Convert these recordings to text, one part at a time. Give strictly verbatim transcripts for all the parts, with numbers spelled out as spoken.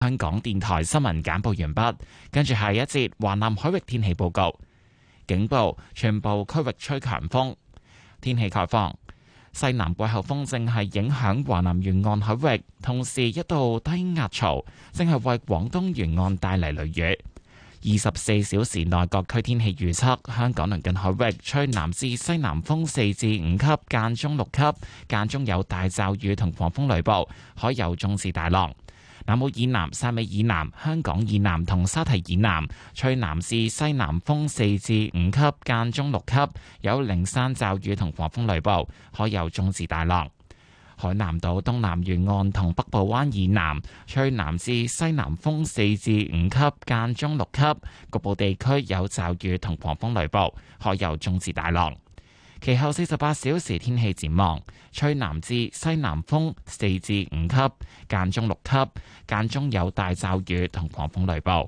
香港電台新聞簡報完畢，跟住係一節華南海域天氣報告。警報，全部區域吹強風。天氣概況，西南季候風正係影響華南沿岸海域，同時一道低壓槽正係為廣東沿岸帶嚟雷雨。二十四小時內各區天氣預測：香港鄰近海域吹南至西南風四至五級，間中六級，間中有大驟雨同狂風雷暴，海有中至大浪。南澳以南、汕尾以南、香港以南同沙堤以南吹南至西南風四至五級，間中六級，有零散驟雨同狂風雷暴，海有中至大浪。海南島東南沿岸同北部灣以南吹南至西南風四至五級，間中六級，局部地區有驟雨同狂風雷暴，海有中至大浪。其後四十八小時天氣展望，吹南至西南風四至五級，間中六級，間中有大驟雨同狂風雷暴。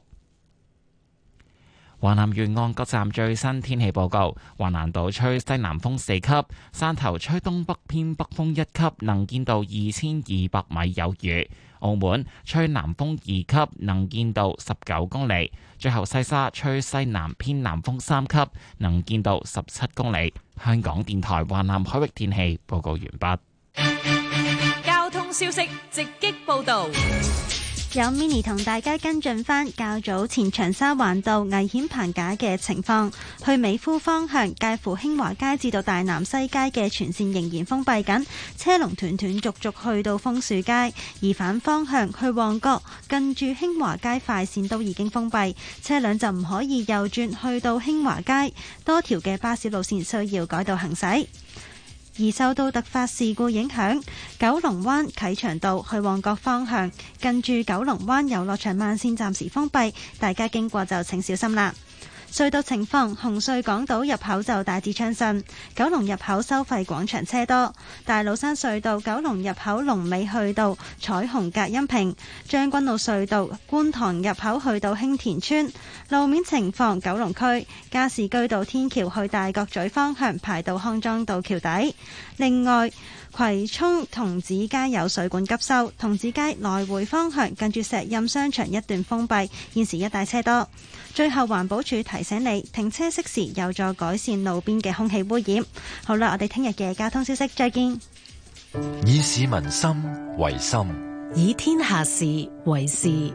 華南沿岸各站最新天氣報告：華南島吹西南風四級，汕頭吹東北偏北風一級，能見度二千二百米有餘；澳門吹南風二級，能見度十九公里；最後西沙吹西南偏南風三級，能見度十七公里。香港電台華南海域天氣報告完畢。 交通消息直擊報道。 有 mini 同大家跟進返較早前長沙灣道危險棚架嘅情況，去美孚方向介乎興華街至到大南西街嘅全線仍然封閉緊，車龍斷斷續續去到楓樹街，而反方向去旺角近住興華街快線都已經封閉，車輛就唔可以右轉去到興華街，多條嘅巴士路線需要改道行駛。而受到突發事故影響，九龍灣啟祥道去旺角方向近住九龍灣遊樂場慢線暫時封閉，大家經過就請小心啦。隧道情況，紅隧港島入口就大致暢順，九龍入口收費廣場車多，大老山隧道九龍入口龍尾去到彩虹隔音屏，將軍澳隧道觀塘入口去到興田村。路面情況，九龍區加士居道天橋去大角咀方向排到康莊道橋底。另外，葵涌童子街有水管急修，童子街來回方向近住石蔭商場一段封閉，現時一帶車多。最後環保署提醒你，停車熄匙有助改善路邊嘅空氣污染。好啦，我哋聽日嘅交通消息再見。 以市民心為心， 以天下事為事。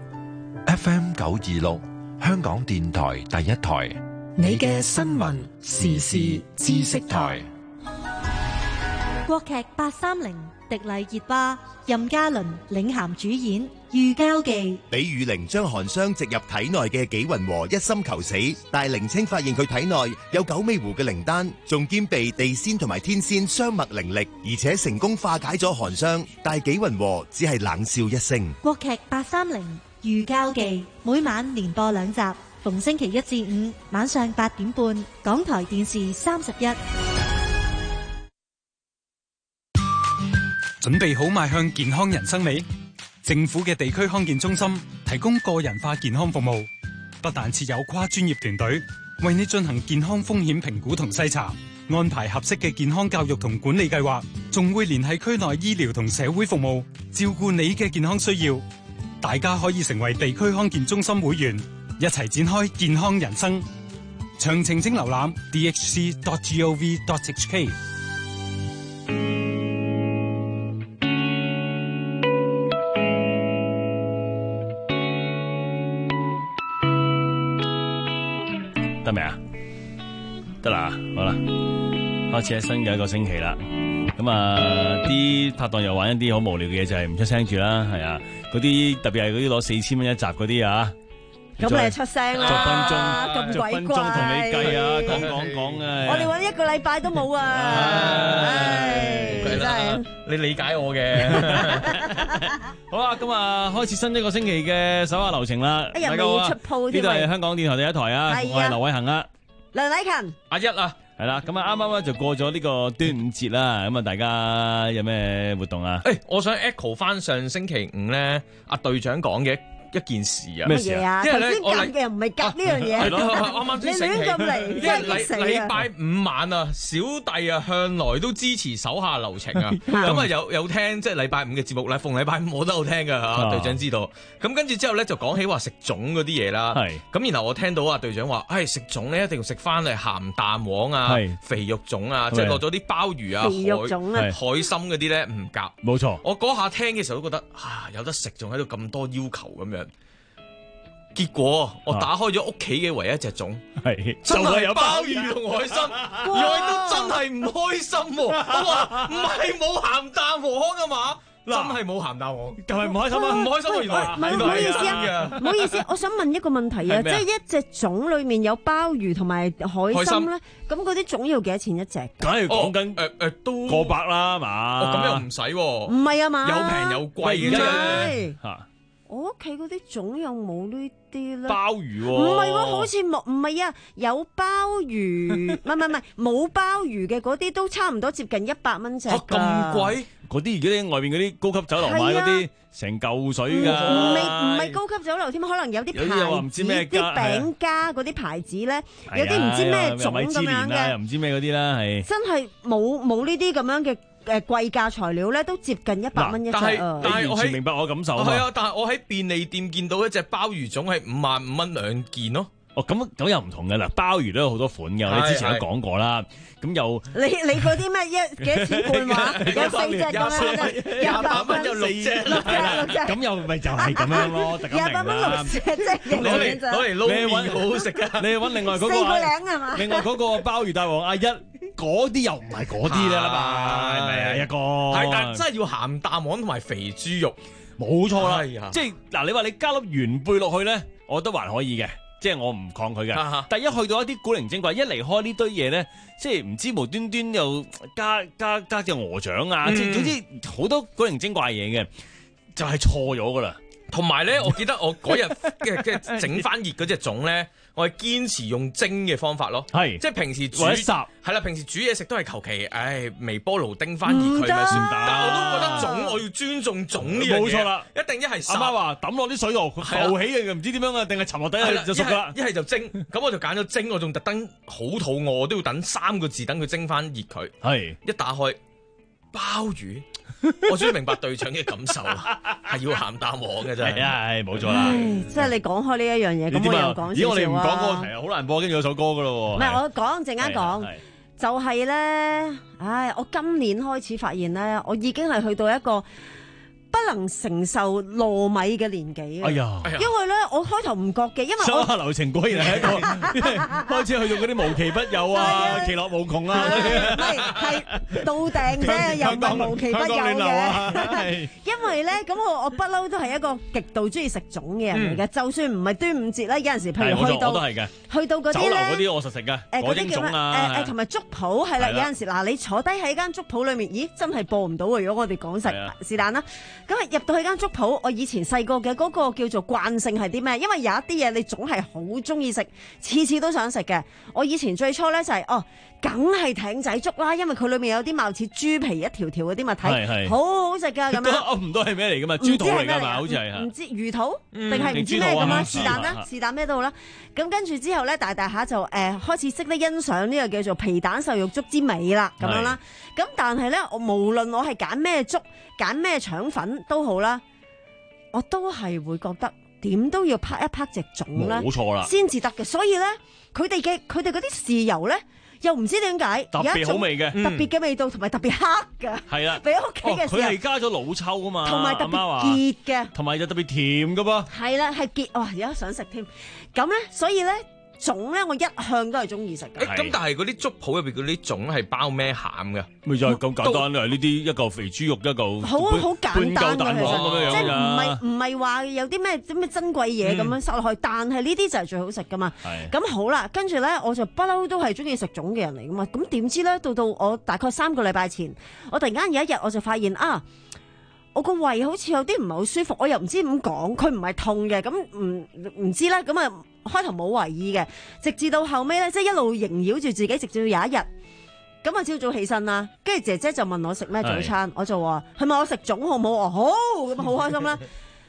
F M 九二六香港電台第一台， 你嘅新聞時事知識台。國劇八三零，迪麗熱巴、任嘉倫領銜主演《御膠記》。 李雨玲將寒霜植入體內嘅紀雲和一心求死，但凌清發現佢體內有九尾狐嘅靈丹，仲兼備地仙同埋天仙雙脈靈力，而且成功化解咗寒霜，但紀雲和只係冷笑一聲。 國劇八三零《御膠記》每晚連播兩集，逢星期一至五晚上八點半，港台電視三十一。 準備好邁向健康人生未？政府嘅地區康健中心提供個人化健康服務，不但設有跨專業團隊為你進行健康風險評估同篩查，安排合適嘅健康教育同管理計劃，仲會聯繫區內醫療同社會服務，照顧你嘅健康需要。大家可以成為地區康健中心會員，一齊展開健康人生。詳情請瀏覽 d h c dot gov dot h k。 得未啊？得啦，好啦，開始喺新嘅一個星期啦。咁啊，啲拍檔又玩一啲好無聊嘅嘢，就係唔出聲住啦。係啊，嗰啲特別係嗰啲攞四千蚊一集嗰啲啊。 咁你出聲啦！ 逐分鐘，逐分鐘同你計啊，講講講啊！ 我哋搵一個禮拜都冇啊！唉，真係你理解我嘅。好啦，咁啊，開始新一個星期嘅手下留情啦。 哎呀，未出鋪添。 呢度係香港電台第一台啊，我係劉偉恒啊， 梁禮勤， 阿一啊，係啦。咁啊，啱啱咧就過咗呢個端午節啦。咁啊，大家有咩活動啊？ 誒，我想 echo 翻上星期五咧，阿隊長講嘅。 一件事啊。 乜嘢啊？ 因為咧頭先夾嘅又唔係夾呢樣嘢， 係咯，啱啱先醒起。 你亂咁嚟， 因為真係激死禮禮啊！ 拜五晚啊，小弟啊向來都支持手下留情啊。咁啊有有聽即係禮拜五嘅節目咧，逢禮拜五我都有聽㗎嚇，隊長知道。咁跟住之後咧就講起話食粽嗰啲嘢啦。咁然後我聽到啊隊長話，唉食粽咧一定要食翻嚟鹹蛋黃啊、肥肉粽啊，即係落咗啲鮑魚啊、 肥肉粽啊、 海參嗰啲咧唔夾。 冇錯。 我嗰下聽嘅時候都覺得啊有得食仲喺度咁多要求咁樣。結果我打開咗屋企嘅唯一一隻粽， 係真係有鮑魚同海參，而我都真係唔開心喎。我話唔係冇鹹蛋黃啊嘛，真係冇鹹蛋黃， 就係唔開心啊！ 唔開心喎，原來唔係唔好意思啊，唔好意思，我想問一個問題啊，即係一隻粽裡面有鮑魚同埋海參咧，咁嗰啲粽要幾多錢一隻？ 梗係講緊誒誒都過百啦嘛。 哦，咁又唔使喎， 唔係啊嘛， 有平有貴嘅啫嚇。 我屋企嗰啲粽有冇呢啲咧？ 鮑魚喎， 唔係喎，好似冇，唔係啊，有鮑魚，唔係唔係唔係，冇鮑魚嘅嗰啲都差唔多接近一百蚊隻㗎。 咁貴？ 嗰啲而家啲外邊嗰啲高級酒樓買嗰啲成嚿水㗎。 唔係唔係高級酒樓添，可能有啲牌子、啲餅家嗰啲牌子咧，有啲唔知咩粽咁樣嘅， 又唔知咩嗰啲啦，係真係冇冇呢啲咁樣嘅。誒貴價材料咧都接近一百蚊一隻啊！ 但係我喺明白我感受啊！ 係啊，但係我喺便利店見到一隻鮑魚粽係五萬五蚊兩件咯。 哦，咁咁又唔同嘅啦，鮑魚都有好多款嘅，我哋之前都講過啦。咁又你你嗰啲咩一幾多錢半話？有四隻咁樣，廿八蚊有六隻， 六隻六隻。 咁又咪就係咁樣咯？ 廿八蚊六隻，即係攞嚟攞嚟撈麵好好食㗎。 你揾另外嗰個四個零係嘛？ 另外嗰個鮑魚大王阿一，嗰啲又唔係嗰啲啦嘛，係咪啊一個？ 係，但真係要鹹蛋黃同埋肥豬肉， 冇錯啦。即係嗱，你話你加粒元貝落去咧，我覺得還可以嘅。即係我唔抗拒嘅，但一去到一啲古靈精怪，一離開呢堆嘢咧，即係唔知無端端又加加加隻鵝掌啊，即係總之好多古靈精怪嘢嘅，就係錯咗噶啦。 同埋咧，我記得我嗰日嘅嘅整翻熱嗰隻粽咧，我係堅持用蒸嘅方法咯， 係即係平時煮係啦，平時煮嘢食都係求其，唉，微波爐叮翻熱佢咪算。但我都覺得粽我要尊重粽呢樣嘢， 冇錯啦， 一定一係阿媽話抌落啲水度浮起嘅，唔知點樣啊，定係沉落底就熟啦。 一係就蒸，咁我就揀咗蒸，我仲特登好肚餓，我都要等三個字等佢蒸翻熱佢。 係一打開鮑魚。我終於明白隊長嘅感受啦，係要鹹蛋黃嘅真係， 係啊，係冇錯啦。 即係你講開呢一樣嘢，咁我又講少少啊。 咦，我哋唔講嗰個題啊，好難播，跟住有首歌噶咯。 唔係我講，陣間講，就係咧，唉，我今年開始發現咧，我已經係去到一個不能承受糯米嘅年紀啊！ 哎呀， 因為咧，我開頭唔覺嘅，因為手下留情果然係一個開始去到嗰啲無奇不有啊、其樂無窮啊， 唔係係到訂啫，又唔係無奇不有嘅。因為咧，咁我我不嬲都係一個極度中意食粽嘅人嚟嘅，就算唔係端午節咧，有陣時譬如去到去到嗰啲咧， 酒樓嗰啲我實食嘅， 誒嗰啲叫咩？誒誒同埋粥鋪係啦，有陣時嗱，你坐低喺間粥鋪裏面，咦，真係播唔到啊！如果我哋講食是但啦。咁啊入到去間粥鋪，我以前細個嘅嗰個叫做慣性係啲咩？因為有一啲嘢你總係好中意食，次次都想食嘅。我以前最初咧就係、是、哦，梗係艇仔粥啦，因為佢裏面有啲貌似豬皮一條條嗰啲物體，好好食噶咁樣。 噏唔到係咩嚟噶嘛？豬肚嚟噶嘛？好似係唔知魚肚定係唔知咩咁啦？是但啦，是但咩都好啦。咁跟住之後咧，大大下就誒、呃、開始識得欣賞呢個叫做皮蛋瘦肉粥之美啦，咁樣啦。咁但係咧，我無論我係揀咩粥，揀咩腸粉都好啦，我都係會覺得點都要拍一拍隻粽啦， 冇錯啦， 先至得嘅。所以咧，佢哋嘅佢哋嗰啲豉油咧，又唔知點解特別好味嘅， 特別嘅味道同埋特別黑嘅， 係啦， 俾屋企嘅時候佢係加咗老抽啊嘛， 同埋特別結嘅， 同埋就特別甜噶噃， 係啦，係結哇！而家想食添，咁咧，所以咧。粽咧，我一向都係中意食嘅。 咁但係嗰啲粥鋪入邊嗰啲粽係包咩餡㗎？ 咪就係咁簡單啦，呢啲一嚿肥豬肉，一嚿好好簡單蛋黃咁樣樣， 即係唔係唔係話有啲咩咩珍貴嘢咁樣塞落去，但係呢啲就係最好食噶嘛。咁好啦，跟住咧我就不嬲都係中意食粽嘅人嚟噶嘛。咁點知咧到到我大概三個禮拜前，我突然間有一日我就發現啊，我個胃好似有啲唔係好舒服，我又唔知點講，佢唔係痛嘅，咁唔唔知啦，咁啊。開頭冇為意嘅，直至到後尾咧，即係一路縈繞住自己，直至到有一日，咁啊朝早起身啦，跟住姐姐就問我食咩早餐，我就話係咪我食粽好唔好？好，咁好開心啦。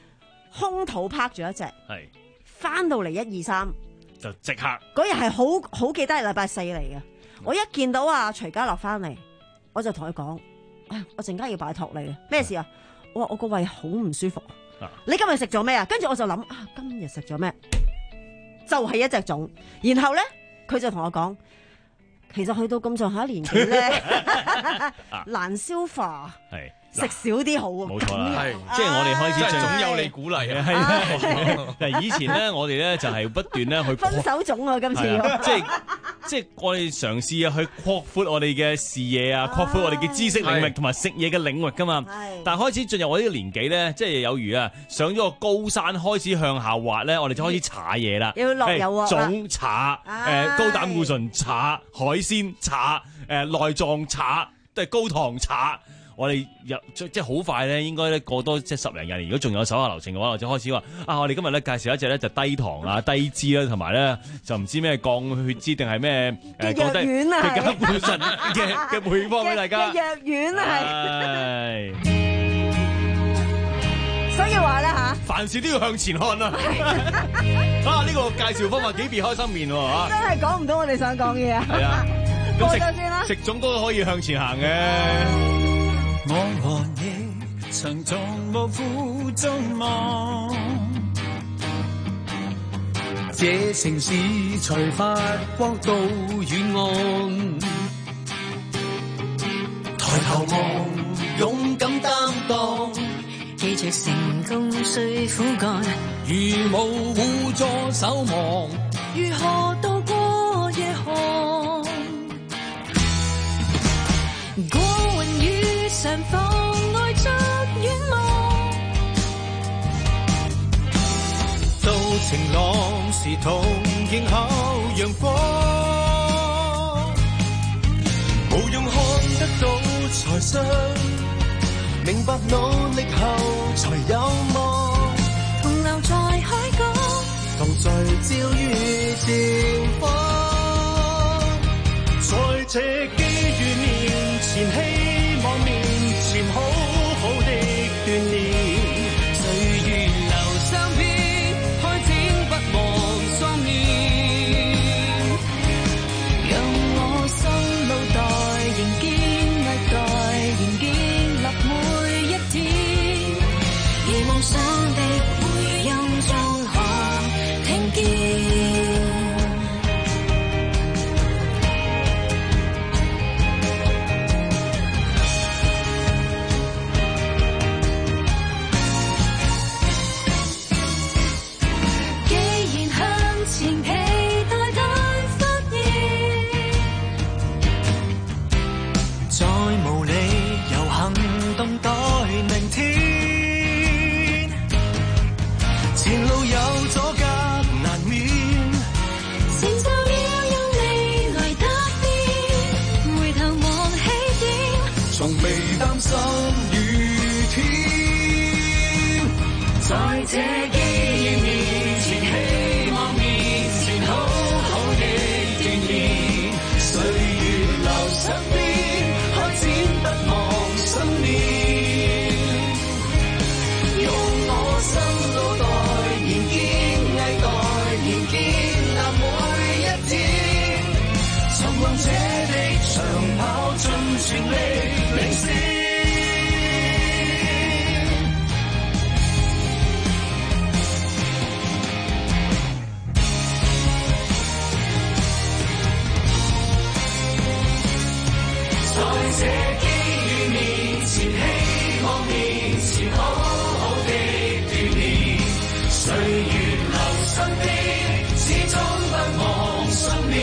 空肚拍住一隻， 係翻到嚟一二三就即刻嗰日係好好記得係禮拜四嚟嘅。我一見到阿徐家樂翻嚟，我就同佢講：，唉，我陣間要拜託你嘅，咩事啊？我話我個胃好唔舒服。 啊、 你今日食咗咩啊？跟住我就諗啊，今日食咗咩？就係、是、一隻粽。然後咧，佢就同我講，其實去到咁上下年紀咧，難消化。係。食少啲好啊！ 冇錯啦，係即係我哋開始總有你鼓勵啊！ 係嗱，以前咧，我哋咧就係不斷咧去分手粽啊！今次即係即係我哋嘗試啊去擴闊我哋嘅視野啊，擴闊我哋嘅知識領域同埋食嘢嘅領域噶嘛。但係開始進入我呢個年紀咧，即係有如啊上咗個高山開始向下滑咧，我哋就開始搽嘢啦。 要落油啊！ 粽搽誒高膽固醇搽海鮮搽誒內臟搽都係高糖搽。我哋入即係好快咧，應該咧過多即係十零日。如果仲有手下留情嘅話，我就開始話啊！我哋今日咧介紹一隻咧就低糖啊、低脂啦，同埋咧就唔知咩降血脂定係咩誒降低嘅膽固醇嘅嘅配方俾大家。 藥丸啊，係。所以話咧嚇， 凡事都要向前看啊！啊，呢個介紹方法幾別開心面喎嚇！ 真係講唔到我哋想講嘅嘢。係啊，咁食食粽都可以向前行嘅。 我和你曾從無負眾望，這城市才發光到遠岸。抬頭望，勇敢擔當，記着成功需苦幹。如無互助守望，如何渡過夜寒？過雲雨上放愛着遠望，到晴朗時同迎候陽光，無用看得到才信，明白努力後才有望，同留在海港，同聚焦於前方，在這機遇面前希望面前好好的鍛鍊，歲月留相片，開展不忘雙面，讓我心腦袋仍堅毅待，仍建立每一天，而夢想的回音中可聽見。這機遇面前，希望面前好好的鍛鍊，歲月留身邊，開展不忘信念，用我心腦袋，仍堅毅待，仍建立每一天，尋夢者的長跑盡全力領先。這機遇面前，希望面前好好的鍛鍊，歲月留身邊，始終不忘信念，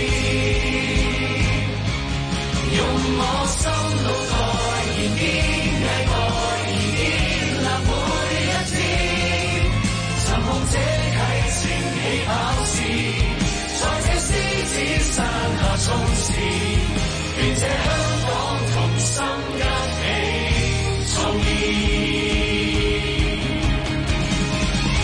用我心腦袋，仍堅毅待，仍建立每一天，尋夢這啟程起跑線，在這獅子山下衝刺，願這香港同心一起創意。我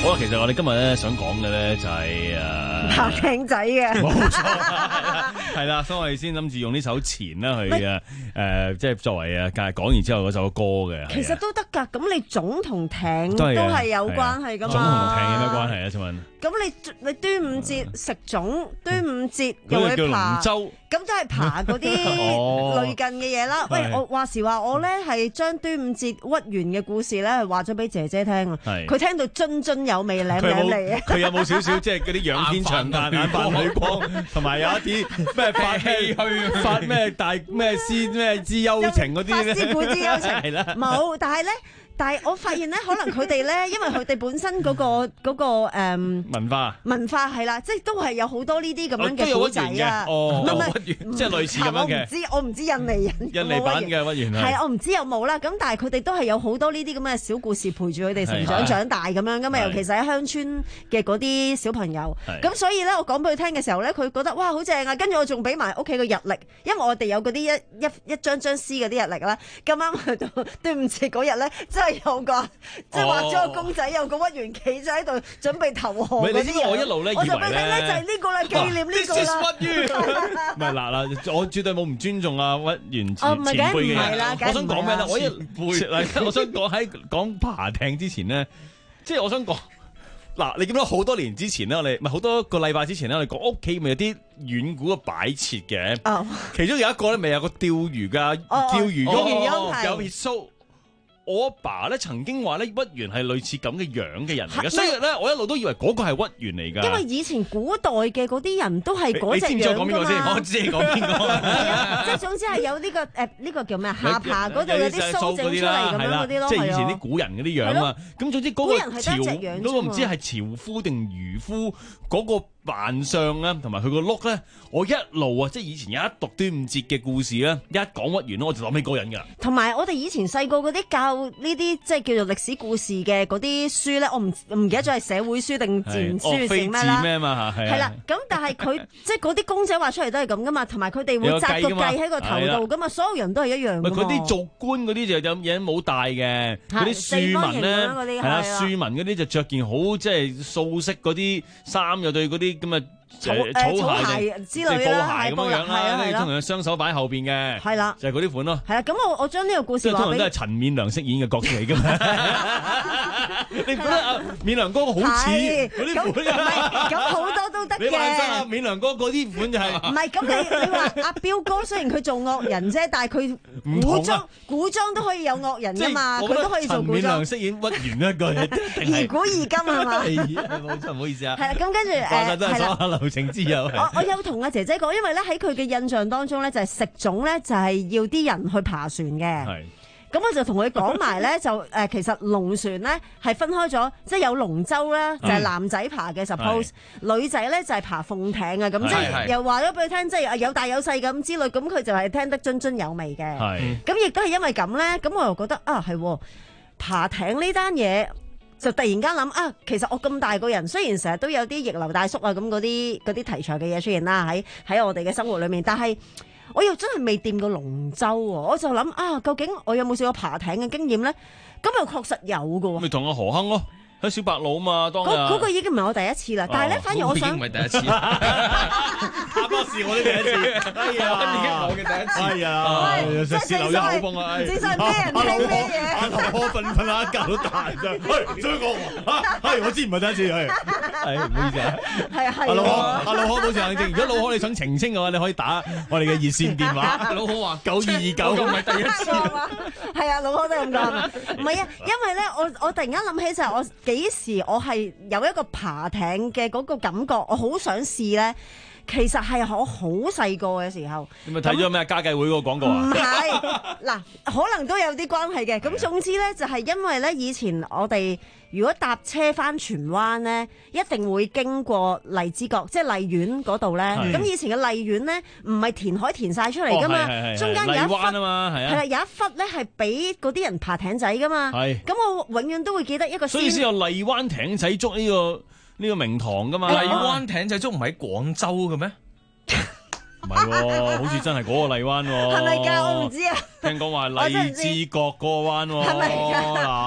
好啊，其實我哋今日咧想講嘅咧就係誒爬艇仔嘅， 冇錯，係啦，所以我哋先諗住用呢首前啦去誒誒，即係作為誒介講完之後嗰首歌嘅。 其實都得㗎，咁你總同艇都係有關係㗎嘛。 總同艇有咩關係啊？請問？ 咁你你端午節食粽，端午節又會爬，咁都係爬嗰啲類近嘅嘢啦。喂，我話時話我咧係將端午節屈原嘅故事咧話咗俾姐姐聽啊，佢聽到津津有味，舐舐嚟嘅。 佢有冇少少即係嗰啲仰天長嘆、眼泛淚光，同埋有一啲咩發唏噓、發咩大咩詩咩之幽情嗰啲咧？ 發思古之幽情係啦， 冇，但係咧。但係我發現咧，可能佢哋咧，因為佢哋本身嗰、嗰個嗰、嗰個誒、嗯、 文化文化係啦，即係都係有好多呢啲咁樣嘅古仔啊。 哦，屈原即係類似咁樣嘅。我唔知，我唔知印尼人印尼版嘅屈原係。 係我唔知有冇啦。咁但係佢哋都係有好多呢啲咁嘅小故事陪住佢哋成長長大咁樣噶嘛。尤其是喺鄉村嘅嗰啲小朋友。咁所以咧，我講俾佢聽嘅時候咧，佢覺得哇好正啊！跟住我仲俾埋屋企個日曆，因為我哋有嗰啲一一一張張詩嗰啲日曆啦。咁啱去到端午節嗰日咧，真係有個。即係畫咗個公仔，有個屈原企咗喺度，準備投降嗰啲嘢。 我一路咧以為咧， 我就俾你咧就係呢個啦，紀念呢個啦。 屈原唔係嗱嗱，我絕對冇唔尊重啊屈原前前輩嘅嘢。 我想講咩咧？我一輩，我想講喺講爬艇之前咧，即係我想講嗱，你見到好多年之前咧，我哋唔係好多個禮拜之前咧，我哋講屋企咪有啲遠古嘅擺設嘅，其中有一個咧，咪有個釣魚噶釣魚翁有別鬚。我阿爸咧曾經話咧屈原係類似咁嘅樣嘅人嚟嘅，所以咧我一路都以為嗰個係屈原嚟㗎。 因為以前古代嘅嗰啲人都係嗰隻樣㗎嘛。 我知你講邊個？ 即係總之係有呢個誒呢個叫咩下巴嗰度有啲鬚整出嚟咁樣嗰啲咯， 即係以前啲古人嗰啲樣啊。咁總之嗰個樵嗰個唔知係樵夫定漁夫嗰個扮相啊，同埋佢個碌咧，我一路啊，即係以前有一讀端午節嘅故事咧，一講屈原咧，我就諗起嗰個人㗎。同埋我哋以前細個嗰啲教呢啲即係叫做歷史故事嘅嗰啲書咧，我唔唔記得咗係社會書定自然書定咩啦。 咩嘛嚇？係啦，咁但係佢即係嗰啲公仔畫出嚟都係咁噶嘛，同埋佢哋會紮個髻喺個頭度噶嘛，所有人都係一樣。 佢啲做官嗰啲就有嘢冇戴嘅，嗰啲庶民咧係啦，庶民嗰啲就着件好即係素色嗰啲衫，又對嗰啲咁嘅。草鞋之類啦， 係布鞋咁樣啦，跟住通常雙手擺喺後邊嘅， 係啦， 就係嗰啲款咯。 係啦，咁我我將呢個故事話俾， 通常都係陳勉良飾演嘅角色嚟噶嘛。你覺得阿勉良哥好似嗰啲款啊？ 咁好多都得嘅。 你話真阿勉良哥嗰啲款就係唔係咁？你你話阿彪哥雖然佢做惡人啫，但係佢古裝古裝都可以有惡人噶嘛，佢都可以做古裝。 陳勉良飾演屈原一個， 而古而今係嘛？ 冇錯，唔好意思啊。 係啦，咁跟住誒係啦。 情之有我我有同阿姐姐講，因為咧喺佢嘅印象當中咧，就係食粽咧就係要啲人去爬船嘅。係，咁我就同佢講埋咧，就誒其實龍船咧係分開咗，即係有龍舟咧就係男仔爬嘅 suppose，女仔咧就係爬鳳艇啊，咁即係又話咗俾佢聽，即係有大有細咁之類，咁佢就係聽得津津有味嘅。係，咁亦都係因為咁咧，咁我又覺得啊係爬艇呢單嘢。就突然間諗啊，其實我咁大個人，雖然成日都有啲逆流大叔啊咁嗰啲嗰啲題材嘅嘢出現啦，喺喺我哋嘅生活裏面，但係我又真係未掂過龍舟喎，我就諗啊，究竟我有冇試過爬艇嘅經驗咧？咁又確實有㗎喎。 咪同阿何亨咯。喺小白佬嘛，當日嗰嗰個已經唔係我第一次啦，但係咧，反而我想已經唔係第一次， 阿波士我都第一次，哎呀，已經我嘅第一次，哎呀，食屎流一口風啊！ 正所謂咩人聽咩嘢， 阿頭哥瞓瞓下一覺都大咋，喂，追我嚇，係我知唔係第一次，係，係唔好意思啊， 係啊係。 阿老何，阿老何保持冷靜，如果老何你想澄清嘅話，你可以打我哋嘅熱線電話， 老何話九二二九，唔係第一次， 係啊，老何都咁講，唔係啊，因為咧，我我突然間諗起就係我。幾時我係有一個爬艇嘅嗰個感覺，我好想試咧。其實係我好細個嘅時候， 你咪睇咗咩家計會嗰個廣告啊？ 唔係嗱，可能都有啲關係嘅。咁總之咧，就係因為咧，以前我哋如果搭車翻荃灣咧，一定會經過荔枝角，即係荔園嗰度咧。咁以前嘅荔園咧，唔係填海填晒出嚟噶嘛，中間有一忽啊嘛，係啦，有一忽咧係俾嗰啲人爬艇仔噶嘛。係，咁我永遠都會記得一個。 所以先有荔灣艇仔捉呢個。呢個名堂噶嘛？ 荔灣艇仔粥唔喺廣州嘅咩？ 唔係喎，好似真係嗰個荔灣喎。 係咪㗎？我唔知啊。 聽講話荔枝角個灣喎。 係咪㗎？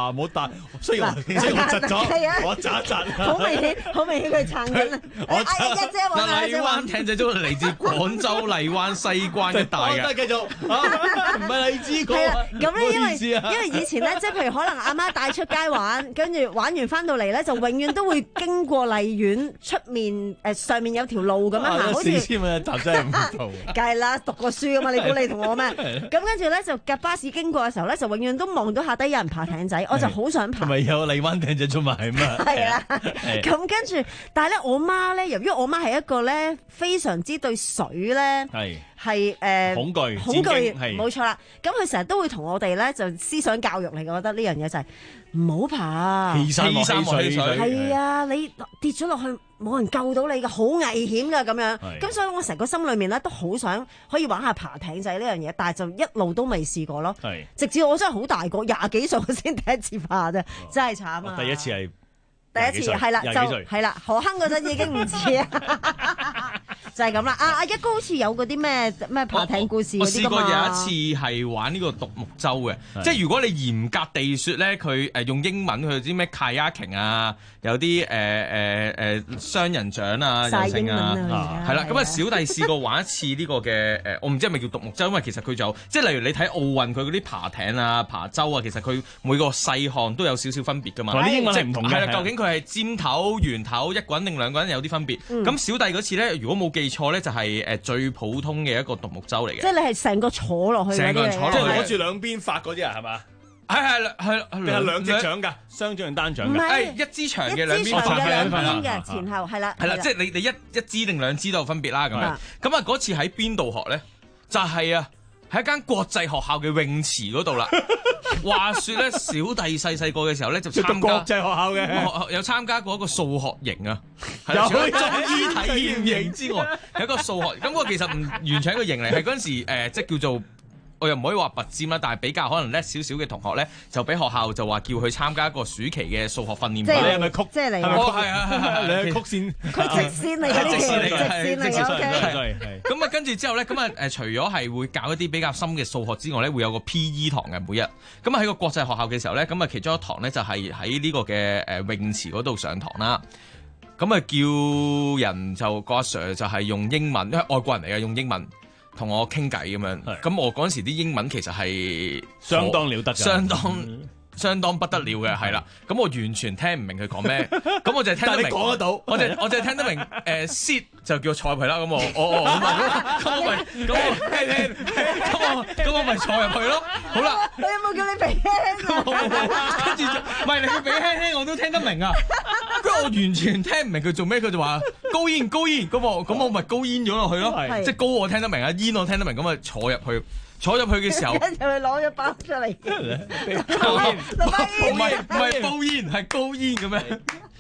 哇！唔好大，雖然我雖然我窒咗，我窒一窒。 好明顯，好明顯佢撐緊啊！ 我哎呀，一姐揾啊，一姐荔灣揾。 艇仔都嚟自廣州荔灣西關一帶嘅。 繼續，唔係荔枝角係啦，咁咧因為唔好意思啊因為以前咧，即係譬如可能阿媽帶出街玩，跟住玩完翻到嚟咧，就永遠都會經過荔園出面誒上面有條路咁樣行，好似四千蚊一集真係唔同。 梗係啦，讀過書噶嘛，你估你同我咩？咁跟住咧就架巴士經過嘅時候咧，就永遠都望到下低有人爬艇仔，我就好想爬同。埋有荔灣艇仔出埋啊嘛。 係啦，咁跟住，但係咧我媽咧，由於我媽係一個咧非常之對水咧係係誒恐懼恐戰懼驚係冇錯啦。咁佢成日都會同我哋咧就思想教育嚟嘅，我覺得呢樣嘢就係唔好爬。 欺山莫欺山莫欺水欺水係啊，你跌咗落去冇人救到你嘅，好危險㗎咁樣。 係咁所以我成個心裏面咧都好想可以玩下爬艇仔呢樣嘢，但係就一路都未試過咯。 係直至我真係好大個，廿幾歲我先第一次爬啫，真係慘啊！ 我第一次係第一次係啦，就廿幾歲係啦，何坑嗰陣已經唔似啊，就係咁啦。阿阿一哥好似有嗰啲咩咩爬艇故事我試過嗰啲㗎嘛有一次係玩呢個獨木舟嘅，即係如果你嚴格地説咧，佢誒用英文佢有啲咩 kayaking 啊，有啲誒誒誒雙人槳啊， 晒又剩英文啊。 啊， 係啦，咁啊小弟試過玩一次呢個嘅誒，我唔知係咪叫獨木舟，因為其實佢就即係例如你睇奧運佢嗰啲爬艇啊、爬舟啊，其實佢每個細項都有少少分別㗎嘛。 同埋啲英文係唔同嘅係啦， 係啊究竟佢係尖頭、圓頭、一個人定兩個人有啲分別。 嗯咁小弟嗰次咧，如果冇記錯咧，就係誒最普通嘅一個獨木舟嚟嘅即。係你係成個坐落去嗰啲嚟嘅， 成個人坐落去即係攞住兩邊發嗰啲啊，係嘛？ 係係係定係兩隻槳㗎？雙槳定單槳㗎？ 唔係誒一支長嘅兩邊一支長嘅發兩邊係嘅啦前後係啦， 係啦，即係你你一一支定兩支都有分別啦咁樣啊。 咁啊嗰次喺邊度學咧？就係啊喺一間國際學校嘅泳池嗰度啦。話説咧，小弟細細個嘅時候咧就參國加。 際學校嘅。 我有參加過一個數學營啊，係有啦除咗中醫體驗營之外，有一個數學。咁我其實唔完全係一個營嚟，係嗰陣時誒，即係叫做我又唔可以話拔尖啦，但係比較可能叻少少嘅同學咧，就俾學校就話叫佢參加一個暑期嘅數學訓練班。 即係你係咪曲？ 即係你係咪哦，係啊，係係你係係。 曲線。 佢直線嚟嘅呢直線嚟條， 嘅直線嚟係直線嘅 OK。 係咁啊，跟住之後咧，咁啊誒，除咗係會教一啲比較深嘅數學之外咧，會有個 P E 堂嘅每日。咁啊喺個國際學校嘅時候咧，咁啊其中一堂咧就係喺呢個嘅誒泳池嗰度上堂啦。咁啊叫人就個阿 Sir 就係用英文，因為外國人嚟嘅，用英文同我傾偈咁樣。 係咁我嗰陣時啲英文其實係相當了得㗎。 相當相當不得了嘅，係啦。咁我完全聽唔明佢講咩，咁我就係聽得明。 但係你講得到我就我就係聽得明。誒 sit 就叫我坐入去啦。咁我我我咁我咪咁我咁我咁我咪坐入去咯。好啦， 佢有冇叫你鼻輕啊？ 跟住就唔係你佢俾輕輕我都聽得明啊。跟住我完全聽唔明佢做咩，佢就話高煙高煙，咁我咁我咪高煙咗落去咯。 係即係高我聽得明啊，煙我聽得明，咁啊坐入去。坐入去嘅時候， 跟住佢攞咗包出嚟， 高煙攞包煙唔係唔係煲煙，係高煙咁樣。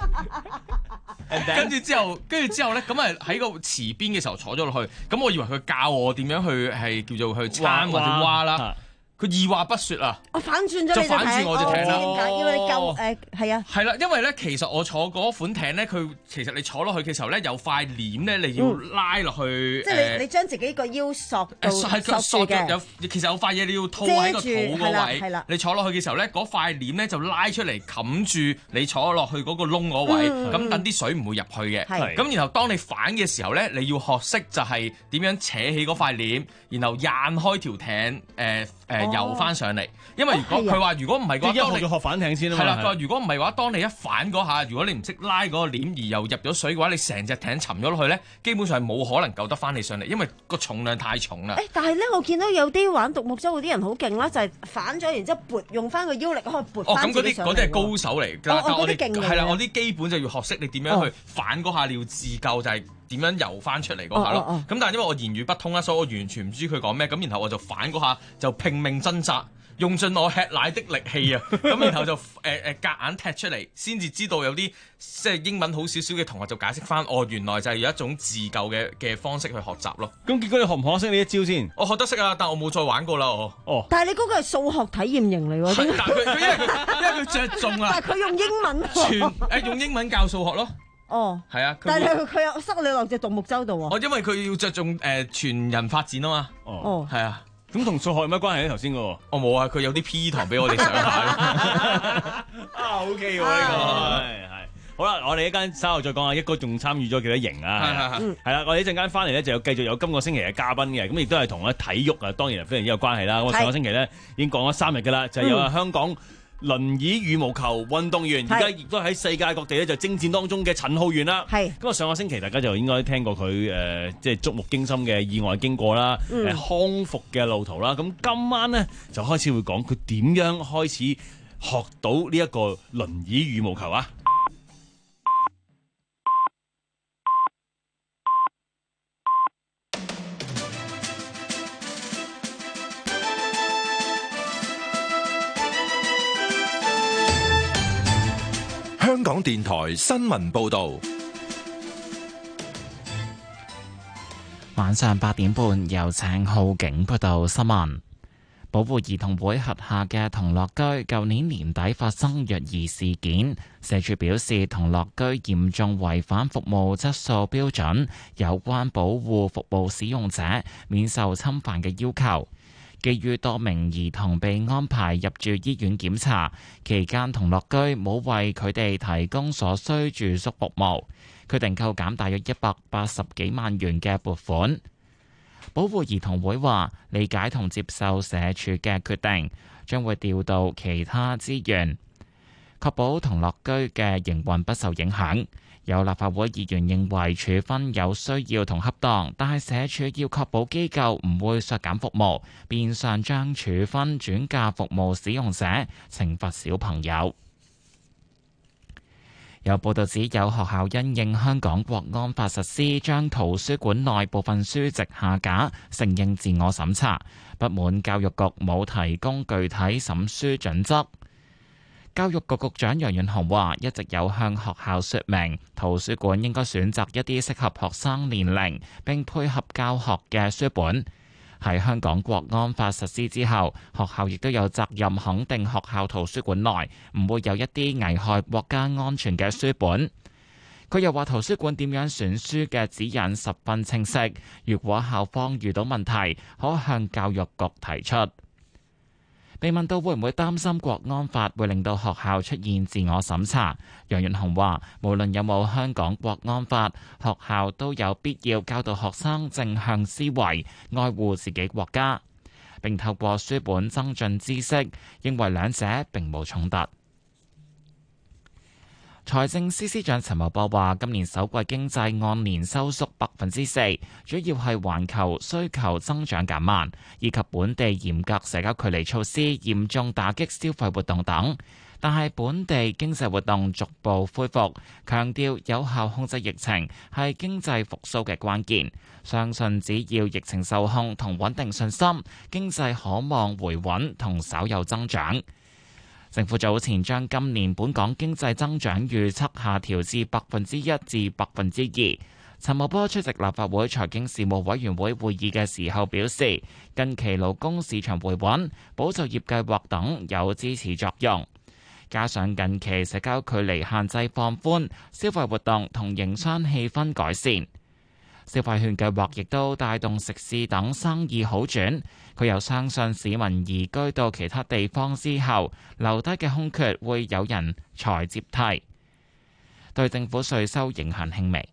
跟住之後，跟住之後咧，咁啊喺個池邊嘅時候坐咗落去，咁我以為佢教我點樣去係叫做去撐或者蛙啦。佢二話不說啊！ 我反轉咗你就反轉我隻艇啦點解？因為你夠誒係啊。 係啦，因為咧，其實我坐嗰款艇咧，佢其實你坐落去嘅時候咧，有塊簾咧，你要拉落去。 即係你你將自己個腰索到誒係索索住嘅。 有其實有塊嘢你要套喺個肚嗰遮住係啦係位啦， 你坐落去嘅時候咧，嗰塊簾咧就拉出嚟冚住你坐落去嗰個窿嗰位， 嗯咁等啲水唔會入去嘅。 係咁然後當你反嘅時候咧，你要學識就係點樣扯起嗰塊簾，然後掗開條艇誒誒游翻上嚟。因為如果哦係啊佢話如果唔係嘅話， 即係一當你學就學反艇先啊嘛。 係啦，佢話如果唔係嘅話，當你一反嗰下，如果你唔識拉嗰個簾而又入咗水嘅話，你成隻艇沉咗落去咧，基本上係冇可能救得翻你上嚟，因為個重量太重啦。 誒，但係咧，我見到有啲玩獨木舟嗰啲人好勁啦，就係反咗，然之後撥用翻個腰力可以撥哦， 翻咁嗰啲嗰啲係高手嚟，但哦但我哋嗰啲勁嘅係啦，我啲基本就要學識你點樣去反嗰下，你要自救就係點樣游翻出嚟嗰下咯。 哦哦哦咁但係因為我言語不通啦，所以我完全唔知佢講咩，咁然後我就反嗰下就拼命掙扎。用盡我吃奶的力氣啊！咁然後就誒誒夾硬踢出嚟，先至知道有啲即係英文好少少嘅同學就解釋翻，哦原來就係有一種自救嘅嘅方式去學習咯。 咁結果你學唔學得識呢一招先？ 我學得識啊，但我冇再玩過啦我。 哦， 但係你嗰個係數學體驗營嚟喎， 係點解但係佢佢因為佢因為佢着重啊但，係佢用英文全喎。 誒用英文教數學咯。 哦， 係啊，佢但會係佢有塞你落隻獨木舟度喎。 我因為佢要着重誒、呃、全人發展啊嘛。 哦， 哦， 係啊。 咁同數學有乜關係咧？頭先個我冇啊，佢有啲 P 堂俾我哋上下。 啊 OK 喎呢個係係。好啦，我哋一間稍後再講下，一哥仲參與咗幾多營啊？係係啦，我哋一陣間翻嚟咧就有繼續有今個星期嘅嘉賓嘅，咁亦都係同咧體育啊，當然係非常之有關係啦。咁上個星期咧已經講咗三日㗎啦，就係有啊香港輪椅羽毛球運動員，而家亦都喺世界各地咧就征戰當中嘅陳浩源啦。係咁啊，上個星期大家就應該聽過佢誒，即係觸目驚心嘅意外經過啦，誒康復嘅路途啦。咁今晚咧就開始會講佢點樣開始學到呢一個輪椅羽毛球啊！ 香港電台新聞報道， 晚上八點半由鄭浩景報道新聞。保護兒童會轄下嘅童樂居舊年年底發生虐兒事件，社署表示童樂居嚴重違反服務質素標準，有關保護服務使用者免受侵犯嘅要求。基於多名兒童被安排入住醫院檢查，期間童樂居冇為佢哋提供所需住宿服務，決定扣減大約一百八十幾萬元嘅撥款。保護兒童會話理解同接受社署嘅決定，將會調度其他資源，確保童樂居嘅營運不受影響。有立法會議員認為處分有需要同恰當，但係社署要確保機構唔會削減服務，變相將處分轉嫁服務使用者，懲罰小朋友。有報道指有學校因應香港國安法實施，將圖書館內部分書籍下架，承認自我審查，不滿教育局冇提供具體審書準則。教育局局長楊潤雄話：一直有向學校說明，圖書館應該選擇一啲適合學生年齡並配合教學嘅書本。喺香港國安法實施之後，學校亦都有責任肯定學校圖書館內唔會有一啲危害國家安全嘅書本。佢又話：圖書館點樣選書嘅指引十分清晰，如果校方遇到問題，可向教育局提出。被問到會唔會擔心國安法會令到學校出現自我審查，楊潤雄話：無論有冇香港國安法，學校都有必要教導學生正向思維，愛護自己國家，並透過書本增進知識，認為兩者並冇衝突。財政司司長陳茂波話：今年首季經濟按年收縮百分之四，主要係環球需求增長減慢，以及本地嚴格社交距離措施嚴重打擊消費活動等。但係本地經濟活動逐步恢復，強調有效控制疫情係經濟復甦嘅關鍵。相信只要疫情受控同穩定信心，經濟可望回穩同稍有增長。政府早前將今年本港經濟增長預測下調至百分之一至百分之二。陳茂波出席立法會財經事務委員會會議嘅時候表示，近期勞工市場回穩，保就業計劃等有支持作用，加上近期社交距離限制放寬，消費活動同營商氣氛改善。消費券計劃亦都帶動食肆等生意好轉，佢又相信市民移居到其他地方之後，留低嘅空缺會有人才接替，對政府稅收影響輕微。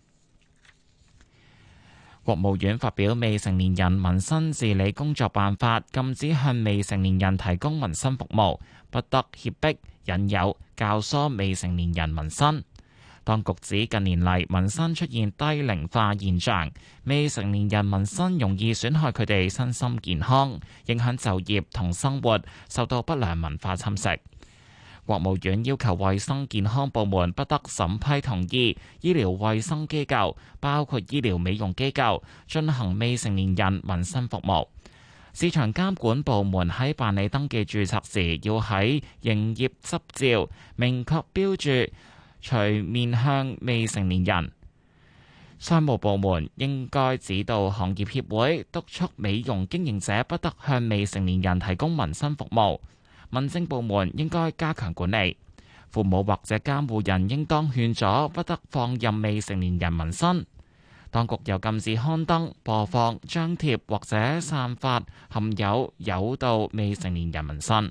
國務院發表未成年人民生治理工作辦法，禁止向未成年人提供民生服務，不得脅迫、引誘、教唆未成年人民生。當局指近年嚟民生出現低齡化現象，未成年人民生容易損害佢哋身心健康，影響就業同生活，受到不良文化侵蝕。國務院要求衛生健康部門不得審批同意醫療衛生機構，包括醫療美容機構，進行未成年人民生服務。市場監管部門喺辦理登記註冊時，要喺營業執照明確標註除面向未成年人。商務部門應該指導行業協會督促美容經營者不得向未成年人提供民生服務。民政部門應該加強管理。父母或者監護人應當勸阻不得放任未成年人民生。 當局又禁止刊登、播放、張貼或者散發含有誘導未成年人紋身。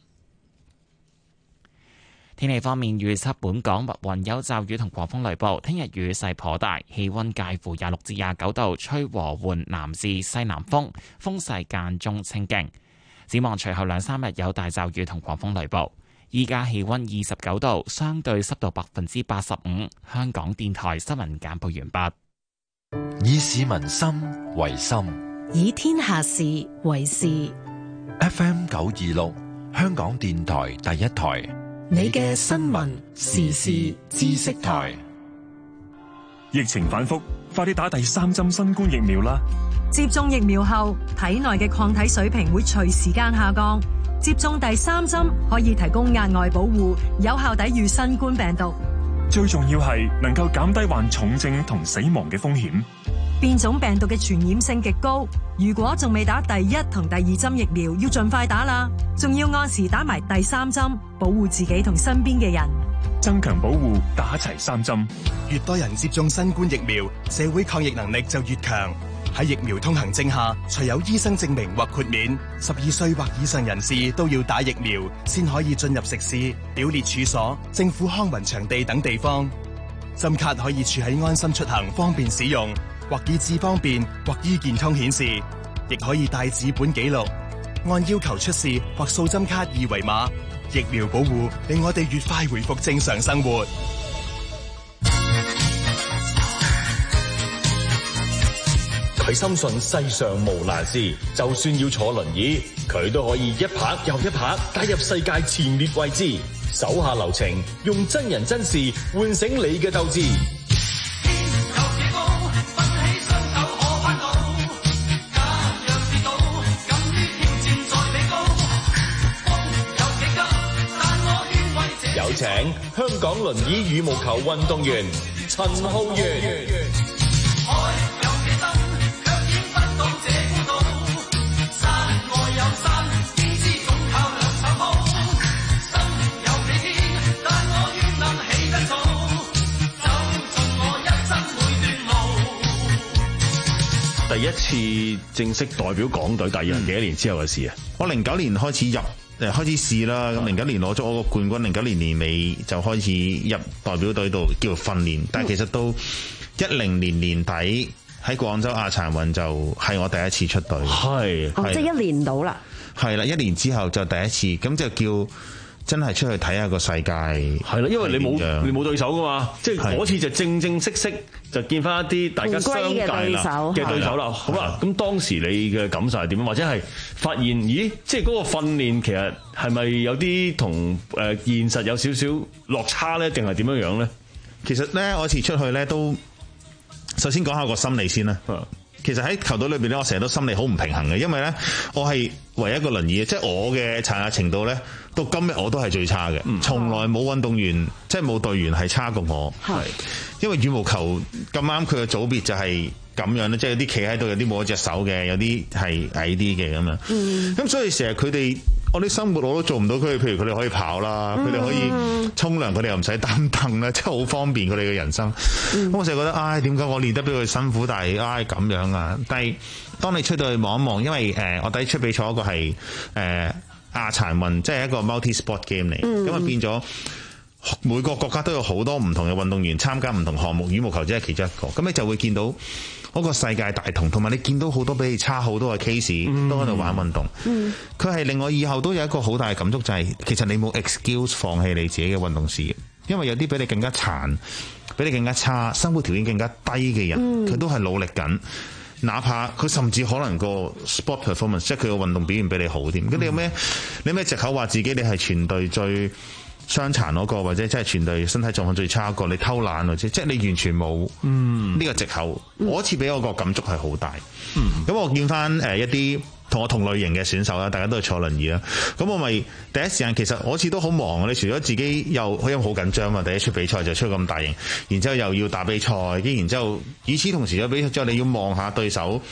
天氣方面預測，本港密雲有驟雨同狂風雷暴，聽日雨勢頗大，氣溫介乎廿六至廿九度，吹和緩南至西南風，風勢間中清勁。展望隨後兩三日有大驟雨同狂風雷暴。依家氣溫二十九度，相對濕度百分之八十五。香港電台新聞簡報完畢。 以市民心為心， 以天下事為事。 F M 九二六，香港電台第一台。 你嘅新聞時事知識台。 疫情反覆，快啲打第三針新冠疫苗啦！ 接種疫苗後，體內嘅抗體水平會隨時間下降。接種第三針可以提供額外保護，有效抵禦新冠病毒。 最重要係能夠減低患重症同死亡嘅風險。 變種病毒嘅傳染性極高，如果仲未打第一同第二針疫苗，要盡快打啦。仲要按時打埋第三針，保護自己同身邊嘅人。 增強保護，打齊三針。 越多人接種新冠疫苗，社會抗疫能力就越強。喺疫苗通行證下，除有醫生證明或豁免，十二歲或以上人士都要打疫苗，先可以進入食肆、表列處所、政府康文場地等地方。針卡可以儲喺安心出行，方便使用。或以智方便，或醫健通顯示，亦可以帶紙本記錄，按要求出示或掃針卡二維碼。疫苗保護令我哋越快回復正常生活。 佢深信世上無難事，就算要坐輪椅，佢都可以一拍又一拍打入世界前列位置。手下留情，用真人真事喚醒你嘅鬥志。有請香港輪椅羽毛球運動員陳浩源。 第一次正式代表港隊，大約幾多年之後嘅事啊？ 我零九年開始入。誒開始試啦，咁零九年攞咗我個冠軍，零九年年尾就開始入代表隊度叫做訓練，但係其實到一零年年底喺廣州亞殘運就係我第一次出隊，係哦，即係一年到啦， 係啦，一年之後就第一次，咁就叫真係出去睇下個世界， 係啦，因為你冇你冇對手噶嘛，即係嗰次就正正式式就見翻一啲大家相界啦嘅對手啦。好啦，咁當時你嘅感受係點樣？或者係發現，咦，即係嗰個訓練其實係咪有啲同誒現實有少少落差咧？定係點樣樣咧？ 其實咧，我次出去咧都首先講下個心理先啦。其實喺球隊裏邊咧，我成日都心理好唔平衡嘅，因為咧我係唯一一個輪椅，即係我嘅殘壓程度咧，到今日我都係最差嘅，從來冇運動員即係冇隊員係差過我。係因為羽毛球咁啱佢嘅組別就係咁樣咧，即係有啲企喺度，有啲冇一隻手嘅，有啲係矮啲嘅咁樣。咁、嗯、所以成日佢哋我啲生活我都做唔到佢哋，譬如佢哋可以跑啦，佢哋可以沖涼，佢哋又唔使擔凳啦，即係好方便佢哋嘅人生。咁、嗯、我成日覺得，唉，點解我練得比佢辛苦，但係唉咁樣啊？但係當你出到去望一望，因為誒、呃、我第一出比賽嗰個係誒亞殘運，即係一個 multi sport game 嚟，咁啊、嗯、變咗每個國家都有好多唔同嘅運動員參加唔同項目，羽毛球只係其中一個，咁你就會見到嗰個世界大同，同埋你見到好多比你差好多嘅 case、嗯、都喺度玩運動。佢係、嗯、令我以後都有一個好大嘅感觸，就係、是、其實你冇 excuse 放棄你自己嘅運動事業，因為有啲比你更加殘、比你更加差、生活條件更加低嘅人，佢、嗯、都係努力緊。哪怕佢甚至可能個 sport performance， 即係佢個運動表現比你好啲。咁、嗯、你有咩？你有咩藉口話自己你係全隊最傷殘嗰個，或者即係全隊身體狀況最差嗰個？你偷懶或者即係你完全冇呢個藉口。嗯、我一次俾我個感觸係好大。咁、嗯、我見翻誒一啲同我同類型嘅選手啦，大家都係坐輪椅啦。咁我咪第一時間其實我次都好忙。你除咗自己又因為好緊張嘛，第一出比賽就出咁大型，然之後又要打比賽，跟然之後與此同時咗比賽之後，你要望下對手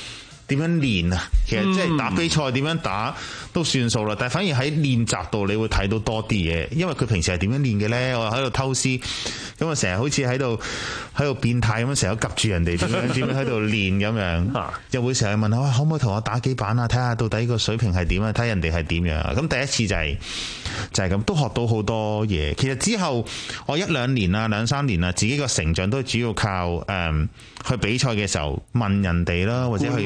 點樣練啊？其實即係打比賽點樣打都算數啦，但係反而喺練習度你會睇到多啲嘢，因為佢平時係點樣練嘅咧？我喺度偷師，咁啊成日好似喺度喺度變態咁樣，成日都及住人哋點樣點樣喺度練咁樣，又會成日問下，可唔可以同我打幾板啊？睇下到底個水平係點啊？睇人哋係點樣。咁第一次就係、是、就係、是、咁，都學到好多嘢。其實之後我一兩年啊、兩三年啊，自己個成長都主要靠誒、嗯、去比賽嘅時候問人哋啦，或者去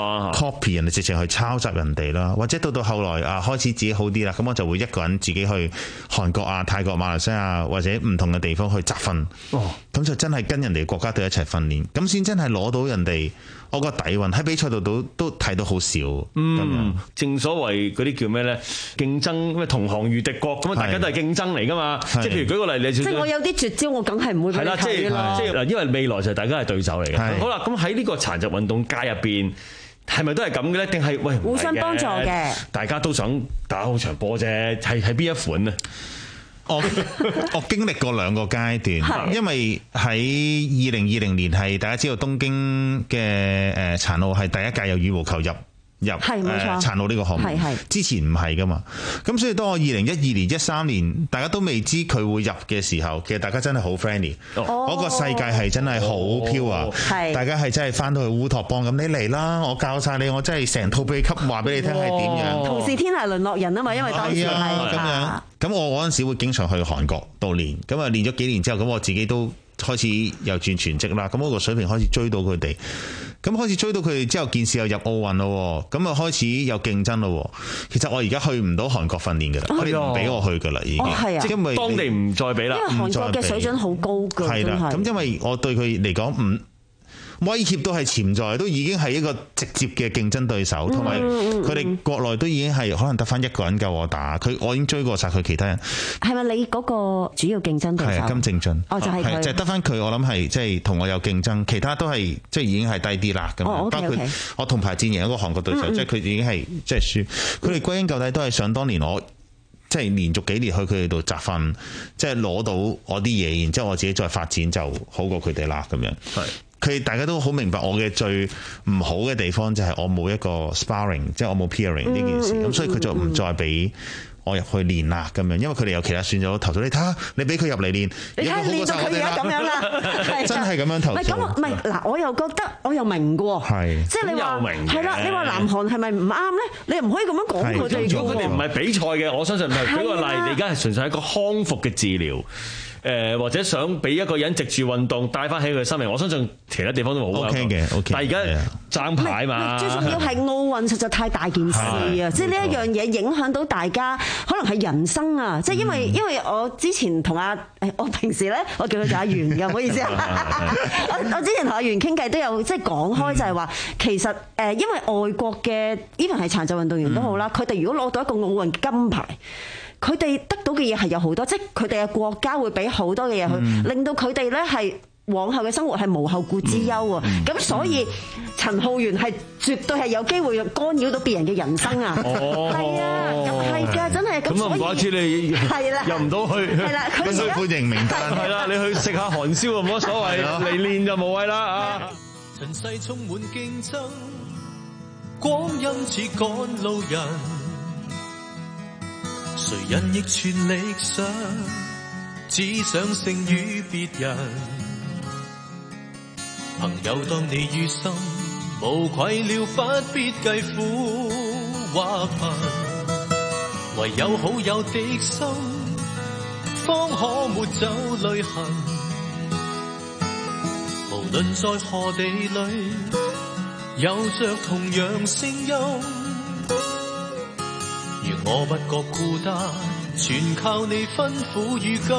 copy 人哋，直情去抄襲人哋啦，或者到到後來啊開始自己好啲啦，咁我就會一個人自己去韓國啊、泰國、馬來西亞或者唔同嘅地方去集訓。哦，咁就真係跟人哋國家隊一齊訓練，咁先真係攞到人哋我個底蘊喺比賽度都都睇到好少。 嗯，正所謂嗰啲叫咩咧？競爭咩同行如敵國咁啊！大家都係競爭嚟噶嘛。即係譬如舉個例，你即係我有啲絕招，我梗係唔會俾你睇啦。 即係嗱，因為未來就大家係對手嚟嘅。好啦，咁喺呢個殘疾運動界入邊，係咪都係咁嘅咧？定係喂互相幫助嘅？ 大家都想打好場波啫，係係邊一款啊？ 我我經歷過兩個階段，因為喺二零二零年係大家知道東京嘅誒殘奧係第一屆有羽毛球入入誒殘奧呢個項目，之前唔係噶嘛。咁所以當我二零一二年、一三年大家都未知佢會入嘅時候，其實大家真係好 friendly，嗰、哦、個世界係真係好 pure 啊！大家係真係翻到去烏托邦咁，你嚟啦，我教晒你，我真係成套秘笈話俾你聽係點樣。 同是天下淪落人啊嘛，因為當時係咁樣。咁我嗰陣時會經常去韓國度練，咁啊練咗幾年之後，咁我自己都開始又轉全職啦。咁我個水平開始追到佢哋，咁開始追到佢哋之後，件事又入奧運咯，咁啊開始有競爭咯。其實我而家去唔到韓國訓練㗎啦，佢哋唔俾我去㗎啦，已經。 哦，係啊， 因為當地唔再俾啦， 因為韓國嘅水準好高㗎。 係啦，咁因為我對佢嚟講唔。威脅都係潛在，都已經係一個直接嘅競爭對手，同埋佢哋國內都已經係可能得翻一個人夠我打，佢我已經追過晒佢其他人。 係咪你嗰個主要競爭對手？ 係金正俊。 哦，就係佢。 就係得翻佢，我諗係即係同我有競爭，其他都係即係已經係低啲啦。咁、哦 okay, 包括我銅牌戰贏一個韓國對手，即係佢已經係即係輸。佢哋歸根究底都係想當年我即係、就是、連續幾年去佢哋度集訓，即係攞到我啲嘢，然之後我自己再發展就好過佢哋啦。咁樣係。佢大家都好明白我嘅最唔好嘅地方就係我冇一個 sparring， 即係我冇 peering 呢件事，咁、嗯、所以佢就唔再俾我入去練啦咁樣，因為佢哋有其他選手投訴，你睇下你俾佢入嚟練， 你睇下練到佢而家咁樣啦， 真係咁樣投訴。唔係咁， 唔係嗱，我又覺得我又明嘅喎， 係即係你話係啦，你話南韓係咪唔啱咧？你又唔可以咁樣講佢哋。 如果佢哋唔係比賽嘅，我相信唔係。舉個例，你而家係純粹係一個康復嘅治療。誒或者想俾一個人藉住運動帶翻起佢嘅生命，我相信其他地方都好 OK 嘅。OK， 但係而家爭牌嘛， 最重要係奧運實在太大件事啊！即係呢一樣嘢影響到大家，可能係人生啊！即係因為、嗯、因為我之前同阿誒我平時咧，我叫佢做阿袁嘅，唔好意思啊。我我之前同阿袁傾偈都有即係講開，就係話其實誒，因為外國嘅 even 係殘疾運動員都好啦，佢、嗯、哋如果攞到一個奧運金牌，佢哋得到嘅嘢係有好多，即係佢哋嘅國家會俾好多嘅嘢去，嗯、令到佢哋咧係往後嘅生活係無後顧之憂喎。咁、嗯、所以陳浩源係絕對係有機會干擾到別人嘅人生啊！係啊，係㗎，真係咁。 咁啊唔怪之你入唔到去， 係啦， 佢需歡迎名單。 係啦，你去食下韓燒啊，冇乜所謂，嚟練就無謂啦啊！ 塵世充滿競爭，光陰似趕路人。誰人亦全力想，只想勝於別人。朋友當你於心，無愧了，不必計苦或貧。唯有好友的心，方可抹走淚痕。無論在何地裏，有着同樣聲音。如我不覺孤單，全靠你吩咐與禁。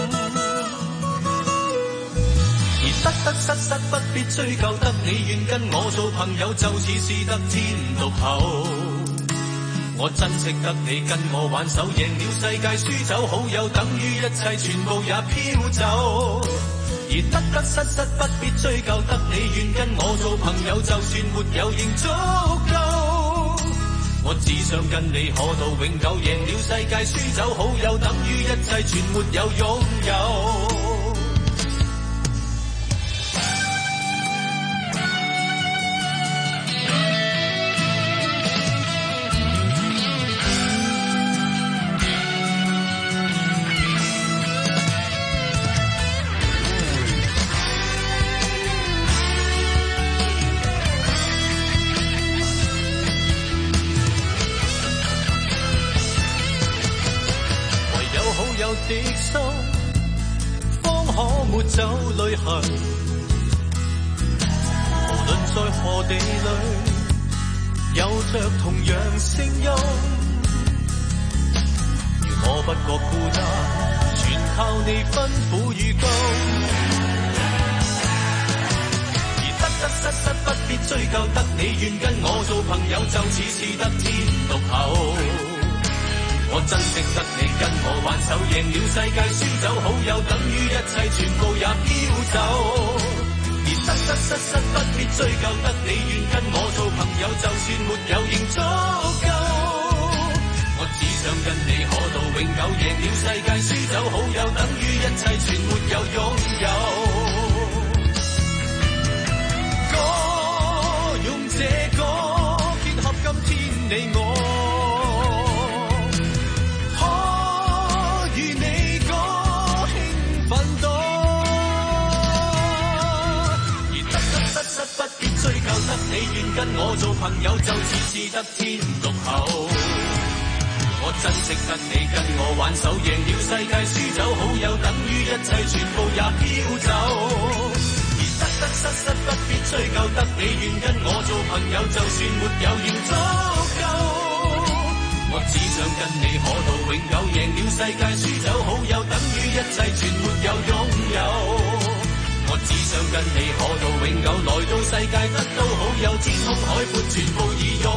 而得得失失不必追究，得你願跟我做朋友，就似是得天獨厚。我珍惜得你跟我挽手，贏了世界輸走好友，等於一切全部也飄走。而得得失失不必追究，得你願跟我做朋友，就算沒有仍足夠。我只想跟你可到永久，贏了世界輸走好友，等於一切全沒有擁有。 走旅行，無論在何地裏，有着同樣聲音。如我不覺孤單，全靠你吩咐與告。而得得失失不必追究，得你願跟我做朋友，就似是得天獨厚。我珍惜得你跟我挽手，贏了世界，輸走好友，等於一切全部也飄走。而得得失失不必追究，得你願跟我做朋友，就算沒有仍足夠。我只想跟你可到永久，贏了世界，輸走好友，等於一切全沒有擁有。歌用這歌結合今天你我。不必追究，得你願跟我做朋友，就似是得天獨厚。我珍惜得你跟我挽手，贏了世界，輸走好友，等於一切全部也飄走。而得得失失不必追究，得你願跟我做朋友，就算沒有仍足夠。我只想跟你可到永久，贏了世界，輸走好友，等於一切全沒有擁有。我只想跟你可到永久，來到世界得到好友，天空海闊全部已擁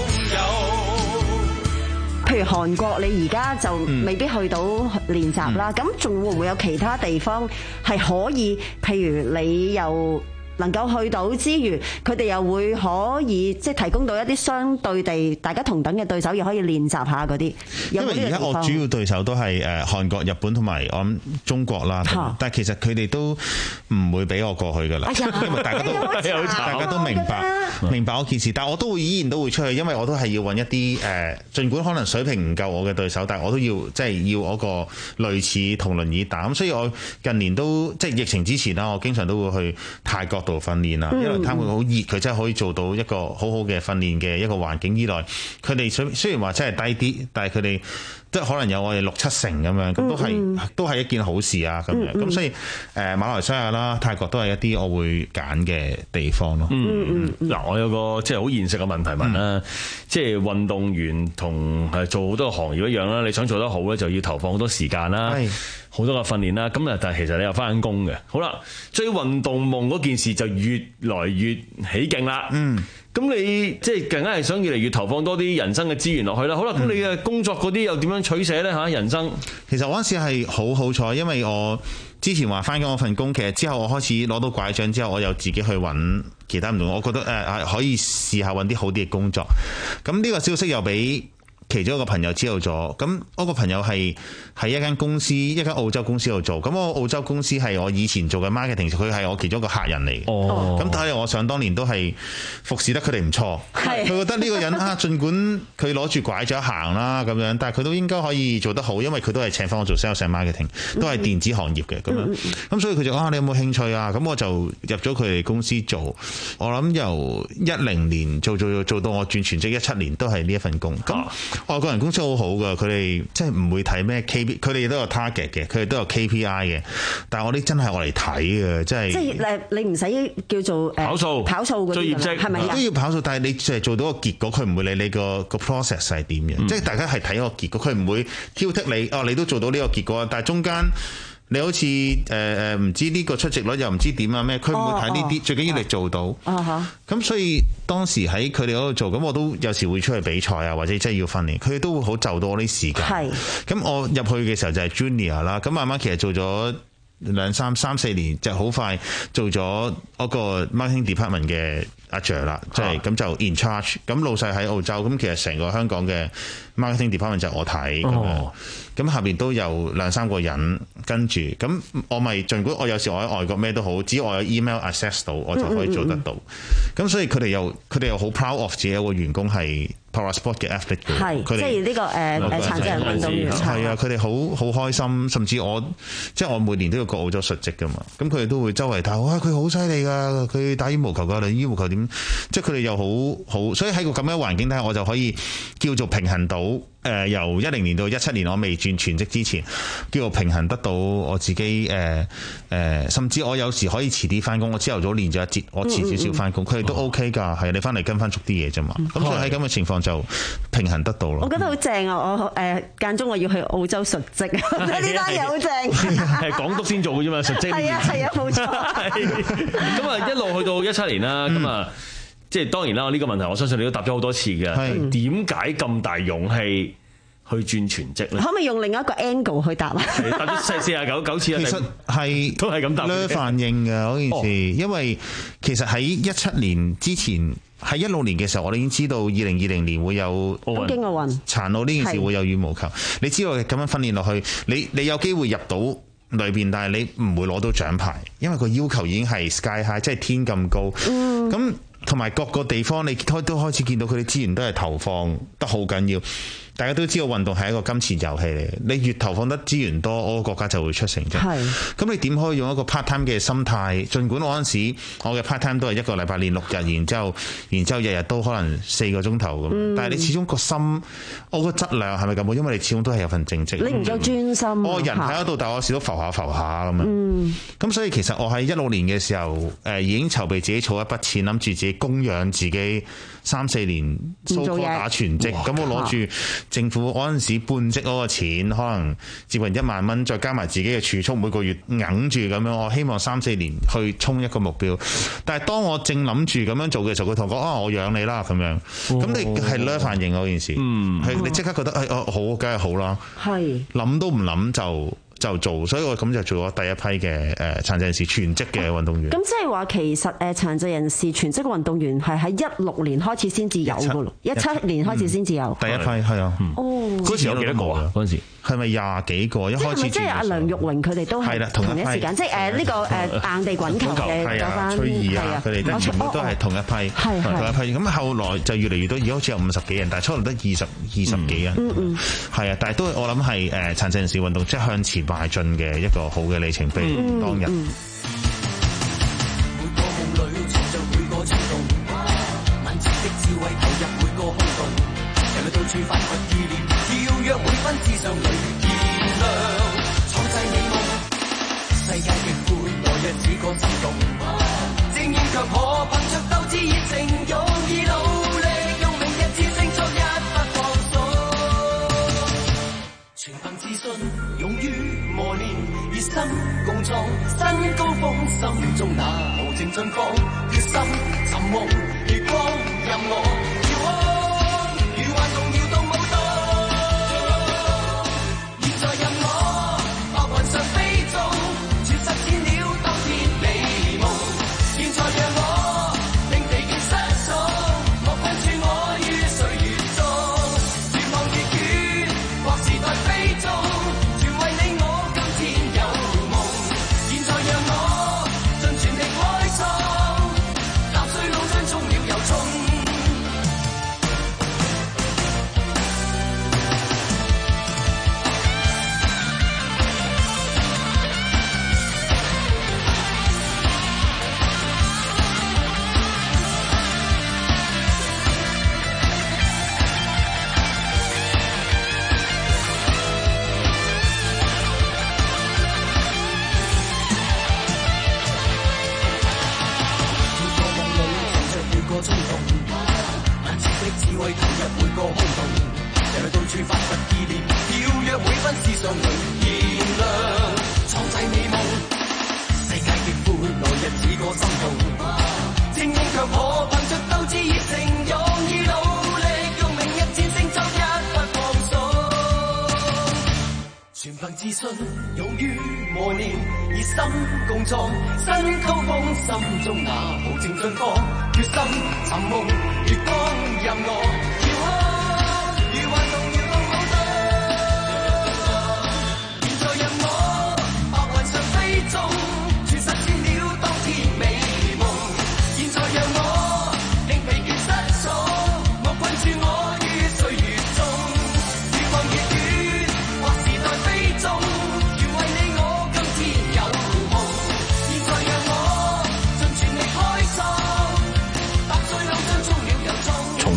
有。 譬如韓國，你而家就未必去到練習啦，咁仲會唔會有其他地方係可以？譬如你又能夠去到之餘，佢哋又會可以即係提供到一啲相對地大家同等嘅對手，又可以練習下嗰啲。 因為而家我主要對手都係誒韓國、日本同埋我諗中國啦，但係其實佢哋都唔會俾我過去㗎啦，因為大家都大家都明白明白我件事，但係我都會依然都會出去，因為我都係要揾一啲誒，儘管可能水平唔夠我嘅對手，但係我都要即係要嗰個類似同輪椅打。咁所以我近年都即係疫情之前啦，我經常都會去泰國度訓練啦，因為他們好熱，佢真係可以做到一個好好嘅訓練嘅一個環境以內。佢哋雖雖然話真係低啲，但係佢哋即係可能有我哋六七成咁樣，咁都係都係一件好事啊咁樣。咁所以誒馬來西亞啦、泰國都係一啲我會揀嘅地方咯。 嗯嗯，嗱，我有個即係好現實嘅問題問啦，即係運動員同係做好多行業一樣啦，你想做得好咧，就要投放好多時間啦。好多嘅訓練啦，咁啊，但係其實你又翻緊工嘅。好啦，追運動夢嗰件事就越來越起勁啦。嗯，咁你即係更加係想越嚟越投放多啲人生嘅資源落去啦。好啦，咁你嘅工作嗰啲又點樣取捨咧？嚇，人生其實嗰陣時係好好彩，因為我之前話翻緊我份工，其實之後我開始攞到拐杖之後，我又自己去揾其他唔同，我覺得誒可以試下揾啲好啲嘅工作。咁呢個消息又俾其中一個朋友知道咗，咁嗰個朋友係喺一間公司，一間澳洲公司度做。咁我澳洲公司係我以前做嘅 marketing，佢係我其中一個客人嚟嘅。哦，咁睇嚟我想當年都係服侍得佢哋唔錯。係，佢覺得呢個人啊，儘管佢攞住拐杖行啦咁樣，但係佢都應該可以做得好，因為佢都係請翻我做 sales and marketing，都係電子行業嘅咁樣。咁所以佢就啊，你有冇興趣啊？咁我就入咗佢哋公司做。我諗由一零年做做做到我轉全職一七年，都係呢一份工。咁外國人公司好好噶，佢哋即係唔會睇咩 K P， 佢哋都有 target 嘅，佢哋都有 K P I 嘅。但係我啲真係我嚟睇嘅，即係即係誒，你唔使叫做誒跑數跑數嗰啲業績係咪都要跑數？但係你就係做到個結果，佢唔會理你個個 process 係點嘅，即係大家係睇個結果，佢唔會挑剔你哦。你都做到呢個結果，但係中間你好似誒誒唔知呢個出席率又唔知點啊咩，佢唔會睇呢啲，最緊要你做到。咁所以當時喺佢哋嗰度做，咁我都有時會出去比賽啊，或者真係要訓練，佢哋都會好就到我啲時間。咁我入去嘅時候就係 junior 啦，咁慢慢其實做咗兩三三四年，就好快做咗嗰個 marketing department 嘅阿 Sir 啦，即係咁就 in charge。咁老細喺澳洲，咁其實成個香港嘅 marketing department 就我睇咁樣。咁下邊都有兩三個人跟住，咁我咪儘管我有時我喺外國咩都好，只要我有 email access 到，我就可以做得到。咁所以佢哋又佢哋又好 proud of 自己有個員工係 Parasport 嘅 athlete 嘅，係即係呢個誒誒殘疾人運動員。係啊，佢哋好好開心，甚至我即係我每年都要過澳洲述職噶嘛，咁佢哋都會周圍睇，哇佢好犀利㗎，佢打羽毛球㗎，你羽毛球點？即係佢哋又好好，所以喺個咁樣環境底下，我就可以叫做平衡到誒由一零年到一七年，我未轉全職之前，叫做平衡得到我自己誒誒、呃，甚至我有時可以遲啲翻工，我朝頭早練咗一節，我遲少少翻工，佢哋都 OK 㗎，係你翻嚟跟翻足啲嘢啫嘛。咁所以喺咁嘅情況就平衡得到咯。 我覺得好正啊！我誒間中我要去澳洲述職，呢單嘢好正。 係港督先做嘅啫嘛，述職。 係啊係啊，冇錯。 咁啊一路去到一七年啦，咁啊。即係當然啦，我呢個問題我相信你都答咗好多次嘅。點解咁大勇氣去轉全職咧？ 可唔可以用另一個 angle 去答啊？ 答咗四四廿九九次啦。 其實係都係咁答。 咧反應嘅嗰件事，哦、因為其實喺一七年之前，喺一六年嘅時候，我哋已經知道二零二零年會有東京奧運殘奧呢件事會有羽毛球。你知道咁樣訓練落去，你你有機會入到裏邊，但係你唔會攞到獎牌，因為個要求已經係 sky high，即係天咁高。咁、嗯同埋各個地方，你開都開始見到佢哋資源都係投放得好緊要。大家都知道運動係一個金錢遊戲嚟，你越投放得資源多，我個國家就會出成績。係。咁你點可以用一個 part time 嘅心態？儘管我嗰陣時我嘅 part time 都係一個禮拜練六日，然之後，然之後日日都可能四個鐘頭咁。嗯、但係你始終個心，我個質量係咪咁好？因為你始終都係有份正職。你唔夠專心、啊。我人喺嗰度，但我時都浮下浮下咁樣。嗯。咁所以其實我喺一六年嘅時候，誒、呃、已經籌備自己儲一筆錢，諗住自己供養自己三四年 so call 打全職。咁我攞住政府嗰陣時半職嗰個錢，可能接近一萬蚊，再加埋自己嘅儲蓄，每個月揞住咁樣。我希望三四年去衝一個目標。但係當我正諗住咁樣做嘅時候，佢同我講：啊，我養你啦咁樣。咁、哦、你係咧反應嗰件事，係、嗯、你即刻覺得誒、哎，好，梗係好啦。係諗都唔諗就。就做，所以我咁就做咗第一批嘅誒殘疾人士全職嘅運動員。咁即係話其實誒殘疾人士全職嘅運動員係喺一六年開始先至有㗎咯，一七年開始先至有、嗯。第一批係啊。哦。嗰時有幾多個啊？嗰陣時係咪廿幾個？一開始即係即係阿梁玉榮佢哋都係同一時間，即係誒呢個誒硬地滾球嘅嗰班。崔儀啊，佢哋都全部都係同一批，同一批。咁後來就越嚟越多，而家好似有五十幾人，但係初頭得二十二十幾人。嗯嗯。係啊，但係都我諗係誒殘疾人士運動即係向前邁進嘅一個好嘅里程碑。嗯、當日。嗯勇於磨練，熱心共創新高峰，心中那無盡進放，決心尋夢月光，任我遙望，如幻童搖動舞蹈。現在任我白雲上飛縱，全實踐了當天美夢。現在讓我令疲倦失所，莫困住我於歲月中，越望越遠，或時代飛縱。勇於磨練，熱心共創新高峰，心中那無盡進放，決心尋夢月光，任我遙看，如幻童搖動舞蹈。現在任我白雲上飛縱，全實踐了當天美夢。現在讓我令疲倦失所，莫困住我於歲月中，越望越遠，或時代飛縱。 重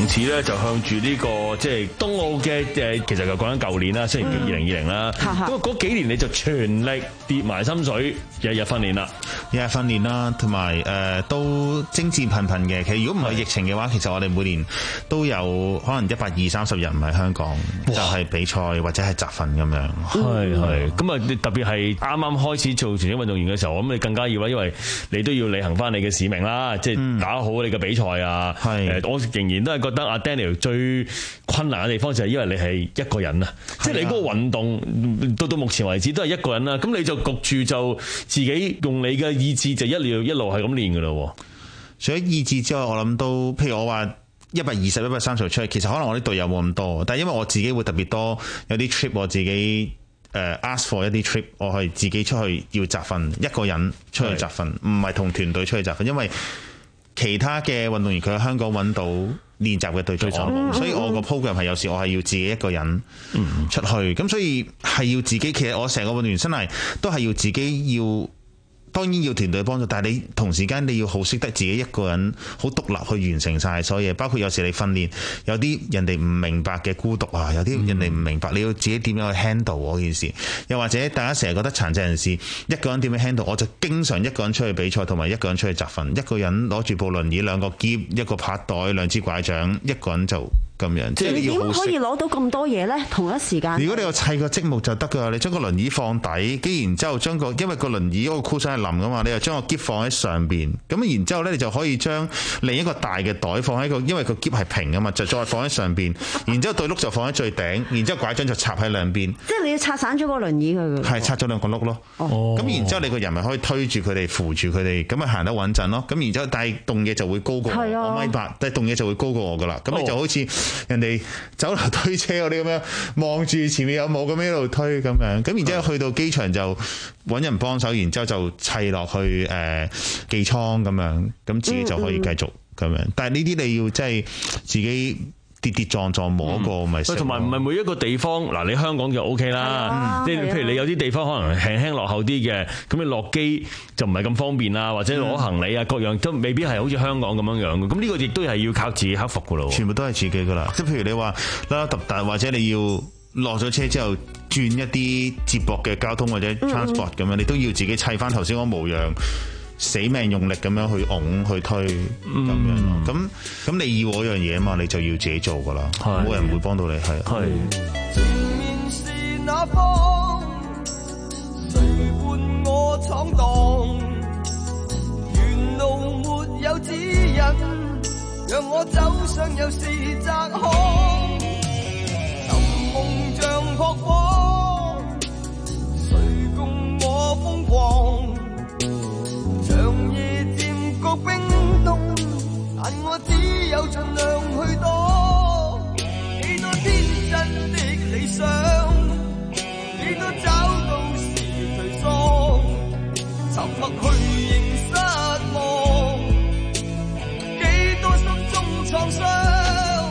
從此咧就向住呢個即係冬奧嘅誒，其實就講緊舊年啦，雖然叫二零二零啦，咁啊嗰幾年你就全力跌埋心水，日日訓練啦， 日日訓練啦，同埋誒都精戰頻頻嘅。其實如果唔係疫情嘅話，其實我哋每年都有可能一百二三十日唔喺香港，就係比賽或者係集訓咁樣。 係係，咁啊特別係啱啱開始做全職運動員嘅時候，咁你更加要啦，因為你都要履行翻你嘅使命啦，即係打好你嘅比賽啊。誒，我仍然都係覺得阿 Daniel 最困難嘅地方就係因為你係一個人啊，即係你嗰個運動到到目前為止都係一個人啦，咁你就焗住就自己用你嘅意志就一路一路係咁練㗎咯。 除咗意志之外，我諗都譬如我話一百二十、一百三十出去，其實可能我啲隊友冇咁多，但係因為我自己會特別多，有啲 trip 我自己誒 ask for 一啲 trip，我係自己出去要集訓，一個人出去集訓，唔係同團隊出去集訓，因為其他嘅運動員佢喺香港揾到練習嘅對象，所以我個 program 係有時我係要自己一個人出去，咁所以係要自己。其實我成個運動員生涯都係要自己要。當然要團隊幫助，但係你同時間你要好識得自己一個人好獨立去完成晒所有嘢，包括有時你訓練有啲人哋唔明白嘅孤獨啊，有啲人哋唔明白，你要自己點樣去 handle 嗰件事，又或者大家成日覺得殘疾人士一個人點樣 handle， 我就經常一個人出去比賽，同埋一個人出去集訓，一個人攞住部輪椅，兩個篋，一個拍袋，兩支拐杖，一個人就咁樣。即係你點可以攞到咁多嘢呢？同一時間， 如果你有砌個積木就得㗎，你將個輪椅放底，跟然之後將個因為個輪椅嗰個 cushion係冧㗎嘛，你又將個篋放喺上邊，咁然之後咧你就可以將另一個大嘅袋放喺個，因為個篋係平㗎嘛，就再放喺上邊，然之後對碌就放喺最頂，然之後拐杖就插喺兩邊。即係你要拆散咗個輪椅佢。 係拆咗兩個碌咯。哦。咁然之後你個人咪可以推住佢哋，扶住佢哋，咁咪行得穩陣咯。咁然之後但係棟嘢就會高過我，係啊，我米八，但係棟嘢就會高過我㗎啦。咁你就好似人哋走樓推車嗰啲咁樣，望住前面有冇咁樣一路推咁樣，咁然之後去到機場就揾人幫手，然之後就砌落去誒寄倉咁樣，咁自己就可以繼續咁樣。但係呢啲你要即係自己跌跌撞撞摸過咪。 同埋唔係每一個地方嗱，你香港就 O K 啦。即係譬如你有啲地方可能輕輕落後啲嘅，咁你落機就唔係咁方便啊，或者攞行李啊各樣都未必係好似香港咁樣樣嘅。咁呢個亦都係要靠自己克服噶咯。 全部都係自己噶啦。即係譬如你話啦揼大，或者你要落咗車之後轉一啲接駁嘅交通或者 transport 咁樣，你都要自己砌翻頭先嗰模樣。死命用力咁樣去拱去推咁、嗯、樣咯，咁咁你要嗰樣嘢啊嘛，你就要自己做噶啦，冇人會幫到你係。係。前面是那方，誰伴我闖蕩？沿路沒有指引，讓我走上又是窄巷。尋夢像撲火，誰共我瘋狂？長夜漸覺冰凍，但我只有盡量去躲。幾多天真的理想，幾多找到時頹喪，沉默去仍失望，幾多心中創傷，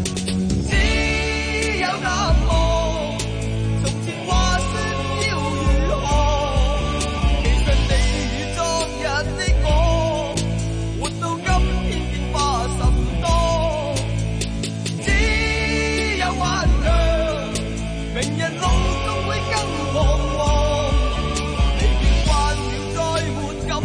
只有淡漠。從前話說要如何，其實你昨日的我，活到今天變化甚多，只有幻想，明日路終會更彷徨，疲倦慣了再沒感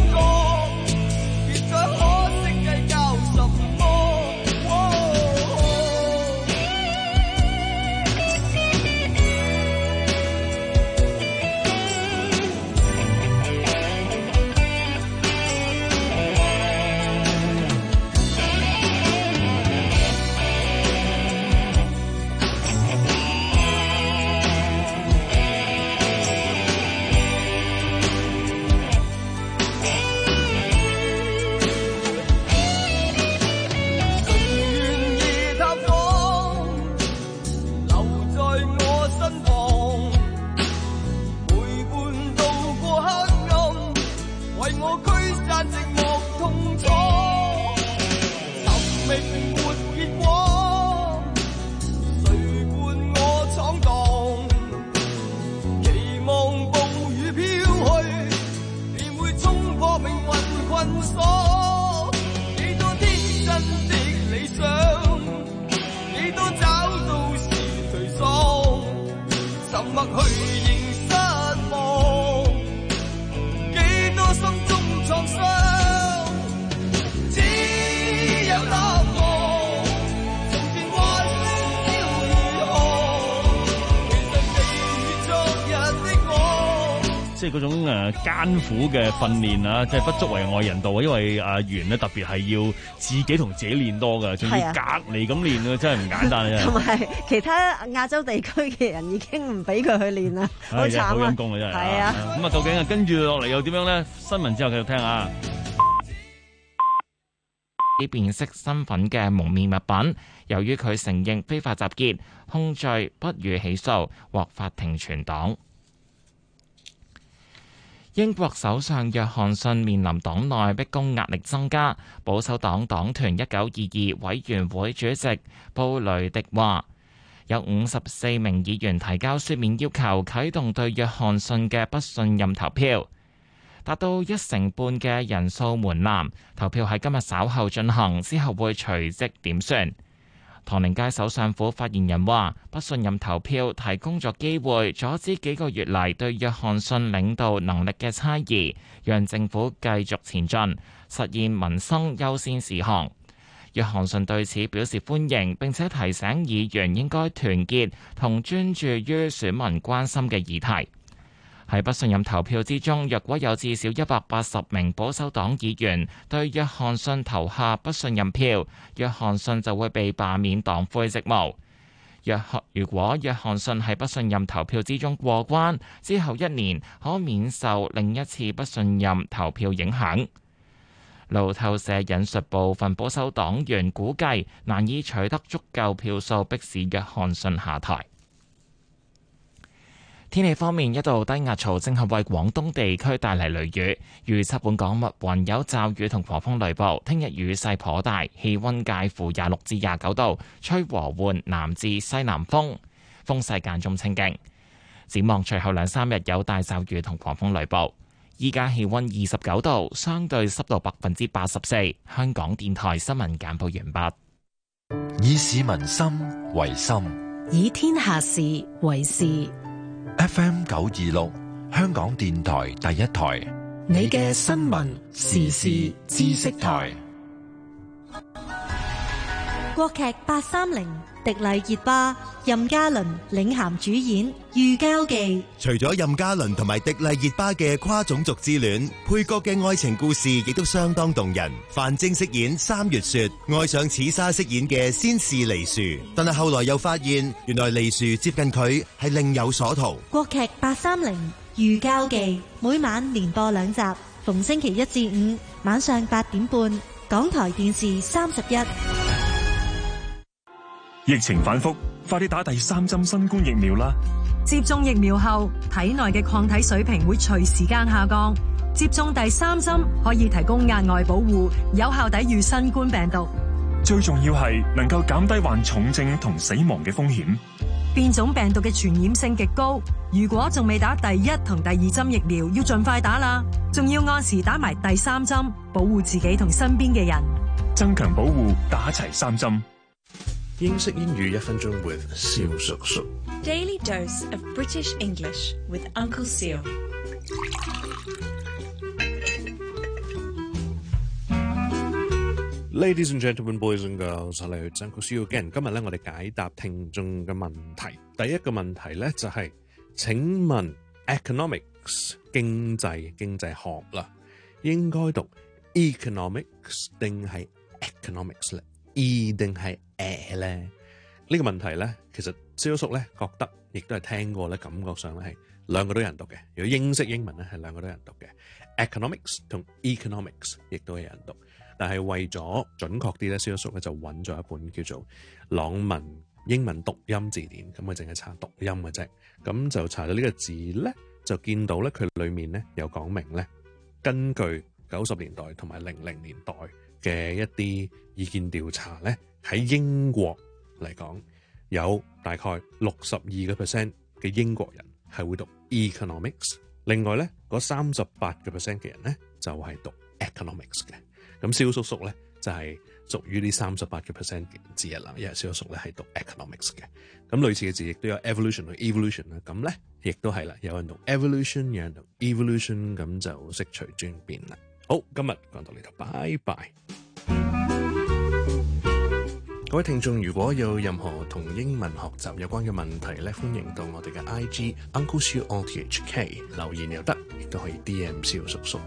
即係嗰種誒艱苦嘅訓練啊，即係不足為外人道啊！因為阿袁咧特別係要自己同自己練多㗎，仲要隔離咁練啊，真係唔簡單啊！ 同埋其他亞洲地區嘅人已經唔俾佢去練啦，好慘啊！ 好陰功啊，真係。係啊，咁啊，究竟啊跟住落嚟又點樣咧？新聞之後繼續聽下。 辨識身份嘅蒙面物品，由於佢承認非法集結，控罪不予起訴，獲法庭存檔。英國首相約翰遜面臨黨內逼宮壓力增加，保守黨黨團一九二二委員會主席布雷迪話，有五十四名議員提交書面要求啟動對約翰遜嘅不信任投票。達到一成半嘅人數門檻，投票喺今日稍後進行，之後會隨即點算。唐寧街首相府發言人話，不信任投票提供咗機會，阻止幾個月嚟對約翰遜領導能力嘅猜疑，讓政府繼續前進，實現民生優先事項。約翰遜對此表示歡迎，並且提醒議員應該團結同專注於選民關心嘅議題。喺不信任投票之中，若果有至少一百八十名保守黨議員對約翰遜投下不信任票，約翰遜就會被罷免黨魁職務。若如果約翰遜喺不信任投票之中過關，之後一年可免受另一次不信任投票影響。路透社引述部分保守黨員估計，難以取得足夠票數，迫使約翰遜下台。天氣方面，一道低壓槽正係為廣東地區帶嚟雷雨，預測本港密雲有驟雨同狂風雷暴。聽日雨勢頗大，氣溫介乎廿六至廿九度，吹和緩南至西南風，風勢間中清勁。展望隨後兩三日有大驟雨同狂風雷暴。依家氣溫二十九度，相對濕度百分之八十四。香港電台新聞簡報完畢。 以市民心為心， 以天下事為事。 F M 九二六，香港電台第一台， 你嘅新聞時事知識台。 國劇八三零，迪麗熱巴、任嘉倫領銜主演《遇交記》。 除咗任嘉倫同埋迪麗熱巴嘅跨種族之戀，配角嘅愛情故事亦都相當動人。范晶飾演三月雪，愛上此莎飾演嘅先是梨樹，但係後來又發現，原來梨樹接近佢係另有所圖。 國劇八三零《遇交記》，每晚連播兩集，逢星期一至五晚上八點半，港台電視三十一。 疫情反覆，快啲打第三針新冠疫苗啦！ 接種疫苗後，體內嘅抗體水平會隨時間下降。接種第三針可以提供額外保護，有效抵禦新冠病毒。 最重要係能夠減低患重症同死亡嘅風險。 變種病毒嘅傳染性極高，如果仲未打第一同第二針疫苗，要盡快打啦！仲要按時打埋第三針，保護自己同身邊嘅人。 增強保護，打齊三針。 英式英語一分鐘 with 蕭叔叔。 Daily dose of British English with Uncle Seal。 Ladies and gentlemen, boys and girls， 我係 Uncle Seal again。今日咧，我哋解答聽眾嘅問題。第一個問題咧就係、是，請問 economics 經濟經濟學啦，應該讀 economics 定係 economics 咧？E 定係 A 咧？呢、這個問題咧，其實蕭叔咧覺得，亦都係聽過咧，感覺上咧係兩個都有人讀嘅。如果英式英文咧係兩個都有人讀嘅 ，economics 同 economics 亦都有人讀。但係為咗準確啲咧，蕭叔咧就揾咗一本叫做《朗文英文讀音字典》，咁佢淨係查讀音嘅啫。咁就查到呢個字咧，就見到咧佢裡面咧有講明咧，根據九十年代同埋零零年代嘅一啲意見調查咧，喺英國嚟講，有大概六十二個 percent 嘅英國人係會讀 economics， 另外咧嗰三十八個 percent 嘅人咧就係、是、讀 economics 嘅。咁蕭叔叔咧就係、是、屬於呢三十八個 percent 之一啦，因為蕭叔叔咧係讀 economics 嘅。咁類似嘅字亦都有 evolution 同 evolution 啦，咁咧亦都係啦，有人讀 evolution， 有人讀 evolution， 咁就悉隨尊便啦。好，今日講到呢度，拜拜。 各位聽眾，如果有任何同英文學習有關嘅問題咧，歡迎到我哋嘅 I G Uncle Siu O T H K 留言又得，亦都可以 D M 蕭叔叔。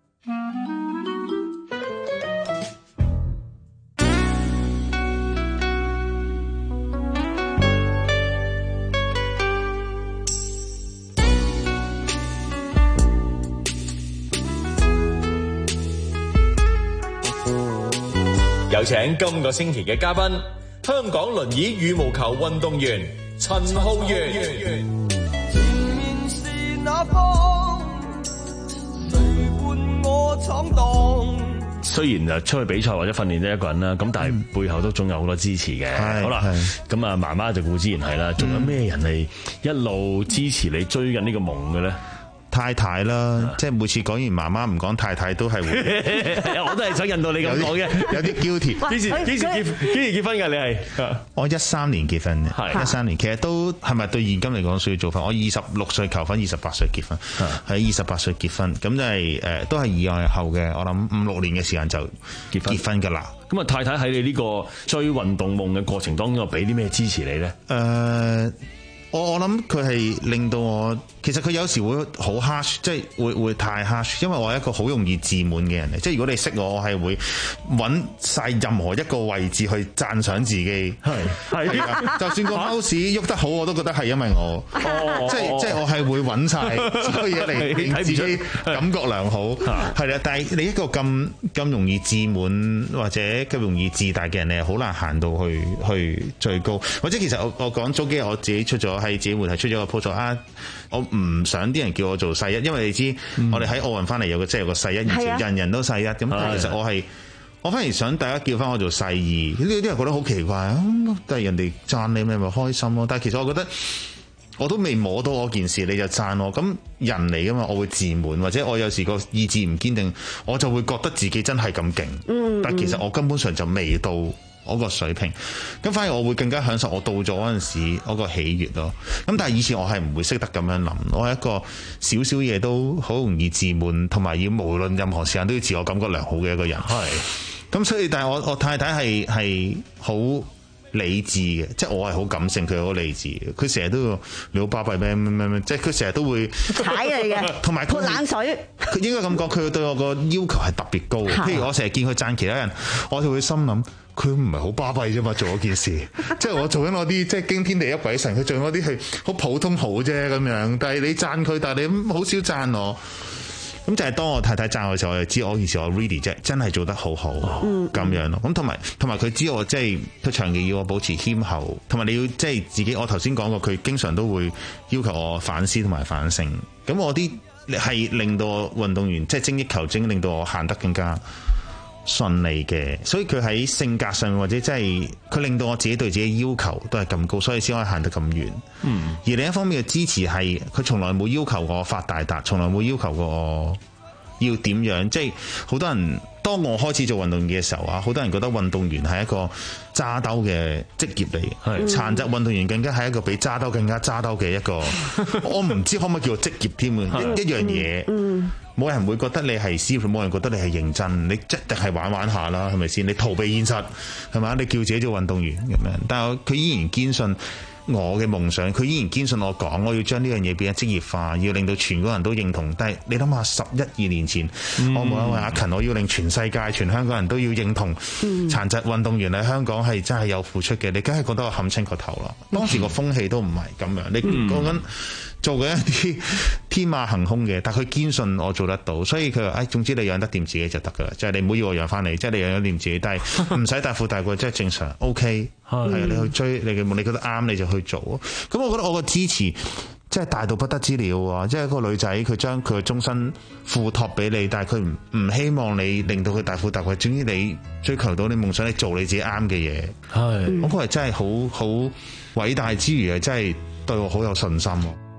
有請今個星期嘅嘉賓，香港輪椅羽毛球運動員陳浩源。 前面是那方，誰伴我闖蕩？ 雖然就出去比賽或者訓練得一個人啦，咁但係背後都總有好多支持嘅。 嗯、 好啦，咁啊媽媽就固之然係啦，仲有咩人係一路支持你追緊呢個夢嘅咧？ 太太啦，即係每次講完媽媽唔講太太都係會， 我都係想引到你咁講嘅， 有啲 guilty。 幾時幾時結幾時結婚㗎？你係我一三年結婚嘅，一三年其實都係咪對現今嚟講需要做法？我二十六歲求婚，二十八歲結婚，喺二十八歲結婚，咁就係誒都係意外後嘅。我諗五六年嘅時間就結結婚㗎啦。 咁啊，太太喺你呢個追運動夢嘅過程當中，俾啲咩支持你咧？ 誒、呃。我我諗佢係令到我，其實佢有時會好 harsh，即係會會太 harsh，因為我係一個好容易自滿嘅人嚟。即係如果你識我，我係會揾晒任何一個位置去讚賞自己。係係啊，就算個 mouse 喐得好，我都覺得係因為我。哦、即係即係我係會揾晒所有嘢嚟令自己感覺良好。係啦，但係你一個咁咁容易自滿或者咁容易自大嘅人，你係好難行到去去最高。或者其實我我講早幾日我自己出咗。係自己媒體出咗個 post 啊！我唔想啲人叫我做世一，因為你知、嗯、我哋喺奧運翻嚟有個即係有個世一，而且人人都世一。咁、啊、其實我係我反而想大家叫翻我做世二。呢啲人覺得好奇怪啊！但係人哋讚你咪咪開心咯。但係其實我覺得我都未摸到嗰件事，你就讚我。咁人嚟噶嘛，我會自滿，或者我有時個意志唔堅定，我就會覺得自己真係咁勁。嗯、但係其實我根本上就未到我個水平，咁反而我會更加享受我到咗嗰陣時我個喜悅咯。咁但係以前我係唔會識得咁樣諗，我係一個少少嘢都好容易自滿，同埋要無論任何時間都要自我感覺良好嘅一個人。係，咁所以但係我我太太係係好理智嘅，即係我係好感性，佢係好理智嘅。佢成日都要你好巴閉咩咩咩咩，即係佢成日都會踩你嘅，同埋潑冷水。 佢應該咁講，佢對我個要求係特別高。譬如我成日見佢讚其他人，我就會心諗。佢唔係好巴閉啫嘛，做嗰件事，即係我做緊我啲即係驚天地泣鬼神，佢做緊嗰啲係好普通好啫咁樣。但係你讚佢，但係你好少讚我。咁就係當我太太讚我嘅時候，我就知我件事我 really 啫，真係做得好好咁、嗯、樣咯。咁同埋同埋佢知我即係佢長期要我保持謙厚，同埋你要即係自己。我頭先講過，佢經常都會要求我反思同埋反省。咁我啲係令到我運動員即係精益求精，令到我行得更加順利嘅，所以佢喺性格上或者即係佢令到我自己對自己要求都係咁高，所以先可以行得咁遠。嗯，而另一方面嘅支持係佢從來冇要求過我發大達，從來冇要求過我要點樣。即係好多人當我開始做運動員嘅時候啊，好多人覺得運動員係一個揸兜嘅職業嚟，係殘疾運動員更加係一個比揸兜更加揸兜嘅一個，我唔知可唔可以叫做職業添啊，一一樣嘢。嗯。冇人會覺得你係 serious，冇人覺得你係認真，你一定係玩玩下啦，係咪先？你逃避現實係嘛？你叫自己做運動員咁樣，但係佢依然堅信我嘅夢想，佢依然堅信我講，我要將呢樣嘢變得職業化，要令到全個人都認同。但係你諗下，十一二年前，嗯、我冇因為阿勤，我要令全世界、全香港人都要認同殘疾運動員喺香港係真係有付出嘅，你梗係覺得我冚清個頭啦。當時個風氣都唔係咁樣，你講緊。做緊一啲天馬行空嘅，但佢堅信我做得到，所以佢話：，哎，總之你養得掂自己就得噶啦，即係你唔好要我養翻你，即係你養得掂自己，但係唔使大富大貴，即係正常 ，OK，係你去追你嘅夢，你覺得啱你就去做。咁我覺得我個支持即係大到不得之了啊！即係個女仔佢將佢嘅終身付託俾你，但係佢唔唔希望你令到佢大富大貴，總之你追求到你夢想，你做你自己啱嘅嘢。係，我覺得真係好好偉大之餘，係真係對我好有信心。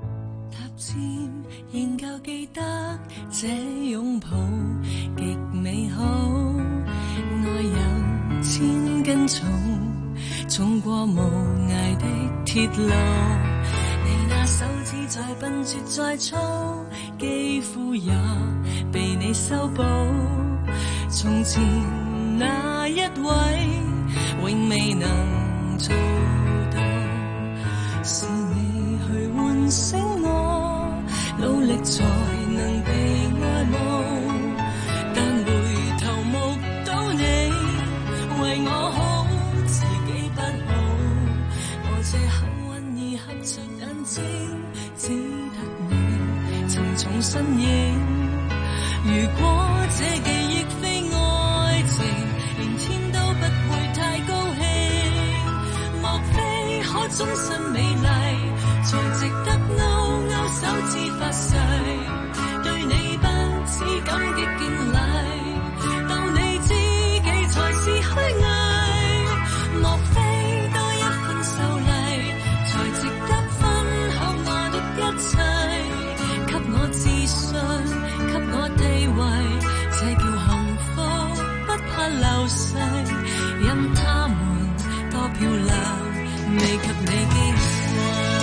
仍舊記得這擁抱極美好，愛有千斤重，重過無涯的鐵路。你那手指再笨拙再粗，肌膚也被你修補。從前那一位永未能做到，是你去喚醒我，努力才能被愛慕，但回頭目睹你為我好，自己不好，我這幸運兒合着眼睛，只得你沉重身影。如果這記憶非愛情，連天都不會太高興。莫非可終身美麗，才值得勾勾手指發誓，對你不止感激敬禮，當你知己才是虛偽。莫非多一份秀麗，才值得分享我的一切，給我自信，給我地位，這叫幸福，不怕流逝，任他們多漂亮，未及你矜貴。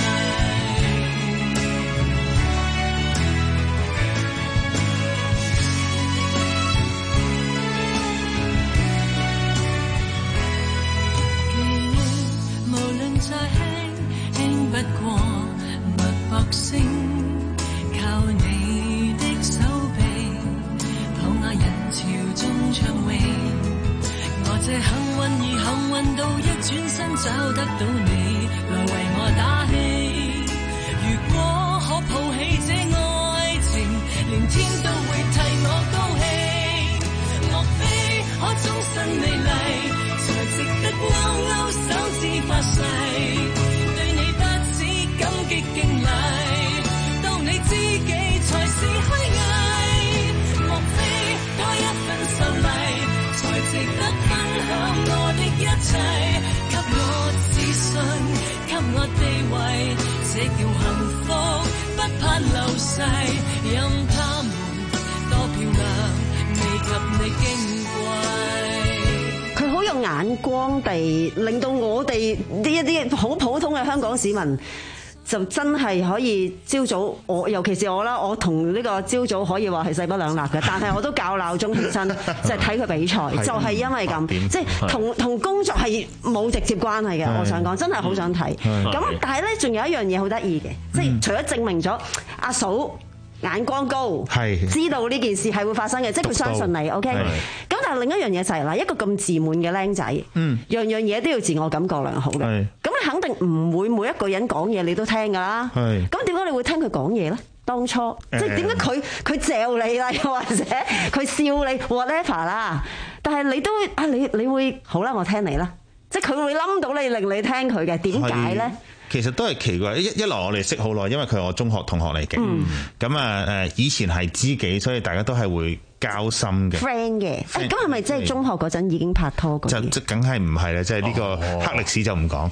記憶無論再輕，輕不過脈搏聲，靠你的手臂，抱雅人潮中暢泳。我這幸運兒幸運到一轉身找得到你，來為我打氣。如果可抱起這愛情，連天都會替我高興。莫非可終身美麗，才值得勾勾手指發誓，對你不止感激敬禮，當你知己才是虛偽。莫非多一份秀麗，才值得分享我的一切，給我自信，給我地位，這叫幸福，不怕流逝，任他們多漂亮，未及你矜貴。 佢好有眼光地令到我哋呢一啲好普通嘅香港市民，就真係可以朝早，我尤其是我啦，我同呢個朝早可以話係勢不兩立嘅，但係我都較鬧鐘起身，即係睇佢比賽，就係因為咁，即係同同工作係冇直接關係嘅。我想講，真係好想睇。咁但係咧，仲有一樣嘢好得意嘅，即係除咗證明咗阿嫂眼光高，知道呢件事係會發生嘅，即係佢相信你。OK。咁但係另一樣嘢就係嗱，一個咁自滿嘅僆仔，樣樣嘢都要自我感覺良好嘅。咁你肯定唔會每一個人講嘢你都聽㗎啦。咁點解你會聽佢講嘢咧？當初即係點解佢佢嚼你啦，又或者佢笑你 whatever 啦？但係你都啊，你你會好啦，我聽你啦。即係佢會冧到你，令你聽佢嘅。點解咧？ 其實都係奇怪，一一來我哋識好耐，因為佢係我中學同學嚟嘅。咁啊誒，以前係知己，所以大家都係會交心嘅 friend 嘅。誒，咁係咪即係中學嗰陣已經拍拖嗰啲？ 就即梗係唔係啦，即係呢個黑歷史就唔講。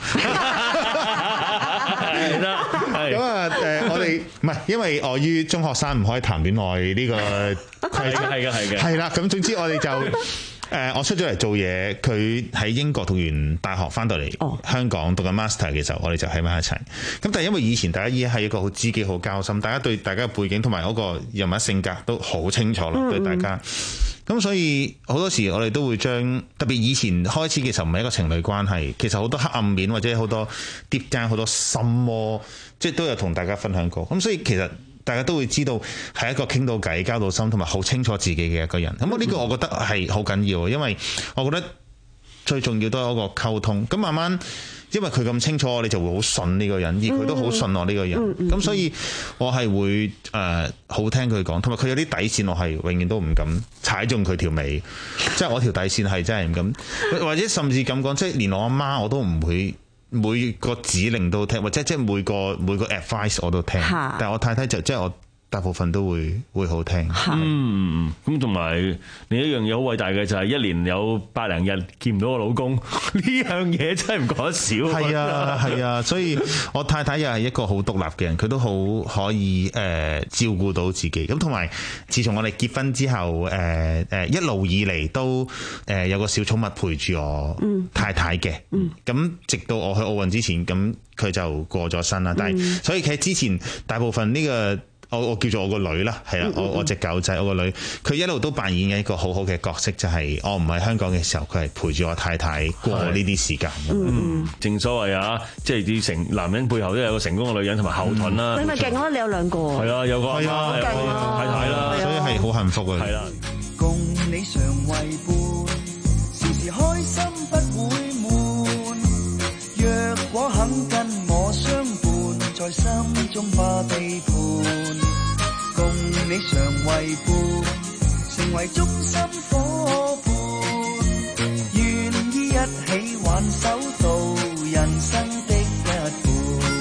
係啦，咁啊誒，我哋唔係因為礙於中學生唔可以談戀愛呢個規則，係嘅係嘅，係啦。咁總之我哋就。誒，我出咗嚟做嘢，佢喺英國讀完大學，翻到嚟香港讀緊 master 嘅時候，我哋就喺埋一齊。咁但係因為以前大家已經係一個好知己、好交心，大家對大家嘅背景同埋嗰個人物性格都好清楚啦，嗯嗯對大家。咁所以好多時我哋都會將，特別以前開始嘅時候唔係一個情侶關係，其實好多黑暗面或者好多 deep down 好多心魔，即係都有同大家分享過。咁所以其實大家都會知道係一個傾到偈、交到心，同埋好清楚自己嘅一個人。咁我呢個我覺得係好緊要，因為我覺得最重要都係一個溝通。咁慢慢因為佢咁清楚，我哋就會好信呢個人，而佢都好信我呢個人。咁、嗯嗯、所以我係會誒、呃、好聽佢講，同埋佢有啲底線，我係永遠都唔敢踩中佢條尾。即係我條底線係真係唔敢，或者甚至咁講，即係連我阿媽我都唔會。每個指令都聽，或者即係每個每個 advice 我都聽，但係我太太就即係我大部分都會會好聽。 嗯，咁同埋另一樣嘢好偉大嘅就係一年有百零日見唔到我老公，呢樣嘢真係唔講得少。 係啊係啊，所以我太太又係一個好獨立嘅人，佢都好可以誒、呃、照顧到自己。咁同埋自從我哋結婚之後，誒、呃、誒一路以嚟都誒有個小寵物陪住我太太嘅。嗯，咁直到我去奧運之前，咁佢就過咗身啦。但係所以其實之前大部分呢、呢個。 我我叫做我個女啦，係啦，我我隻狗仔，我個女，佢一路都扮演嘅一個好好嘅角色，就係我唔喺香港嘅時候，佢係陪住我太太過呢啲時間。 嗯，正所謂啊，即係啲成男人背後都有個成功嘅女人同埋後盾啦。 你咪勁咯，你有兩個。 係啊，有個阿媽，有個太太啦， 所以係好幸福啊。係啦。 共你常為伴，時時開心不會悶。若果肯跟我相伴，在心中化地盤。共你常為伴，成為終身夥伴。願意一起挽手到人生的一半。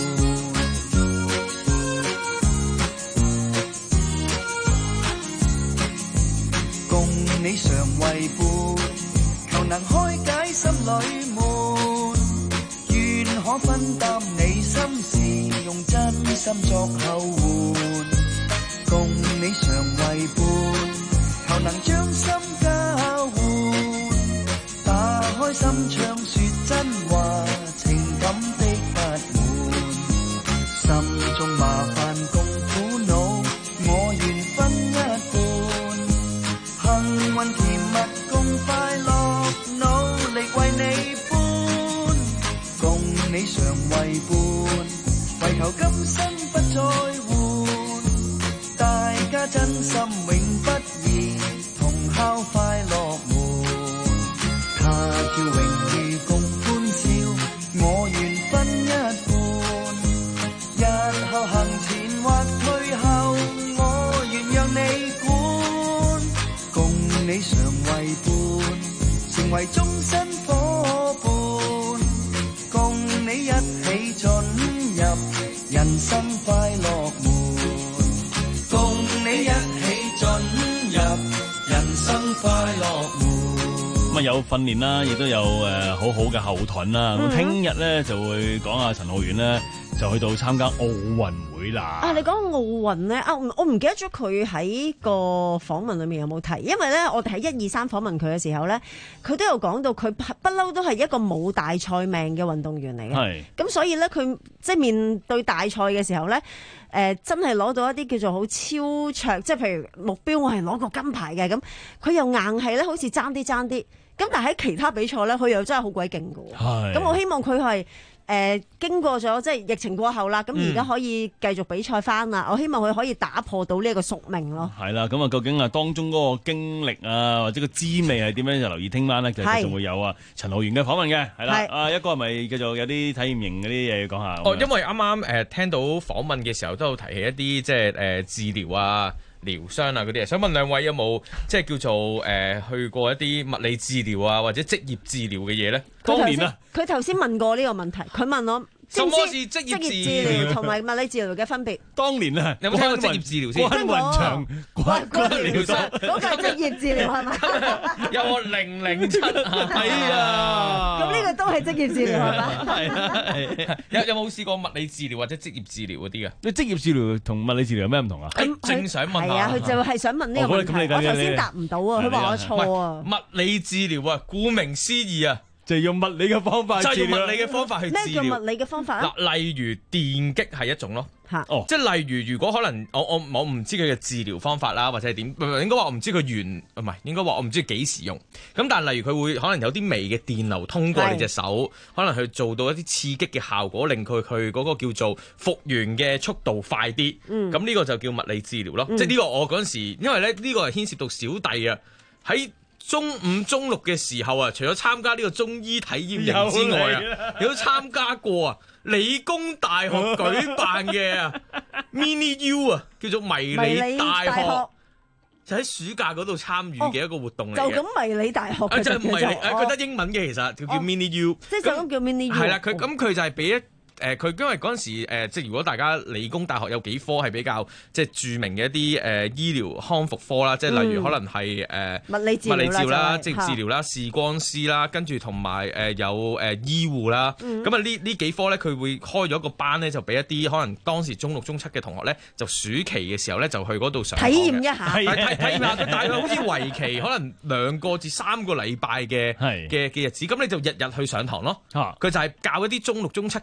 共你常為伴，求能開解心裏悶。願可分擔你心事，用真心作後援。共你常為伴，求能將心交換。打開心窗說真話，情感的不滿。心中麻煩共苦惱，我願分一半。幸運甜蜜共快樂，努力為你伴。共你常為伴，為求今生不再換。大家真心永不移，同敲快樂門。他朝榮譽共歡笑，我願分一半。日後行前或退後，我願讓你管。共你常為伴，成為終身夥伴。共你一起進入人生快樂門。共你一起進入人生快樂門。 咁啊有訓練啦，亦都有誒好好嘅後盾啦。咁聽日咧就會講下陳浩源咧就去到參加奧運會啦。 啊，你講奧運咧啊，我唔記得咗佢喺個訪問裏面有冇提，因為咧我哋喺一二三訪問佢嘅時候咧，佢都有講到佢不嬲都係一個冇大賽命嘅運動員嚟嘅。係。咁所以咧佢即係面對大賽嘅時候咧。誒、呃、真係攞到一啲叫做好超卓，即係譬如目標我係攞個金牌嘅，咁佢又硬係咧好似爭啲爭啲，咁但係喺其他比賽咧佢又真係好鬼勁㗎喎。咁我希望佢係誒經過咗即係疫情過後啦，咁而家可以繼續比賽翻啦。嗯、我希望佢可以打破到呢一個宿命咯。係啦， 咁啊究竟啊當中嗰個經歷啊或者個滋味係點樣？就留意聽晚咧，其實仲會有啊陳浩源嘅訪問嘅，係啦。啊一個係咪叫做有啲體驗型嗰啲嘢要講下？ 哦，因為啱啱誒聽到訪問嘅時候都有提起一啲即係誒治療啊、療傷啊嗰啲嘢，想問兩位有冇即係叫做誒、呃、去過一啲物理治療啊或者職業治療嘅嘢咧？當年啊， 佢頭先問過呢個問題，佢問我。 什麼是職業治療同埋物理治療嘅分別？ 當年啊， 有冇聽過職業治療先？ 關雲長、關骨療室， 嗰個係職業治療係咪？ 有我零零七係啊！ 咁呢個都係職業治療係嘛？ 係啊！有有冇試過物理治療或者職業治療嗰啲嘅？ 你職業治療同物理治療有咩唔同啊？ 正想問下。 係啊，佢就係想問呢個問題。我頭先答唔到啊，佢話我錯啊。 物理治療啊，顧名思義啊。 就係用物理嘅方法治療， 就係用物理嘅方法去治療。 咩叫物理嘅方法啊？ 嗱，例如電擊係一種咯。 嚇， 哦，即係例如，如果可能，我我我唔知佢嘅治療方法啦，或者係點，應該話我唔知佢原，唔係應該話我唔知幾時用。咁但係例如佢會可能有啲微嘅電流通過你隻手，可能去做到一啲刺激嘅效果，令佢佢嗰個叫做復原嘅速度快啲。嗯，咁呢個就叫物理治療咯。嗯、即係呢個我嗰陣時，因為咧呢個係牽涉到小弟啊喺。中五、中六嘅時候啊，除咗參加呢個中醫體驗營之外啊，有參加過啊理工大學舉辦嘅啊 Mini U 啊，叫做迷你大學，大學就喺暑假嗰度參與嘅一個活動嚟嘅。 就咁迷你大學嘅， 就係迷你，佢得英文嘅其實，叫叫 Mini U， 即係就咁叫 Mini U。 係啦，佢咁佢就係俾一。誒佢、呃、因為嗰陣時、呃、即係如果大家理工大學有幾科係比較即係著名嘅一啲誒、呃、醫療康復科啦，即係例如可能係誒、呃、 物理治療、 物理治療啦、職業、 就是、 治療啦、視光師啦，跟住同埋誒有誒、呃、醫護啦。咁啊呢呢幾科咧，佢會開咗個班咧，就俾一啲可能當時中六、中七嘅同學咧，就暑期嘅時候咧，就去嗰度上堂體驗一下， 體體驗下。佢大概好似為期可能兩個至三個禮拜嘅嘅嘅日子，咁你就日日去上堂咯。佢就係教一啲中六、中七嘅同學，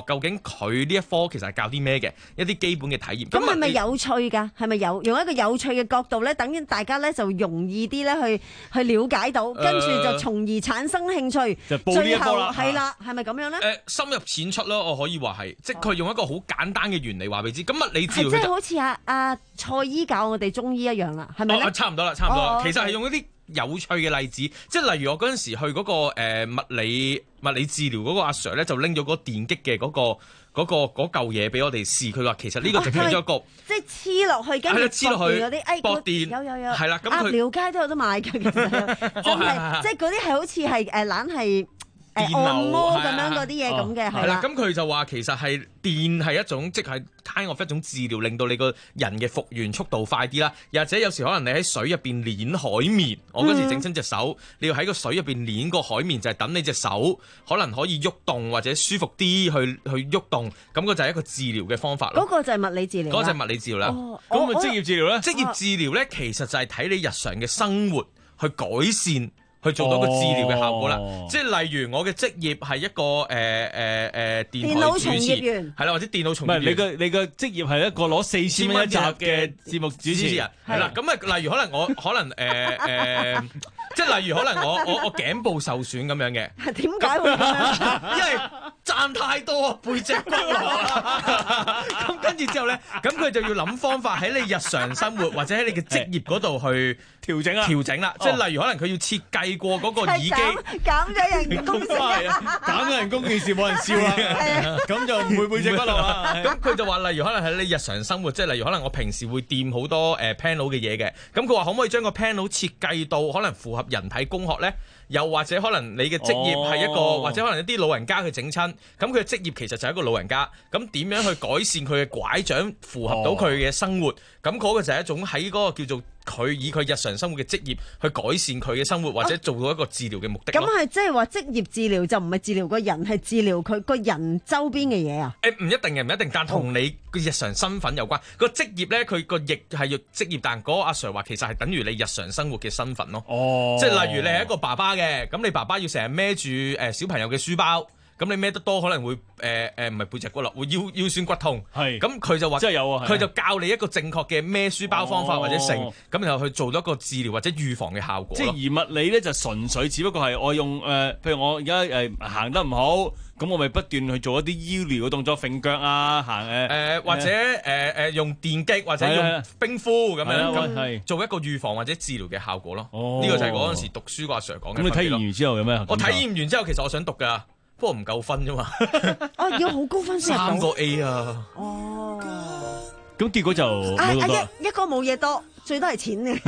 究竟佢呢一科其實係教啲咩嘅一啲基本嘅體驗。 咁係咪有趣㗎？係咪有用一個有趣嘅角度咧，等大家咧就容易啲咧去去了解到，跟住就從而產生興趣， 就報呢一科啦。 係啦，係咪咁樣咧？ 誒，深入淺出咯，我可以話係，即係佢用一個好簡單嘅原理話俾你知。咁物理治療即係好似阿阿蔡醫教我哋中醫一樣啦，係咪咧？ 哦，差唔多啦，差唔多啦。 哦、 其實係用一啲有趣嘅例子，即係例如我嗰陣時去嗰、嗰個、呃、物理物理治療嗰個阿 Sir 咧，就拎咗嗰個電擊嘅嗰、嗰個嗰、嗰個嗰嚿嘢俾我哋試。佢話其實呢個就其中一個， 哦、即係黐落去，跟住黐落去嗰啲誒駁電， 有有有， 係啦。咁鴨佢寮街都有得賣嘅，其實真係，即係嗰啲係好似係誒懶係。按摩咁樣嗰啲嘢咁嘅係啦， 咁佢就話其實係電係一種，即係 kind of 一種治療，令到你個人嘅復原速度快啲啦。又或者有時可能你喺水入邊捏海綿，我嗰時整親隻手，你要喺個水入邊捏個海綿，就係等你隻手可能可以喐動或者舒服啲去去喐動，咁個就係一個治療嘅方法咯。 嗰個就係物理治療， 嗰個就係物理治療啦。咁啊，職業治療咧？職業治療咧，其實就係睇你日常嘅生活去改善。去做到個治療嘅效果啦，哦、即係例如我嘅職業係一個誒誒誒電腦從業員，係啦，或者電腦從業員。 唔係你嘅你嘅職業係一個攞四千蚊一集嘅節目主持人， 係啦。咁啊，例如可能我可能誒誒、呃呃，即係例如可能我我我頸部受損咁樣嘅， 點解會咁樣？ 因為賺太多背脊骨啦。咁跟住之後咧，咁佢就要諗方法喺你日常生活或者喺你嘅職業嗰度去調整啊， 調整啦。即係例如可能佢要設計過嗰個耳機， 減咗人工， 減咗人工件事冇人笑啦，咁就唔會背脊骨啦。 咁佢就話，例如可能喺你日常生活，即係例如可能我平時會掂好多誒 panel 嘅嘢嘅，咁佢話可唔可以將個 panel 設計到可能符合人體工學咧？又或者可能你嘅職業係一個，哦、或者可能一啲老人家去整親，咁佢嘅職業其實就係一個老人家，咁點樣去改善佢嘅拐杖，符合到佢嘅生活？咁嗰、哦、個就係一種喺嗰個叫做佢以佢日常生活嘅職業去改善佢嘅生活，或者做到一個治療嘅目的。 咁係即係話職業治療就唔係治療個人，係治療佢個人周邊嘅嘢啊？ 誒唔一定嘅，唔一定，但同你個日常身份有關。個職業咧，佢個亦係要職業，但嗰個阿 Sir 話其實係等於你日常生活嘅身份咯。哦，即係例如你係一個爸爸嘅，咁你爸爸要成日孭住誒小朋友嘅書包。咁你孭得多可能會誒誒唔係背脊骨咯，會腰腰酸骨痛。係，咁佢就話，真係有啊，佢就教你一個正確嘅孭書包方法、哦、或者成，咁然後去做到一個治療或者預防嘅效果。即係而物理咧就純粹只不過係我用誒、呃，譬如我而家誒行得唔好，咁我咪不斷去做一啲醫療嘅動作，揈腳啊，行誒誒、呃、或者誒誒、呃、用電擊或者用冰敷咁樣，咁做一個預防或者治療嘅效果咯。呢、哦、個就係嗰陣時讀書個阿 Sir 講嘅。咁你體驗完之後有咩？我體驗完之後，其實我想讀㗎。不過唔夠分啫嘛， 哦要好高分先入到三個 A 啊， 哦， 咁結果就冇咁多。 一一個冇嘢多，最多係錢嘅。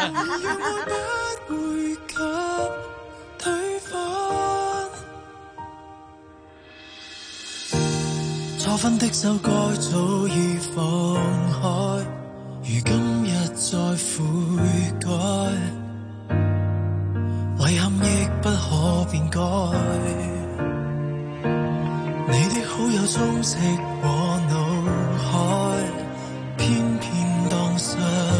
錯分的手該早已放開，如今一再悔改，遺憾亦不可變改。你的好友充斥我腦海，偏偏當失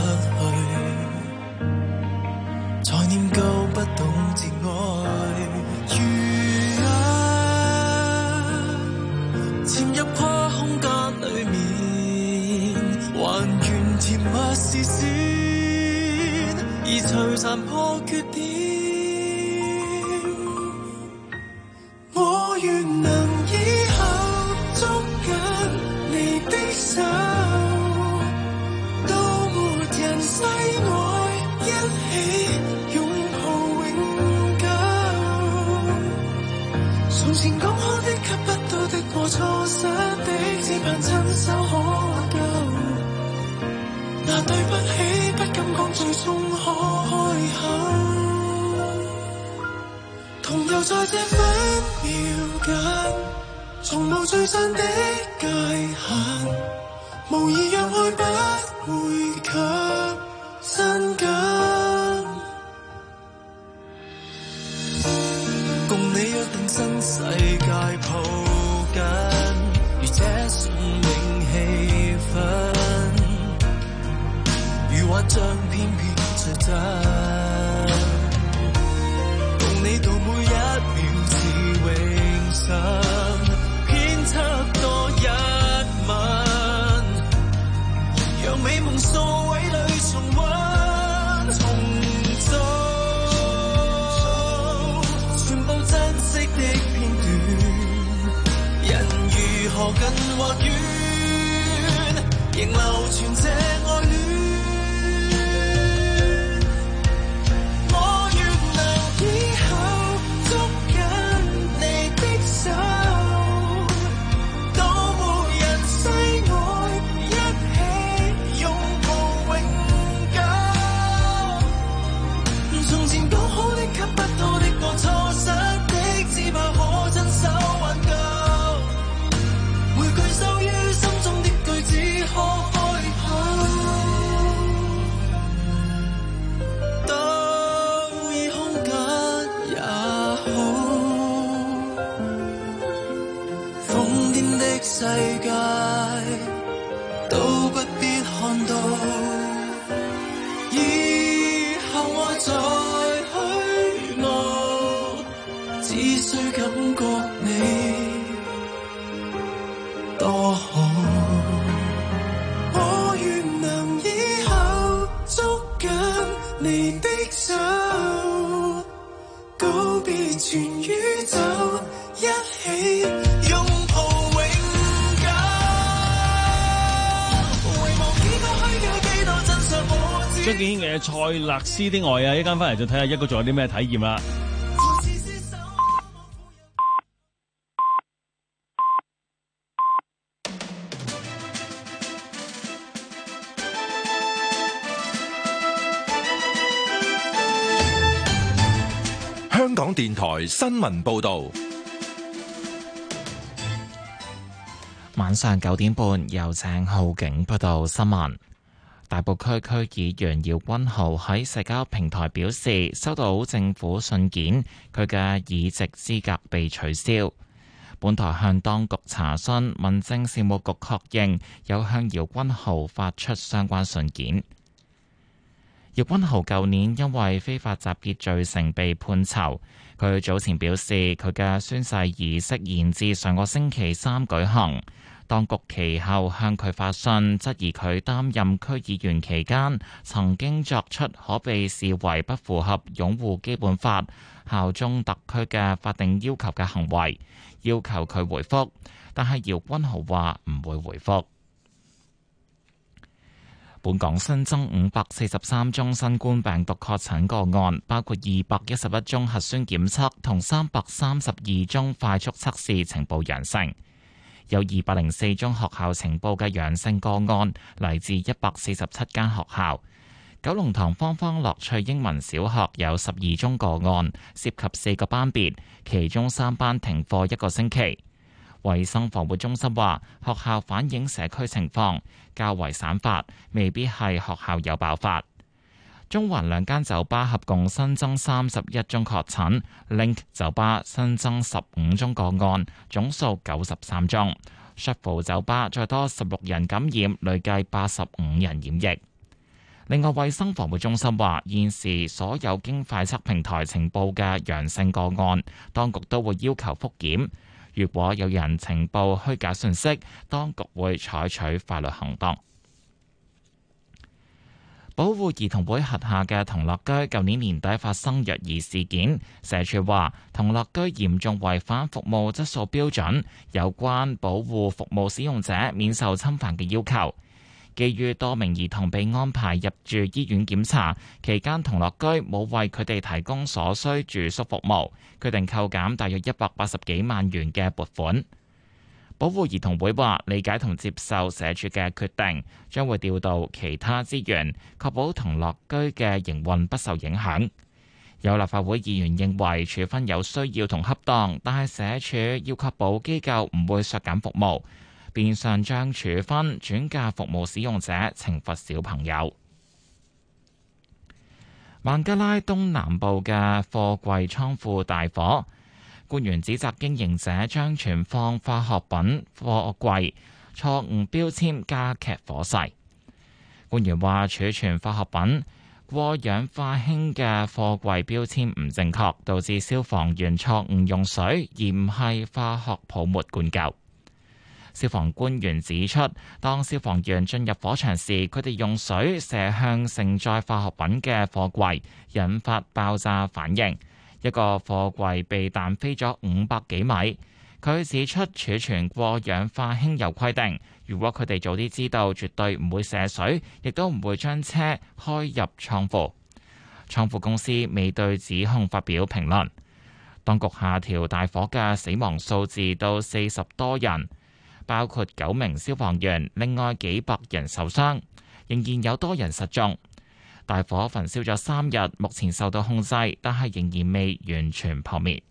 去，才念舊不懂自愛。如啊，潛入跨空間裏面，還原甜蜜視線，而隨殘破缺點。我願能以後捉緊你的手，到沒人世外，一起擁抱永久。從前講好的給不到的和錯失的，只盼親手可救。那對不起不敢講，最終可開口。同遊在這分秒間，從無最真的界限，無意讓愛不會給真感。共你約定新世界抱緊，如這瞬永氣氛，如幻象偏偏最真。共你度每一秒似永生，編輯何近或遠，仍流傳這愛戀。我願能以後捉緊你的手，到沒人世外，一起擁抱永久。從前講好的給不到的我，錯失的只怕可親手挽救。每句收於心中的句子可開口，都已空間也好。瘋癲的世界都不必看到，以後愛在虛無，只需感覺你多好。我願能以後捉緊你的手，告別全宇宙，一起擁抱永久。遺忘幾多虛假，幾多真相，我知。 張敬軒嘅《塞勒斯的愛》啊，一間翻嚟就睇下一個仲有啲咩體驗啦。 香港電台新聞報道， 晚上九點半由鄭浩景報道新聞。大埔區區議員姚君豪喺社交平台表示，收到政府信件，佢嘅議席資格被取消。本台向當局查詢，民政事務局確認有向姚君豪發出相關信件。姚君豪舊年因為非法集結罪成被判囚，佢早前表示佢嘅宣誓儀式延至上個星期三舉行。當局其後向佢發信，質疑佢擔任區議員期間曾經作出可被視為不符合擁護基本法、效忠特區嘅法定要求嘅行為，要求佢回覆，但係姚君豪話唔會回覆。本港新增五百四十三宗新冠病毒確診個案，包括二百一十一宗核酸檢測同三百三十二宗快速測試呈報陽性。有二百零四宗學校呈報嘅陽性個案，嚟自一百四十七間學校。九龍塘方方樂趣英文小學有十二宗個案，涉及四個班別，其中三班停課一個星期。衛生防護中心話，學校反映社區情況較為散發，未必係學校有爆發。中環兩間酒吧合共新增三十一宗確診 ，Link 酒吧新增十五宗個案，總數九十三宗。Shuffle 酒吧再多十六人感染，累計八十五人染疫。另外，衛生防護中心話，現時所有經快測平台呈報嘅陽性個案，當局都會要求復檢。如果有人呈報虛假信息，當局會採取法律行動。保護兒童會轄下嘅童樂居舊年年底發生虐兒事件，社署話童樂居嚴重違反服務質素標準，有關保護服務使用者免受侵犯嘅要求。基於多名兒童被安排入住醫院檢查期間，童樂居冇為佢哋提供所需住宿服務，決定扣減大約一百八十幾萬元嘅撥款。保護兒童會話理解同接受社署嘅決定，將會調度其他資源，確保童樂居嘅營運不受影響。有立法會議員認為處分有需要同恰當，但係社署要確保機構唔會削減服務，變相將處分轉嫁服務使用者，懲罰小朋友。孟加拉東南部嘅貨櫃倉庫大火，官員指責經營者將存放化學品貨櫃錯誤標籤，加劇火勢。官員話儲存化學品過氧化氫嘅貨櫃標籤唔正確，導致消防員錯誤用水，而唔係化學泡沫灌救。消防官員指出，當消防員進入火場時，佢哋用水射向盛載化學品嘅貨櫃，引發爆炸反應。一個貨櫃被彈飛咗五百幾米， 佢指出儲存過氧化氫有規定，如果佢哋早啲知道，絕對唔會射水，亦都唔會將車開入倉庫。倉庫公司未對指控發表評論。當局下調大火嘅死亡數字到四十多人，包括九名消防員，另外幾百人受傷，仍然有多人失蹤。大火焚燒咗三日，目前受到控制，但係仍然未完全撲滅。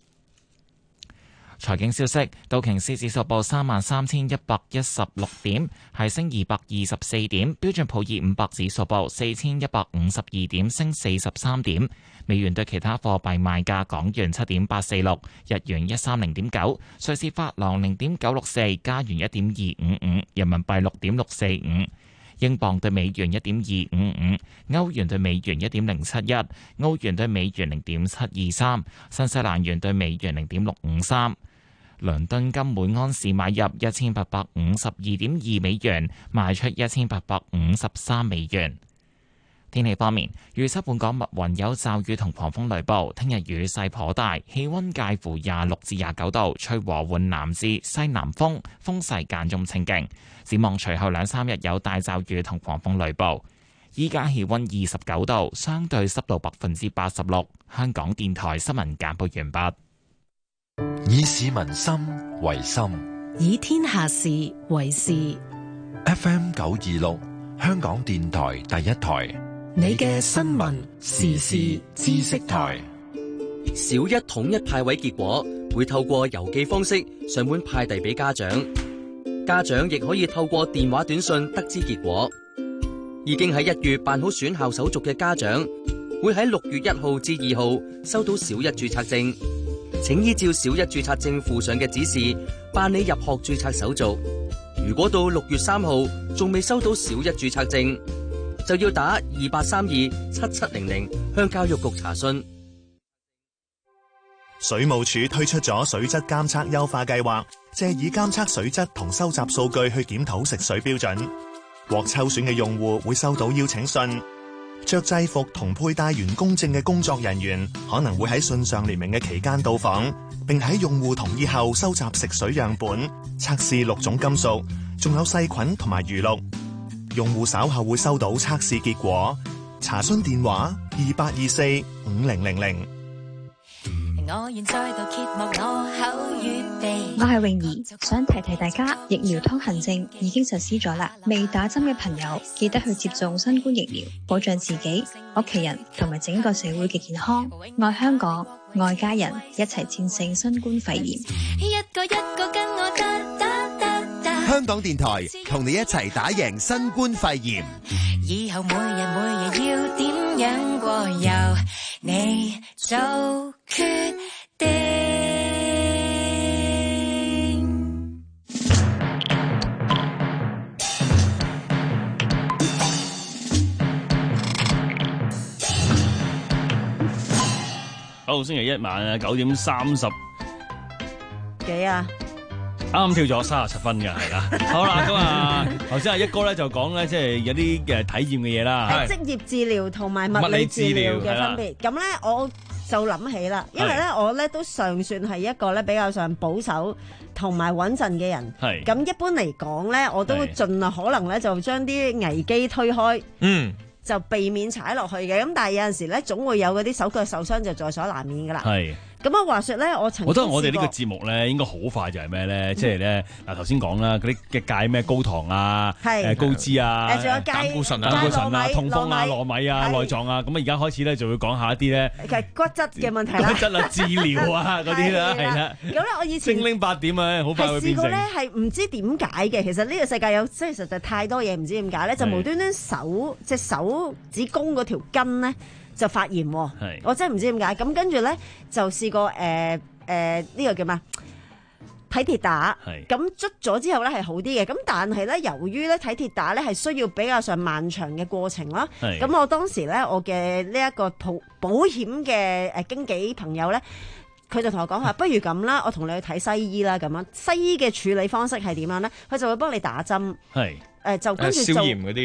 財經消息，道瓊斯指數報三萬三千一百一十六點，係升二百二十四點；標準普爾五百指數報四千一百五十二點，升四十三點。美元對其他貨幣賣價：港元七點八四六，日元一三零點九，瑞士法郎零點九六四，加元一點二五五，人民幣六點六四五。英鎊對美元一點二五五，歐元對美元一點零七一，澳元對美元零點七二三，新西蘭元對美元零點六五三。倫敦金每安士買入一千八百五十二點二美元，賣出一千八百五十三美元。天氣方面，預測本港密雲有驟雨同狂風雷暴，聽日雨勢頗大，氣溫介乎廿六至廿九度，吹和緩南至西南風，風勢間中清勁。展望隨後兩三日有大驟雨同狂風雷暴。依家氣溫二十九度，相對濕度百分之八十六。香港電台新聞簡報完畢。 以市民心為心， 以天下事為事。 F M 九二六，香港電台第一台。 你嘅新聞時事知識台。 小一統一派位結果會透過郵寄方式上門派遞俾家長，家長亦可以透過電話短信得知結果。已經喺一月辦好選校手續嘅家長，會喺六月一號至二號收到小一註冊證，請依照小一註冊證附上嘅指示辦理入學註冊手續。如果到六月三號仲未收到小一註冊證，就要打二八三二七七零零向教育局查詢。 水務署推出咗水質監測優化計劃，借以監測水質同收集數據去檢討食水標準。獲抽選嘅用戶會收到邀請信，着制服同佩戴員工證嘅工作人員可能會喺信上列明嘅期間到訪，並喺用戶同意後收集食水樣本，測試六種金屬，仲有細菌同埋餘氯。用戶稍後會收到測試結果，查詢電話二八二四五零零零。 我現在度揭幕我口語地， 我係泳兒，想提提大家，疫苗通行證已經實施咗啦。未打針嘅朋友記得去接種新冠疫苗，保障自己、屋企人同埋整個社會嘅健康。愛香港，愛家人，一齊戰勝新冠肺炎。 一個一個跟我得得得得。 香港電台同你一齊打贏新冠肺炎。 以後每日每日要點樣過，由你做決定。 好，星期一晚啊，九點三十幾啊？ 啱啱跳咗三十七分嘅，係啦。好啦，咁啊，頭先阿一哥咧就講咧，即係有啲嘅體驗嘅嘢啦。 係職業治療同埋物理治療嘅分別。咁咧，我就諗起啦，因為咧，我咧都尚算係一個咧比較上保守同埋穩陣嘅人。係。咁一般嚟講咧，我都盡量可能咧就將啲危機推開。嗯。就避免踩落去嘅。咁但係有陣時咧，總會有嗰啲手腳受傷就在所難免噶啦。係。咁啊，話說咧，我曾經我覺得我哋呢個節目咧，應該好快就係咩咧？即係咧，嗱頭先講啦，嗰啲嘅戒咩高糖啊，誒高脂啊， 誒仲有戒膽固醇啊、膽固醇啊、痛風啊、糯米啊、內臟啊，咁啊而家開始咧就會講下一啲咧， 其實骨質嘅問題啦， 骨質啊、治療啊嗰啲啦，係啦。 咁咧，我以前精靈八點啊，好快會變成。 係試過咧，係唔知點解嘅。其實呢個世界有即係實在太多嘢，唔知點解咧，就無端端手隻手指公嗰條筋咧就發炎喎。我真係唔知點解。咁跟住咧就試過誒。誒、呃、呢、這個叫咩？睇鐵打，咁捽咗之後咧係好啲嘅。咁但係咧，由於咧睇鐵打咧係需要比較上漫長嘅過程啦。咁我當時咧，我嘅呢一個保保險嘅誒經紀朋友咧，佢就同我講話，不如咁啦，我同你去睇西醫啦。咁樣西醫嘅處理方式係點樣咧？佢就會幫你打針，係誒、呃、就跟住做消炎嗰啲。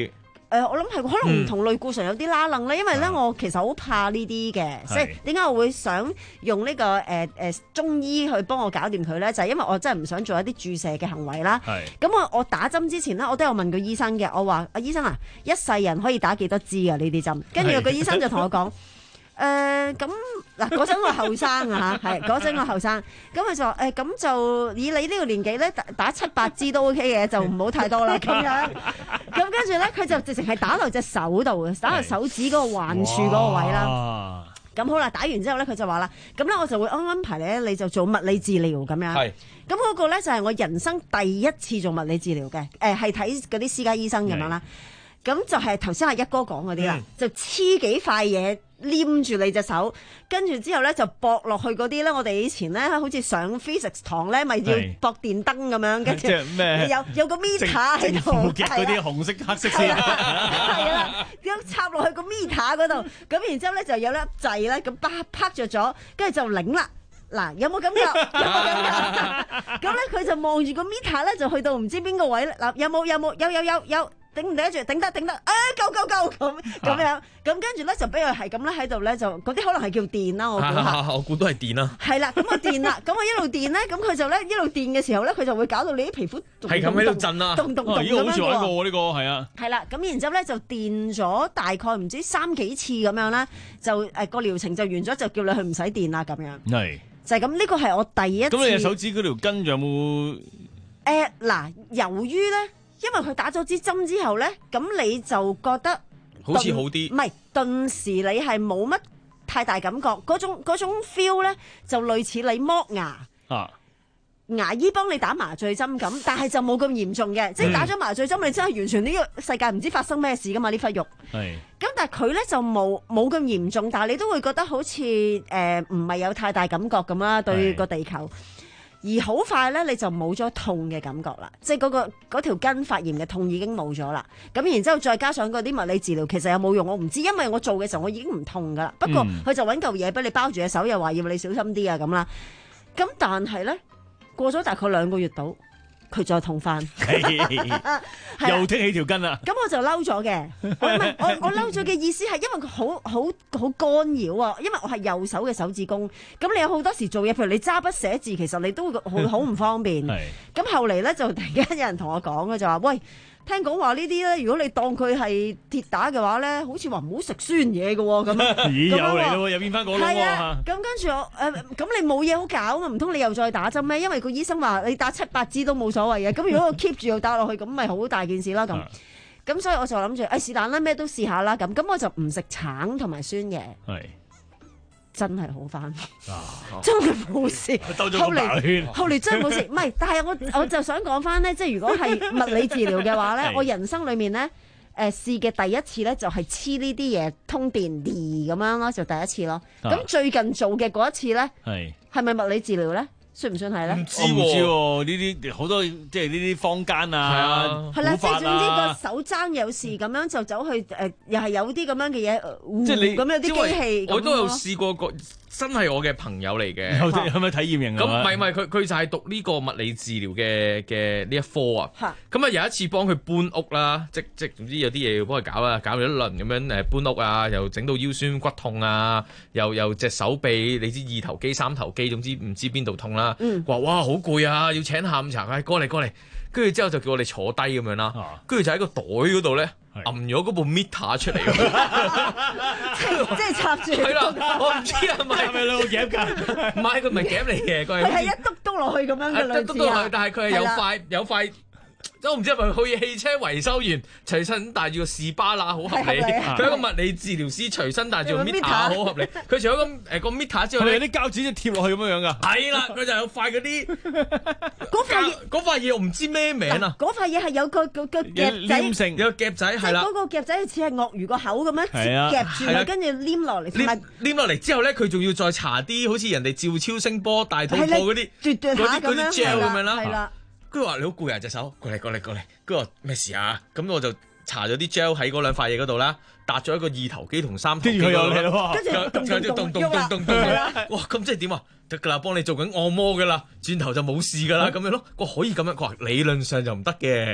誒，我諗係可能唔同類固醇有啲拉楞咧，因為咧我其實好怕呢啲嘅，即係點解我會想用呢個誒誒中醫去幫我搞掂佢咧？就係因為我真係唔想做一啲注射嘅行為啦。咁我我打針之前咧，我都有問過醫生嘅，我話阿醫生啊，一世人可以打幾多支啊？呢啲針？跟住個醫生就同我講。誒咁嗱，嗰陣我後生啊嚇，係嗰陣我後生，咁佢就話誒咁就以你呢個年紀咧，打打七八支都 OK 嘅，就唔好太多啦咁樣。咁跟住咧，佢就直情係打落隻手度嘅，打落手指嗰個患處嗰個位啦。咁好啦，打完之後咧，佢就話啦，咁咧我就會安安排咧，你就做物理治療咁樣。係。咁嗰個咧就係我人生第一次做物理治療嘅，誒係睇嗰啲私家醫生咁樣啦。咁就係頭先阿一哥講嗰啲啦，就黐幾塊嘢。黏住你隻手，跟住之後咧就駁落去嗰啲咧，我哋以前咧好似上 physics 堂咧，咪要駁電燈咁樣，跟住有有個 meter 喺度， 嗰啲紅色黑色線， 係啦，咁插落去個 meter 嗰度，咁然之後咧就有粒掣咧，咁啪啪着咗，跟住就擰啦。嗱，有冇感覺？有冇感覺？咁咧佢就望住個 meter 咧，就去到唔知邊個位咧。嗱，有冇有冇有有有有？頂唔頂得住？頂得頂得，啊夠夠夠咁咁樣，咁跟住咧就俾佢係咁咧喺度咧就嗰啲可能係叫電啦，我估下， 我估都係電啦。 係啦，咁我電啦，咁我一路電咧，咁佢就咧一路電嘅時候咧，佢就會搞到你啲皮膚係咁喺度震啦， 動動動咁樣喎。好似玩過呢個係啊。係啦，咁然之後咧就電咗大概唔知三幾次咁樣啦，就誒個療程就完咗，就叫你去唔使電啦咁樣。係。就係咁，呢個係我第一次。 咁你隻手指嗰條筋有冇？ 誒嗱，由於咧。因為佢打咗支針之後咧，咁你就覺得好似好啲， 唔係頓時你係冇乜太大感覺，嗰種嗰種 feel 咧就類似你剝牙，啊、牙醫幫你打麻醉針咁，但係就冇咁嚴重嘅，嗯、即係打咗麻醉針，你真係完全呢個世界唔知發生咩事噶嘛呢塊肉。係。咁但係佢咧就冇冇咁嚴重，但係你都會覺得好似誒唔係有太大感覺咁啦，對個地球。而好快咧，你就冇咗痛嘅感覺啦，即係嗰個嗰條筋發炎嘅痛已經冇咗啦。咁然之後再加上嗰啲物理治療，其實有冇用我唔知，因為我做嘅時候我已經唔痛噶啦。不過佢就揾嚿嘢俾你包住隻手，又話要你小心啲啊咁啦。咁但係咧過咗大概兩個月度，佢再痛翻， 又剔起條筋啦。 咁我就嬲咗嘅，我唔係我我嬲咗嘅意思係因為佢好好好干擾啊，因為我係右手嘅手指公，咁你有好多時做嘢，譬如你揸筆寫字，其實你都會好好唔方便。咁後嚟咧就突然間有人同我講嘅就話，喂，聽講話呢啲咧，如果你當佢係鐵打嘅話咧，好似話唔好食酸嘢嘅喎，咁咦又嚟咯，又變翻嗰咯喎。 咁跟住我誒，咁、呃、你冇嘢好搞嘛？唔通你又再打針咩？因為個醫生話你打七八支都冇所謂嘅。咁如果我 keep 住又打落去，咁咪好大件事啦。咁咁所以我就諗住誒是但啦，咩都試下啦。咁咁我就唔食橙同埋酸嘢。係。真係好翻，啊、真係冇事。 兜咗個大圈， 後嚟真係冇事。唔係，但係我我就想講翻咧，即係如果係物理治療嘅話咧，我人生裏面咧誒試嘅第一次咧就係黐呢啲嘢通電咁樣咯，就第一次咯。咁、啊、最近做嘅嗰一次咧，係係咪物理治療咧？算唔算係咧？ 唔知喎，呢啲好多即係呢啲坊間啊， 係啦，即係總之個手踭有事咁樣就走去誒、呃，又係有啲咁樣嘅嘢， 即係你咁有啲機器。 我都有試過個。真係我嘅朋友嚟嘅， 係咪體驗型啊？ 咁唔係唔係，佢佢就係讀呢個物理治療嘅嘅呢一科啊。咁啊有一次幫佢搬屋啦，即即總之有啲嘢要幫佢搞啦，搞咗一輪咁樣誒搬屋啊，又整到腰酸骨痛啊，又又隻手臂你知二頭肌三頭肌，總之唔知邊度痛啦。話、嗯、哇好攰啊，要請下午茶，哎過嚟過嚟，跟住之後就叫我哋坐低咁樣啦，跟住就喺個袋嗰度咧。揞咗嗰部 meter 出嚟， 即係插住。 係啦，我唔知係咪係咪兩個夾㗎？ 唔係，佢唔係夾嚟嘅，佢係一篤篤落去咁樣嘅類似啊。 但係佢係有塊有塊。都唔知係咪好似汽車維修員隨身帶住個士巴拿好合理，佢係一個物理治療師隨身帶住個 meter 好合理。佢除咗咁誒個 meter 之外， 係咪有啲膠紙就貼落去咁樣樣㗎？ 係啦，佢就有塊嗰啲嗰塊嗰塊嘢，我唔知咩名啊！ 嗰塊嘢係有個個個夾仔， 有個夾仔係啦。 嗰個夾仔似係鱷魚個口咁樣夾住佢，跟住黏落嚟。 黏黏落嚟之後咧，佢仲要再搽啲好似人哋照超聲波大肚婆嗰啲嗰啲嗰啲 gel 咁樣啦。跟住話你好攰啊隻手，過嚟過嚟過嚟，跟住話咩事啊？咁我就搽咗啲 gel 喺嗰兩塊嘢嗰度啦，搭咗一個二頭肌同三頭肌。跟住佢又嚟咯，跟住動動動動動動哇！咁即係點啊？得噶啦，幫你做緊按摩噶啦，轉頭就冇事噶啦，咁樣咯。我可以咁樣，佢話理論上就唔得嘅，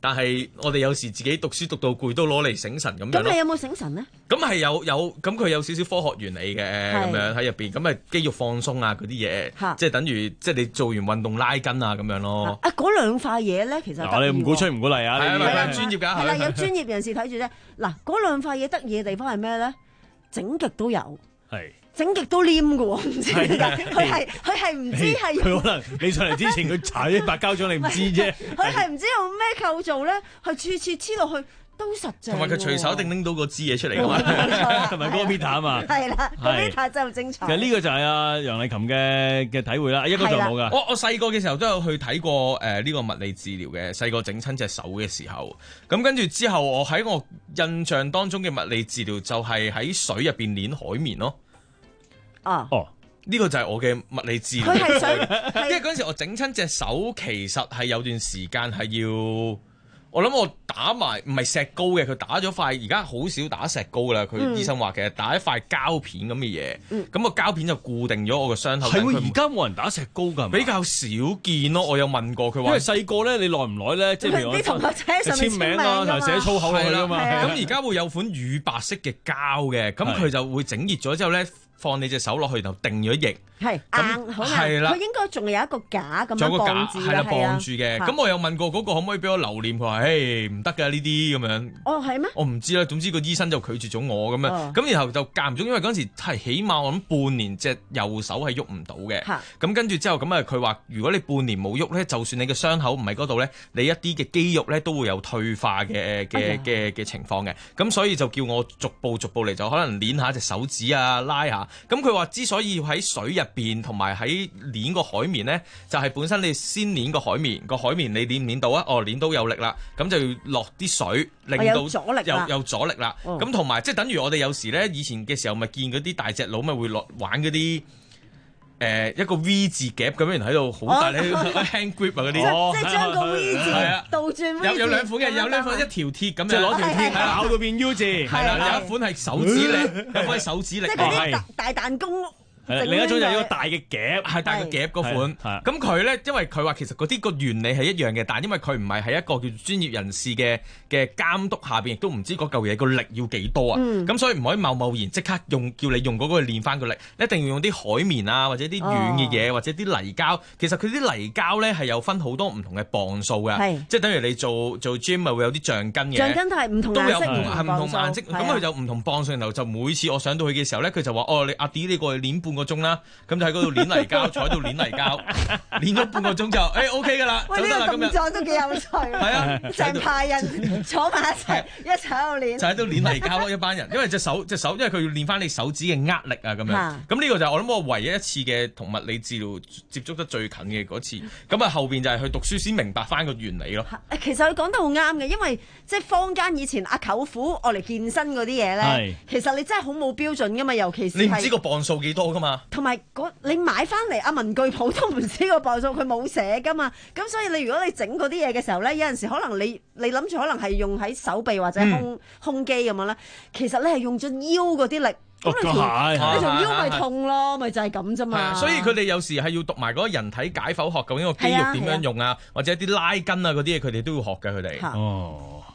但係我哋有時自己讀書讀到攰都攞嚟醒神咁樣。 咁你有冇醒神咧？ 咁係有有，咁佢有少少科學原理嘅咁樣喺入邊，咁啊肌肉放鬆啊嗰啲嘢，即係等於即係你做完運動拉筋啊咁樣咯。 啊，嗰兩塊嘢咧，其實我哋唔鼓吹唔鼓勵啊， 係啊，專業㗎， 係啦，有專業人士睇住啫。嗱，嗰兩塊嘢得意嘅地方係咩咧？整極都有， 係整極都黏嘅喎，唔知點解佢係佢係唔知係佢可能你上嚟之前佢搽啲白膠漿，你唔知啫。 佢係唔知用咩構造咧，係次次黐落去。都實淨， 同埋佢隨手定拎到個支嘢出嚟㗎嘛， 同埋嗰個 Peter 啊嘛， 係啦，個 Peter 真係好精彩。 其實呢個就係阿楊麗琴嘅嘅體會啦，一個就冇㗎。 我我細個嘅時候都有去睇過誒呢個物理治療嘅，細個整親隻手嘅時候，咁跟住之後我喺我印象當中嘅物理治療就係喺水入邊攣海綿咯。 啊， 哦， 呢個就係我嘅物理治療。 佢係想， 因為嗰陣時我整親隻手，其實係有段時間係要。我諗我打埋唔係石膏嘅，佢打咗塊，而家好少打石膏噶啦。佢、嗯、醫生話嘅打一塊膠片咁嘅嘢，咁、嗯、個膠片就固定咗我個傷口。 係喎，而家冇人打石膏㗎， 比較少見咯。我有問過佢話， 因為細個咧，你耐唔耐咧，即係譬如我同學仔上面簽名啊，同埋寫粗口落去㗎嘛。 咁而家會有款乳白色嘅膠嘅，咁佢就會整熱咗之後咧，放你隻手落去，然後定咗液。 係硬，好硬。佢應該仲有一個架咁樣綁住嘅， 係啦，綁住嘅。咁我有問過嗰個可唔可以俾我留念，佢話：誒唔得㗎呢啲咁樣。 哦，係咩？ 我唔知啦。總之個醫生就拒絕咗我咁樣。咁然後就間唔中，因為嗰陣時係起碼我諗半年隻右手係喐唔到嘅。咁跟住之後咁啊，佢話如果你半年冇喐咧，就算你嘅傷口唔喺嗰度咧，你一啲嘅肌肉咧都會有退化嘅嘅嘅嘅情況嘅。咁所以就叫我逐步逐步嚟，就可能捏下隻手指啊，拉下。咁佢話之所以要喺水入邊同埋喺捏個海綿呢，就係、是、本身你先捏個海綿，個海綿你捏唔捏到啊？哦，捏到有力啦，咁就要落啲水，令到有阻力， 有有阻力啦。咁同埋即係等於我哋有時呢，以前嘅時候咪見嗰啲大隻佬咪會落玩嗰啲誒一個 V 字夾咁樣喺度好大咧 hand grip 啊嗰啲， 即係將個 V 字倒轉 V 字。 有有兩款嘅，有兩款一條鐵咁樣， 即係攞條鐵咬到變 U 字。 係啦，有一款係手指力，有一款係手指力。 即係嗰啲大彈弓。 另一種就係一個大嘅夾， 係大嘅夾嗰款。咁佢咧，因為佢話其實嗰啲個原理係一樣嘅，但係因為佢唔係喺一個叫專業人士嘅嘅監督下邊，亦都唔知嗰嚿嘢個力要幾多啊。咁、嗯、所以唔可以貿貿然即刻用，叫你用嗰個去練翻個力，一定要用啲海綿啊，或者啲軟嘅嘢，哦、或者啲泥膠。其實佢啲泥膠咧係有分好多唔同嘅磅數嘅，即係等於你做做 gym 咪會有啲橡筋嘅， 橡筋係唔同顏色， 係唔同顏色。咁佢就唔同磅數，然後就每次我上到去嘅時候咧，佢就話：哦，你阿 D 呢個練半個鐘啦，咁就喺嗰度攣泥膠，坐喺度攣泥膠，練咗半個鐘就誒 OK 噶啦， 喂，呢個動作都幾有趣，係啊，成排人坐埋一齊，一齊喺度練， 就喺度攣泥膠咯，一班人，因為隻手隻手，因為佢要練翻你手指嘅握力啊，咁樣，咁呢個就係我諗我唯一一次嘅同物理治療接觸得最近嘅嗰次，咁啊後邊就係去讀書先明白翻個原理咯。 其實佢講得好啱嘅，因為即係坊間以前阿舅父愛嚟健身嗰啲嘢咧，其實你真係好冇標準噶嘛，尤其是你唔知個磅數幾多噶嘛， 同埋你買翻嚟阿文具鋪都唔知個磅數，佢冇寫噶嘛。咁所以你如果你整嗰啲嘢嘅時候咧，有陣時可能你你諗住可能係用喺手臂或者胸、嗯、胸肌咁樣啦，其實你係用咗腰嗰啲力，咁、哦、你條你條腰咪痛咯，咪就係咁啫嘛。 所以佢哋有時係要讀埋嗰個人體解剖學，究竟個肌肉點樣用啊，或者啲拉筋啊嗰啲嘢，佢哋都要學嘅佢哋。哦。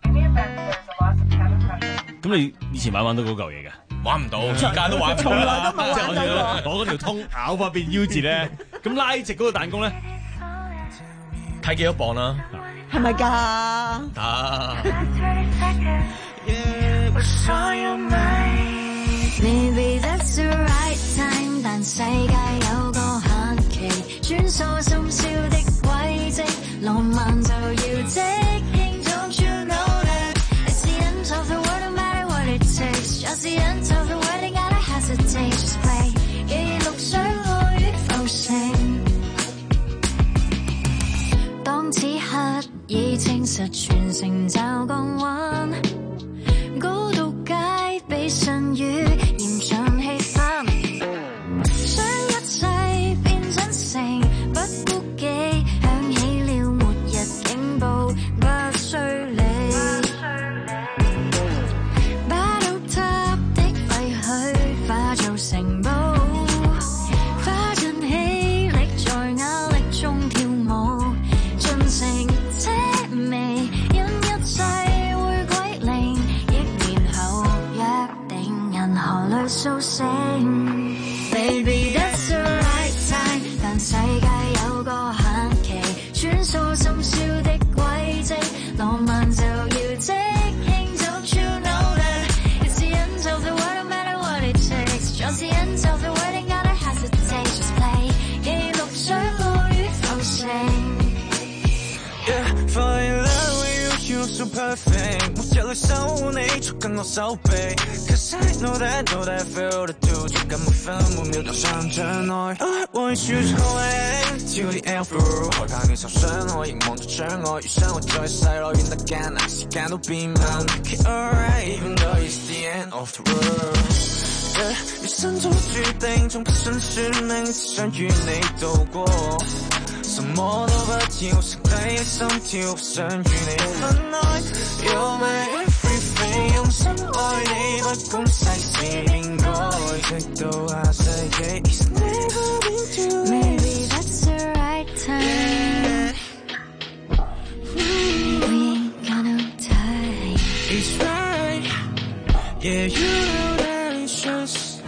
咁你以前玩玩到嗰嚿嘢嘅？ 玩唔到，而家都玩唔到， 從來都冇玩到過。 攞嗰條通咬翻變 U 字咧，咁拉直嗰個彈弓咧， 睇幾多磅啦？ 係咪㗎？ 得。 Maybe that's the right time， 但世界有個限期，穿梭深宵的軌跡，浪漫就要即興。Don't you know that？It's the end of the world, no matter what it takes. Just the end of the world, you gotta hesitate. Just play， 記錄傷害與浮城。當此刻已證實全城就降溫，高度戒備順雨，嚴峻氣氛，將一切變真誠，不顧忌，響起了末日警報，不需理。把倒塌的廢墟化做城堡，花盡氣力在壓力中跳舞，盡情這味。 有個限期，穿梭深宵的軌跡，浪漫就要即興。Don't you know that it's the end of the world, no matter what it takes. Just the end of the world, ain't gotta hesitate. Just play， 記錄上路與浮城。 Yeah, fall in love with you, you're so perfect. 沒有手你捉緊我手臂 ，Cause I know that, know that feel the do， 最近每分每秒都像障礙。I want you to away till the end through， 害怕你受傷，我凝望着障礙，遇上我在世內變得艱難，時間都變慢。Make it alright, even though it's the end of the world。Yeah， 人生早注定，從不信算命，只想與你度過。什麼都不要，剩低心跳，不想與你分開。You're my everything， 用心愛你，不管世事變改，直到下世紀。It's never been too late. Maybe that's the right time. We ain't got no time. It's right, yeah, you know that it's just.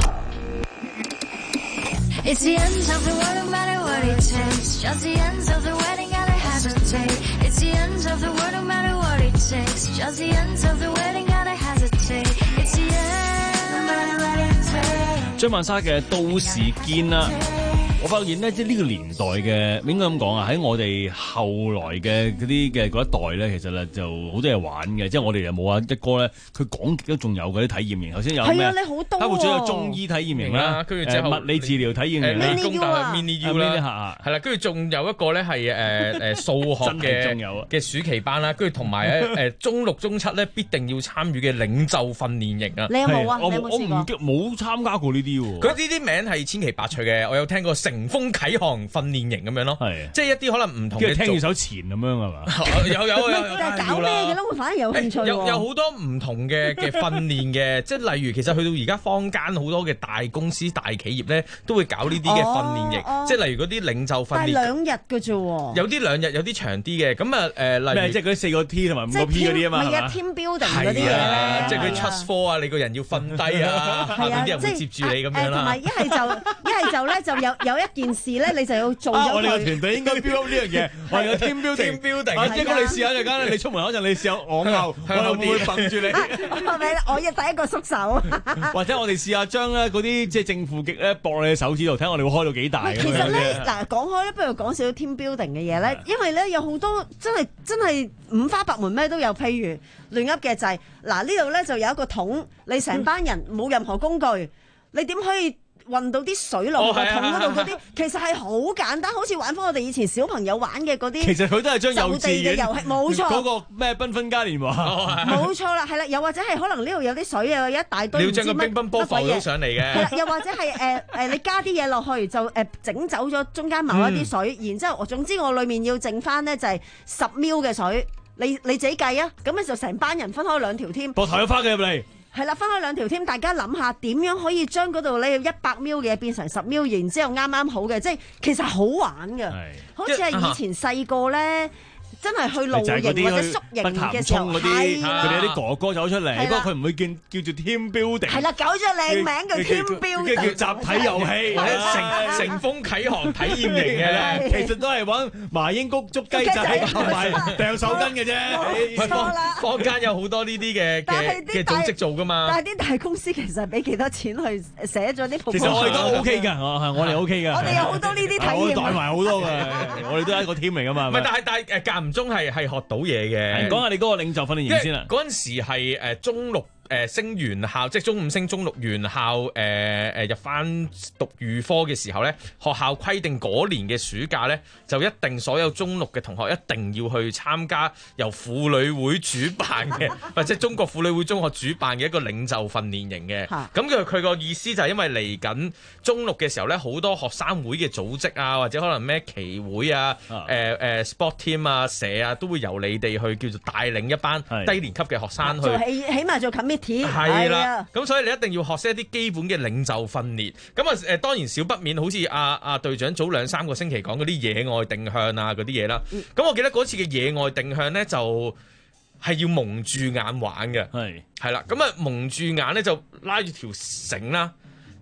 It's the end of the world, no matter what it takes. Just the end of the wedding, gotta hesitate. It's the end of the world, no matter what it takes. Just the end of the wedding, gotta hesitate. It's the end, no matter what it takes. 張曼莎嘅到時見啦。我發現咧，即係呢個年代嘅，應該咁講啊，喺我哋後來嘅嗰啲嘅嗰一代咧，其實咧就好多嘢玩嘅，即係我哋又冇啊一哥咧，佢講極都仲有嗰啲體驗營，頭先有咩？ 係啊，你好多喎。 包括咗有中醫體驗營啦， 跟住之後物理治療體驗營啦 ，mini U 啊 ，mini U 啦，係啦，跟住仲有一個咧係誒誒數學嘅嘅暑期班啦，跟住同埋咧誒中六中七咧必定要參與嘅領袖訓練營啊。 你有冇啊？ 我你有冇試過？ 我冇參加過呢啲喎。 佢呢啲名係千奇百趣嘅，我有聽過乘風啟航訓練營咁樣咯，即係一啲可能唔同嘅。 跟住聽住首前咁樣係嘛？ 有有有。 但係搞咩嘅咧？會反而有興趣喎。 有有好多唔同嘅嘅訓練嘅，即係例如其實去到而家坊間好多嘅大公司大企業咧，都會搞呢啲嘅訓練營，即係例如嗰啲領袖訓練。但係兩日嘅啫喎。 有啲兩日，有啲長啲嘅。咁啊誒，例如咩？即係嗰啲四個 T 同埋五個 P 嗰啲啊嘛。 係啊 ，team building 嗰啲嘢咧。 即係佢 trust fall 啊，你個人要瞓低啊，下邊啲人會接住你咁樣啦。 同埋一係就一係就咧就有有一件事咧，你就要做咗佢。 我哋個團隊應該 build up 呢樣嘢，我哋個 team building。building。一哥你試下陣間，你出門口陣你試下昂後，我又會瞓住你。 係咪？我要第一個縮手。 或者我哋試下將咧嗰啲即係正負極咧駁你嘅手指度，睇我哋會開到幾大。 其實咧嗱，講開咧，不如講少少 team building 嘅嘢咧，因為咧有好多真係真係五花八門咩都有，譬如亂噏嘅就係嗱呢度咧就有一個桶，你成班人冇任何工具，你點可以運到啲水落個桶嗰度嗰啲，其實係好簡單，好似玩翻我哋以前小朋友玩嘅嗰啲。 其實佢都係將幼稚園遊戲，冇錯。 嗰個咩繽紛嘉年華， 冇錯啦，係啦，又或者係可能呢度有啲水啊，有一大堆。 你要將個乒乓波浮到上嚟嘅。 係啦，又或者係誒誒，你加啲嘢落去就誒整走咗中間某一啲水，然之後總之我裡面要剩翻呢就係十 ml 嘅水，你你自己計啊，咁你就成班人分開兩條添。 膊頭有花嘅入嚟。 係啦，分開兩條添，大家諗下點樣可以將嗰度咧一百 ml 嘅變成十 ml，然之後啱啱好嘅，即係其實好玩嘅，好似係以前細個咧。真係去露營或者宿營嘅時候， 係佢哋有啲哥哥走出嚟，不過佢唔會叫叫做 team building。 係啦，搞咗靚名叫 team building， 叫集體遊戲， 乘乘風啟航體驗營嘅咧， 其實都係玩麻鷹谷捉雞仔同埋掟手巾嘅啫。 冇錯啦， 坊間有好多呢啲嘅嘅嘅組織做噶嘛。 但係啲大公司其實俾幾多錢去寫咗啲？ 其實我哋都 OK 㗎，我係我哋 OK 㗎。 我哋有好多呢啲體驗， 我帶埋好多㗎，我哋都係一個 team 嚟㗎嘛。 唔係，但係但係誒間唔中係係學到嘢嘅。 講下你嗰個領袖訓練營先啦。 嗰陣時係誒中六。誒升原校，即係中五升中六原校，誒、呃、誒入翻讀預科嘅時候咧，學校規定嗰年嘅暑假咧，就一定所有中六嘅同學一定要去參加由婦女會主辦嘅，或者中國婦女會中學主辦嘅一個領袖訓練營嘅。咁佢佢個意思就係因為嚟緊中六嘅時候咧，好多學生會嘅組織啊，或者可能咩旗會啊、誒、呃、誒、呃、sport team 啊、社啊，都會由你哋去叫做帶領一班低年級嘅學生去， 起起碼做 commit。 係啦，咁所以你一定要學識一啲基本嘅領袖訓練。咁啊誒，當然少不免好似阿阿隊長早兩三個星期講嗰啲野外定向啊嗰啲嘢啦。咁、嗯、我記得嗰次嘅野外定向咧，就係要蒙住眼玩嘅。係係啦，咁啊蒙住眼咧就拉住條繩啦。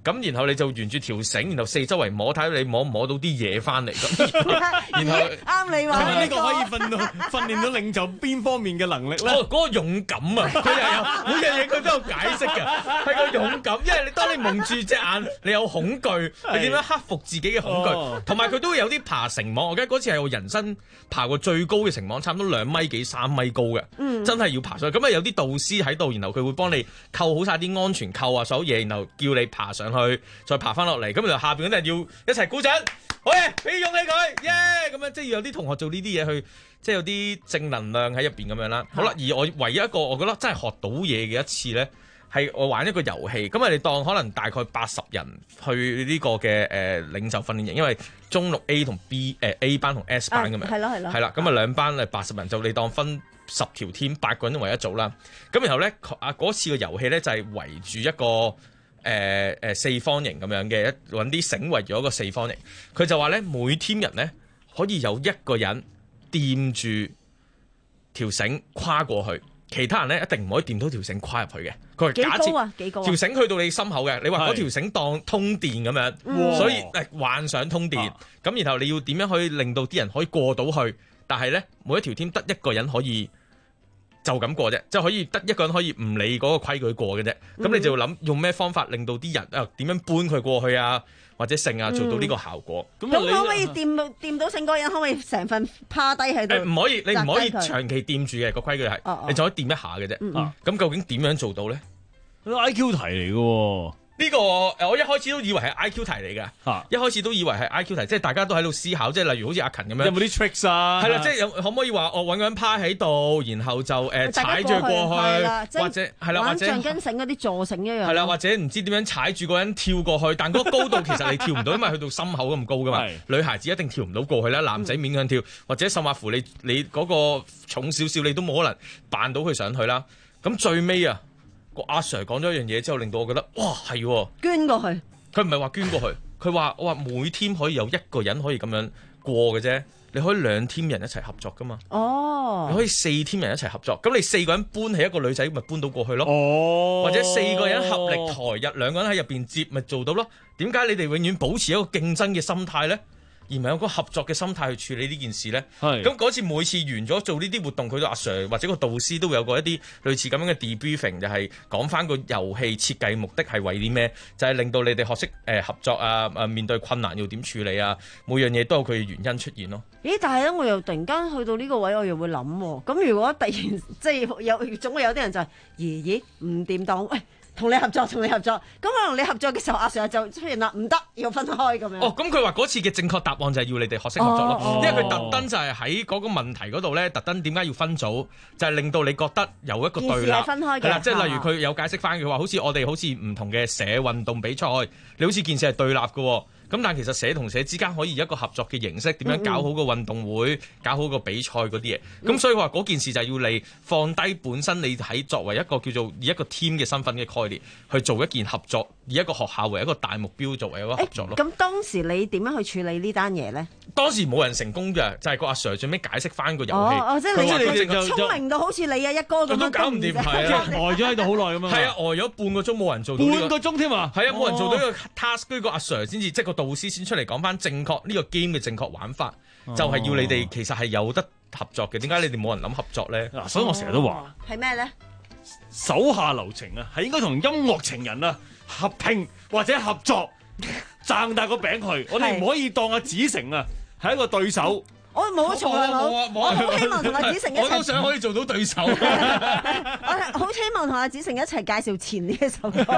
咁然後你就沿住條繩，然後四周圍摸，睇你摸唔摸到啲嘢翻嚟咁。然後啱你話呢個可以訓到訓練到領袖邊方面嘅能力咧？ 哦，嗰個勇敢啊！佢又有每樣嘢佢都有解釋嘅，係個勇敢。因為你當你蒙住隻眼，你有恐懼，你點樣克服自己嘅恐懼？同埋佢都會有啲爬繩網。我記得嗰次係我人生爬過最高嘅繩網，差唔多兩米幾、三米高嘅， 嗯、 真係要爬上去。咁啊有啲導師喺度，然後佢會幫你扣好晒啲安全扣啊，所有嘢，然後叫你爬上去，再爬翻落嚟。咁然後下邊嗰啲人要一齊鼓掌，好嘢，俾勇氣佢，耶！咁樣即係要有啲同學做呢啲嘢去，即係有啲正能量喺入邊咁樣啦。好啦，而我唯一一個我覺得真係學到嘢嘅一次咧，係我玩一個遊戲。咁啊，你當可能大概八十人去呢個嘅誒、呃、領袖訓練營，因為中六 A 同 B 誒、呃、A 班同 S 班咁樣， 係咯係咯， 係啦。咁啊兩班誒八十人，就你當分十條 team，八個人為一組啦。咁然後咧啊嗰次嘅遊戲咧就係圍住一個誒誒、呃呃、四方形咁樣嘅，一揾啲繩圍住一個四方形。佢就話咧每 team 人咧可以有一個人掂住條繩跨過去，其他人咧一定唔可以掂到條繩跨入去嘅。佢係假設幾高啊？幾高啊？ 條繩去到你心口嘅，你話嗰條繩當通電咁樣， 嗯、 所以誒幻想通電。咁、啊、然後你要點樣可以令到啲人可以過到去？但係咧每一條 team 得一個人可以就咁過啫，即係可以得一個人可以唔理嗰個規矩過嘅啫。咁、嗯、你就要諗用咩方法令到啲人啊點樣搬佢過去啊？或者成啊，做到呢個效果。 咁、嗯、可唔可以掂到掂到成個人？可唔可以成份趴低喺度？ 誒唔可以，你唔可以長期掂住嘅，個規矩係，哦哦你就可以掂一下嘅啫。咁、嗯嗯、究竟點樣做到咧 ？I Q 題嚟嘅喎。 呢、這個我一開始都以為係 I Q 題嚟嘅，啊、一開始都以為係 I Q 題，即係大家都喺度思考，即係例如好似阿勤咁樣， 有冇啲 tricks 啊？ 係啦，即係有可唔可以話我揾個人趴喺度，然後就誒、呃、踩住過去，或者係啦，或者橡筋繩嗰啲助繩一樣， 係啦，或者唔知點樣踩住個人跳過去，但嗰個高度其實你跳唔到，因為去到心口咁高噶嘛。女孩子一定跳唔到過去啦，男仔勉強跳，或者甚或乎你你嗰個重少少，你都冇可能扮到佢上去啦。咁最尾啊！個阿 Sir 講咗一樣嘢之後，令到我覺得哇係捐過去。 佢唔係話捐過去，佢話我話每 team 可以有一個人可以咁樣過嘅啫。你可以兩 team 人一齊合作噶嘛。 哦， 你可以四 team 人一齊合作。咁你四個人搬起一個女仔，咪搬到過去咯。哦，或者四個人合力抬入，兩個人喺入邊接，咪做到咯。點解你哋永遠保持一個競爭嘅心態咧？而唔係有個合作嘅心態去處理呢件事咧。係咁嗰次每次完咗做呢啲活動，佢個阿 Sir 或者個導師都會有個一啲類似咁樣嘅 debriefing，就係講翻個遊戲設計目的係為啲咩？就係、是、令到你哋學識誒合作啊，誒面對困難要點處理啊，每樣嘢都有佢嘅原因出現咯。 咦？但係咧，我又突然間去到呢個位，我又會諗喎。咁如果突然即係有總會有啲人就係咦咦唔掂當喂。同你合作，同你合作，咁可能你合作嘅時候，阿 Sir 就出現啦，唔得，要分開咁樣。 哦，咁佢話嗰次嘅正確答案就係要你哋學識合作咯， 哦、 因為佢特登就係喺嗰個問題嗰度咧，特登點解要分組，就係、是、令到你覺得有一個對立，係啦，即係例如佢有解釋翻，佢話好似我哋好似唔同嘅社運動比賽，你好似件事係對立嘅。咁但係其實社同社之間可以一個合作嘅形式，點樣搞好個運動會，嗯、搞好個比賽嗰啲嘢。咁、嗯、所以話嗰件事就係要你放低本身你喺作為一個叫做以一個 team 嘅身份嘅概念去做一件合作，以一個學校為一個大目標作為一個合作咯。 咁當時你點樣去處理呢單嘢咧？ 當時冇人成功嘅，就係、是、個阿 Sir 最尾解釋翻個遊戲。 哦哦，即係你你就聰明到好似你啊一哥咁樣都搞唔掂，係啊， 呆咗喺度好耐咁樣。 係啊，呆咗半個鐘冇人做到、這個。 半個鐘添啊！ 係啊，冇人做到呢個 task，跟住個阿 Sir 先至即係個導師先出嚟講翻正確呢、這個 game 嘅正確玩法，哦、就係要你哋其實係有得合作嘅。點解你哋冇人諗合作咧？ 嗱，所以我成日都話係咩咧？ 手下留情啊，係應該同音樂情人啊合拼或者合作，賺大個餅去。我哋唔可以當阿子誠啊係一個對手。 我冇從來冇，我好希望同阿子誠一齊。 我都想可以做到對手。 我好希望同阿子誠一齊介紹前呢一首歌。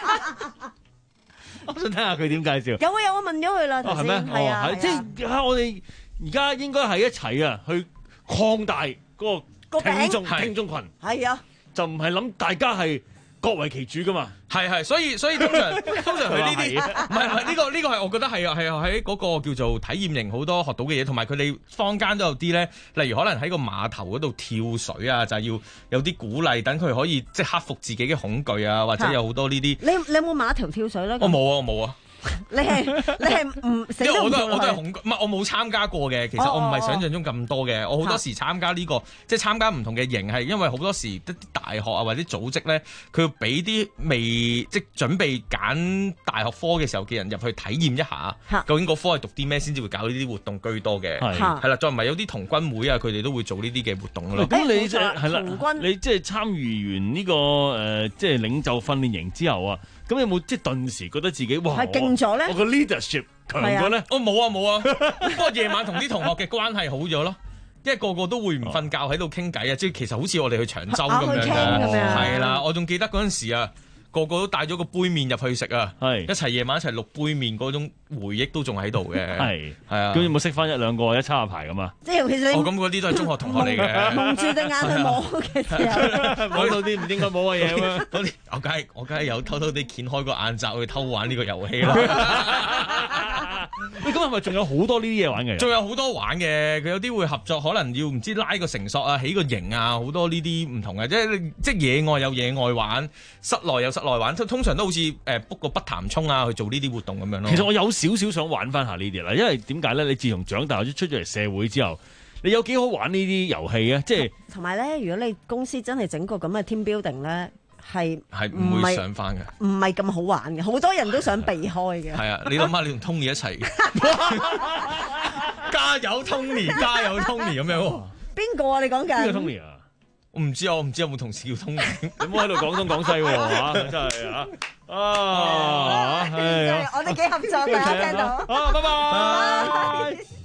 我想聽下佢點介紹。 有啊有啊，問咗佢啦頭先。係啊， 即係我哋而家應該係一齊啊，去擴大嗰個聽眾聽眾群。 係啊， 就唔係諗大家係各為其主噶嘛。 係係，所以所以通常通常佢呢啲唔係係呢個呢、呢個係我覺得係係喺嗰個叫做體驗營好多學到嘅嘢，同埋佢哋坊間都有啲咧，例如可能喺個碼頭嗰度跳水啊，就係、是、要有啲鼓勵，等佢可以即係克服自己嘅恐懼啊，或者有好多呢啲。 你你有冇碼頭跳水咧？ 我冇啊，我冇啊。 你係你係唔死因為我都係都唔我都係恐懼，唔係我冇參加過嘅。其實我唔係想象中咁多嘅。我好多時參加呢個即係參加唔同嘅營，係因為好多時啲大學啊或者組織咧，佢要俾啲未即係準備揀大學科嘅時候嘅人入去體驗一下，究竟個科係讀啲咩先至會搞呢啲活動居多嘅。係係啦，再唔係有啲童軍會啊，佢哋都會做呢啲嘅活動咯。 咁你即係係啦，你即係參與完呢個誒即係領袖訓練營之後啊。咁有冇即係頓時覺得自己哇係勁咗咧？ 我個 leadership 強咗咧？ 我冇啊冇啊，不過夜晚同啲同學嘅關係好咗咯，因為個個都會唔瞓覺喺度傾偈啊，即係其實好似我哋去長洲咁樣嘅，係啦，我仲記得嗰陣時啊。個個都帶咗個杯麵入去食啊，一齊夜晚一齊淥杯麵嗰種回憶都仲喺度嘅，係係啊。咁有冇識翻一兩個一抄下牌咁啊？ 即係尤其是哦，咁嗰啲都係中學同學嚟嘅， 蒙住對眼去摸嘅時候， 摸到啲唔應該摸嘅嘢咁啊！嗰啲我梗係我梗係有偷偷地掀開個眼罩去偷玩呢個遊戲啦。 喂，咁係咪仲有好多呢啲嘢玩嘅？ 仲有好多玩嘅，佢有啲會合作，可能要唔知拉個繩索啊、起個營啊，好多呢啲唔同嘅，即係即係野外有野外玩，室內有室內玩，通常都好似誒 book 個北潭涌啊去做呢啲活動咁樣咯。 其實我有少少想玩翻下呢啲啦，因為點解咧？你自從長大或者出咗嚟社會之後，你有幾好玩呢啲遊戲啊？即係同埋咧，如果你公司真係整個咁嘅 team building 咧。係係唔會上翻嘅， 唔係咁好玩嘅，好多人都想避開嘅。 係啊，你諗下，你同 Tony 一齊，加油 Tony，加油 Tony 咁樣。 邊個啊？你講緊邊個 Tony 啊？ 我唔知啊，我唔知有冇同事叫 Tony。 你唔好喺度講東講西喎嚇，真係啊！啊， 我哋幾合作㗎，聽到。 好，拜拜。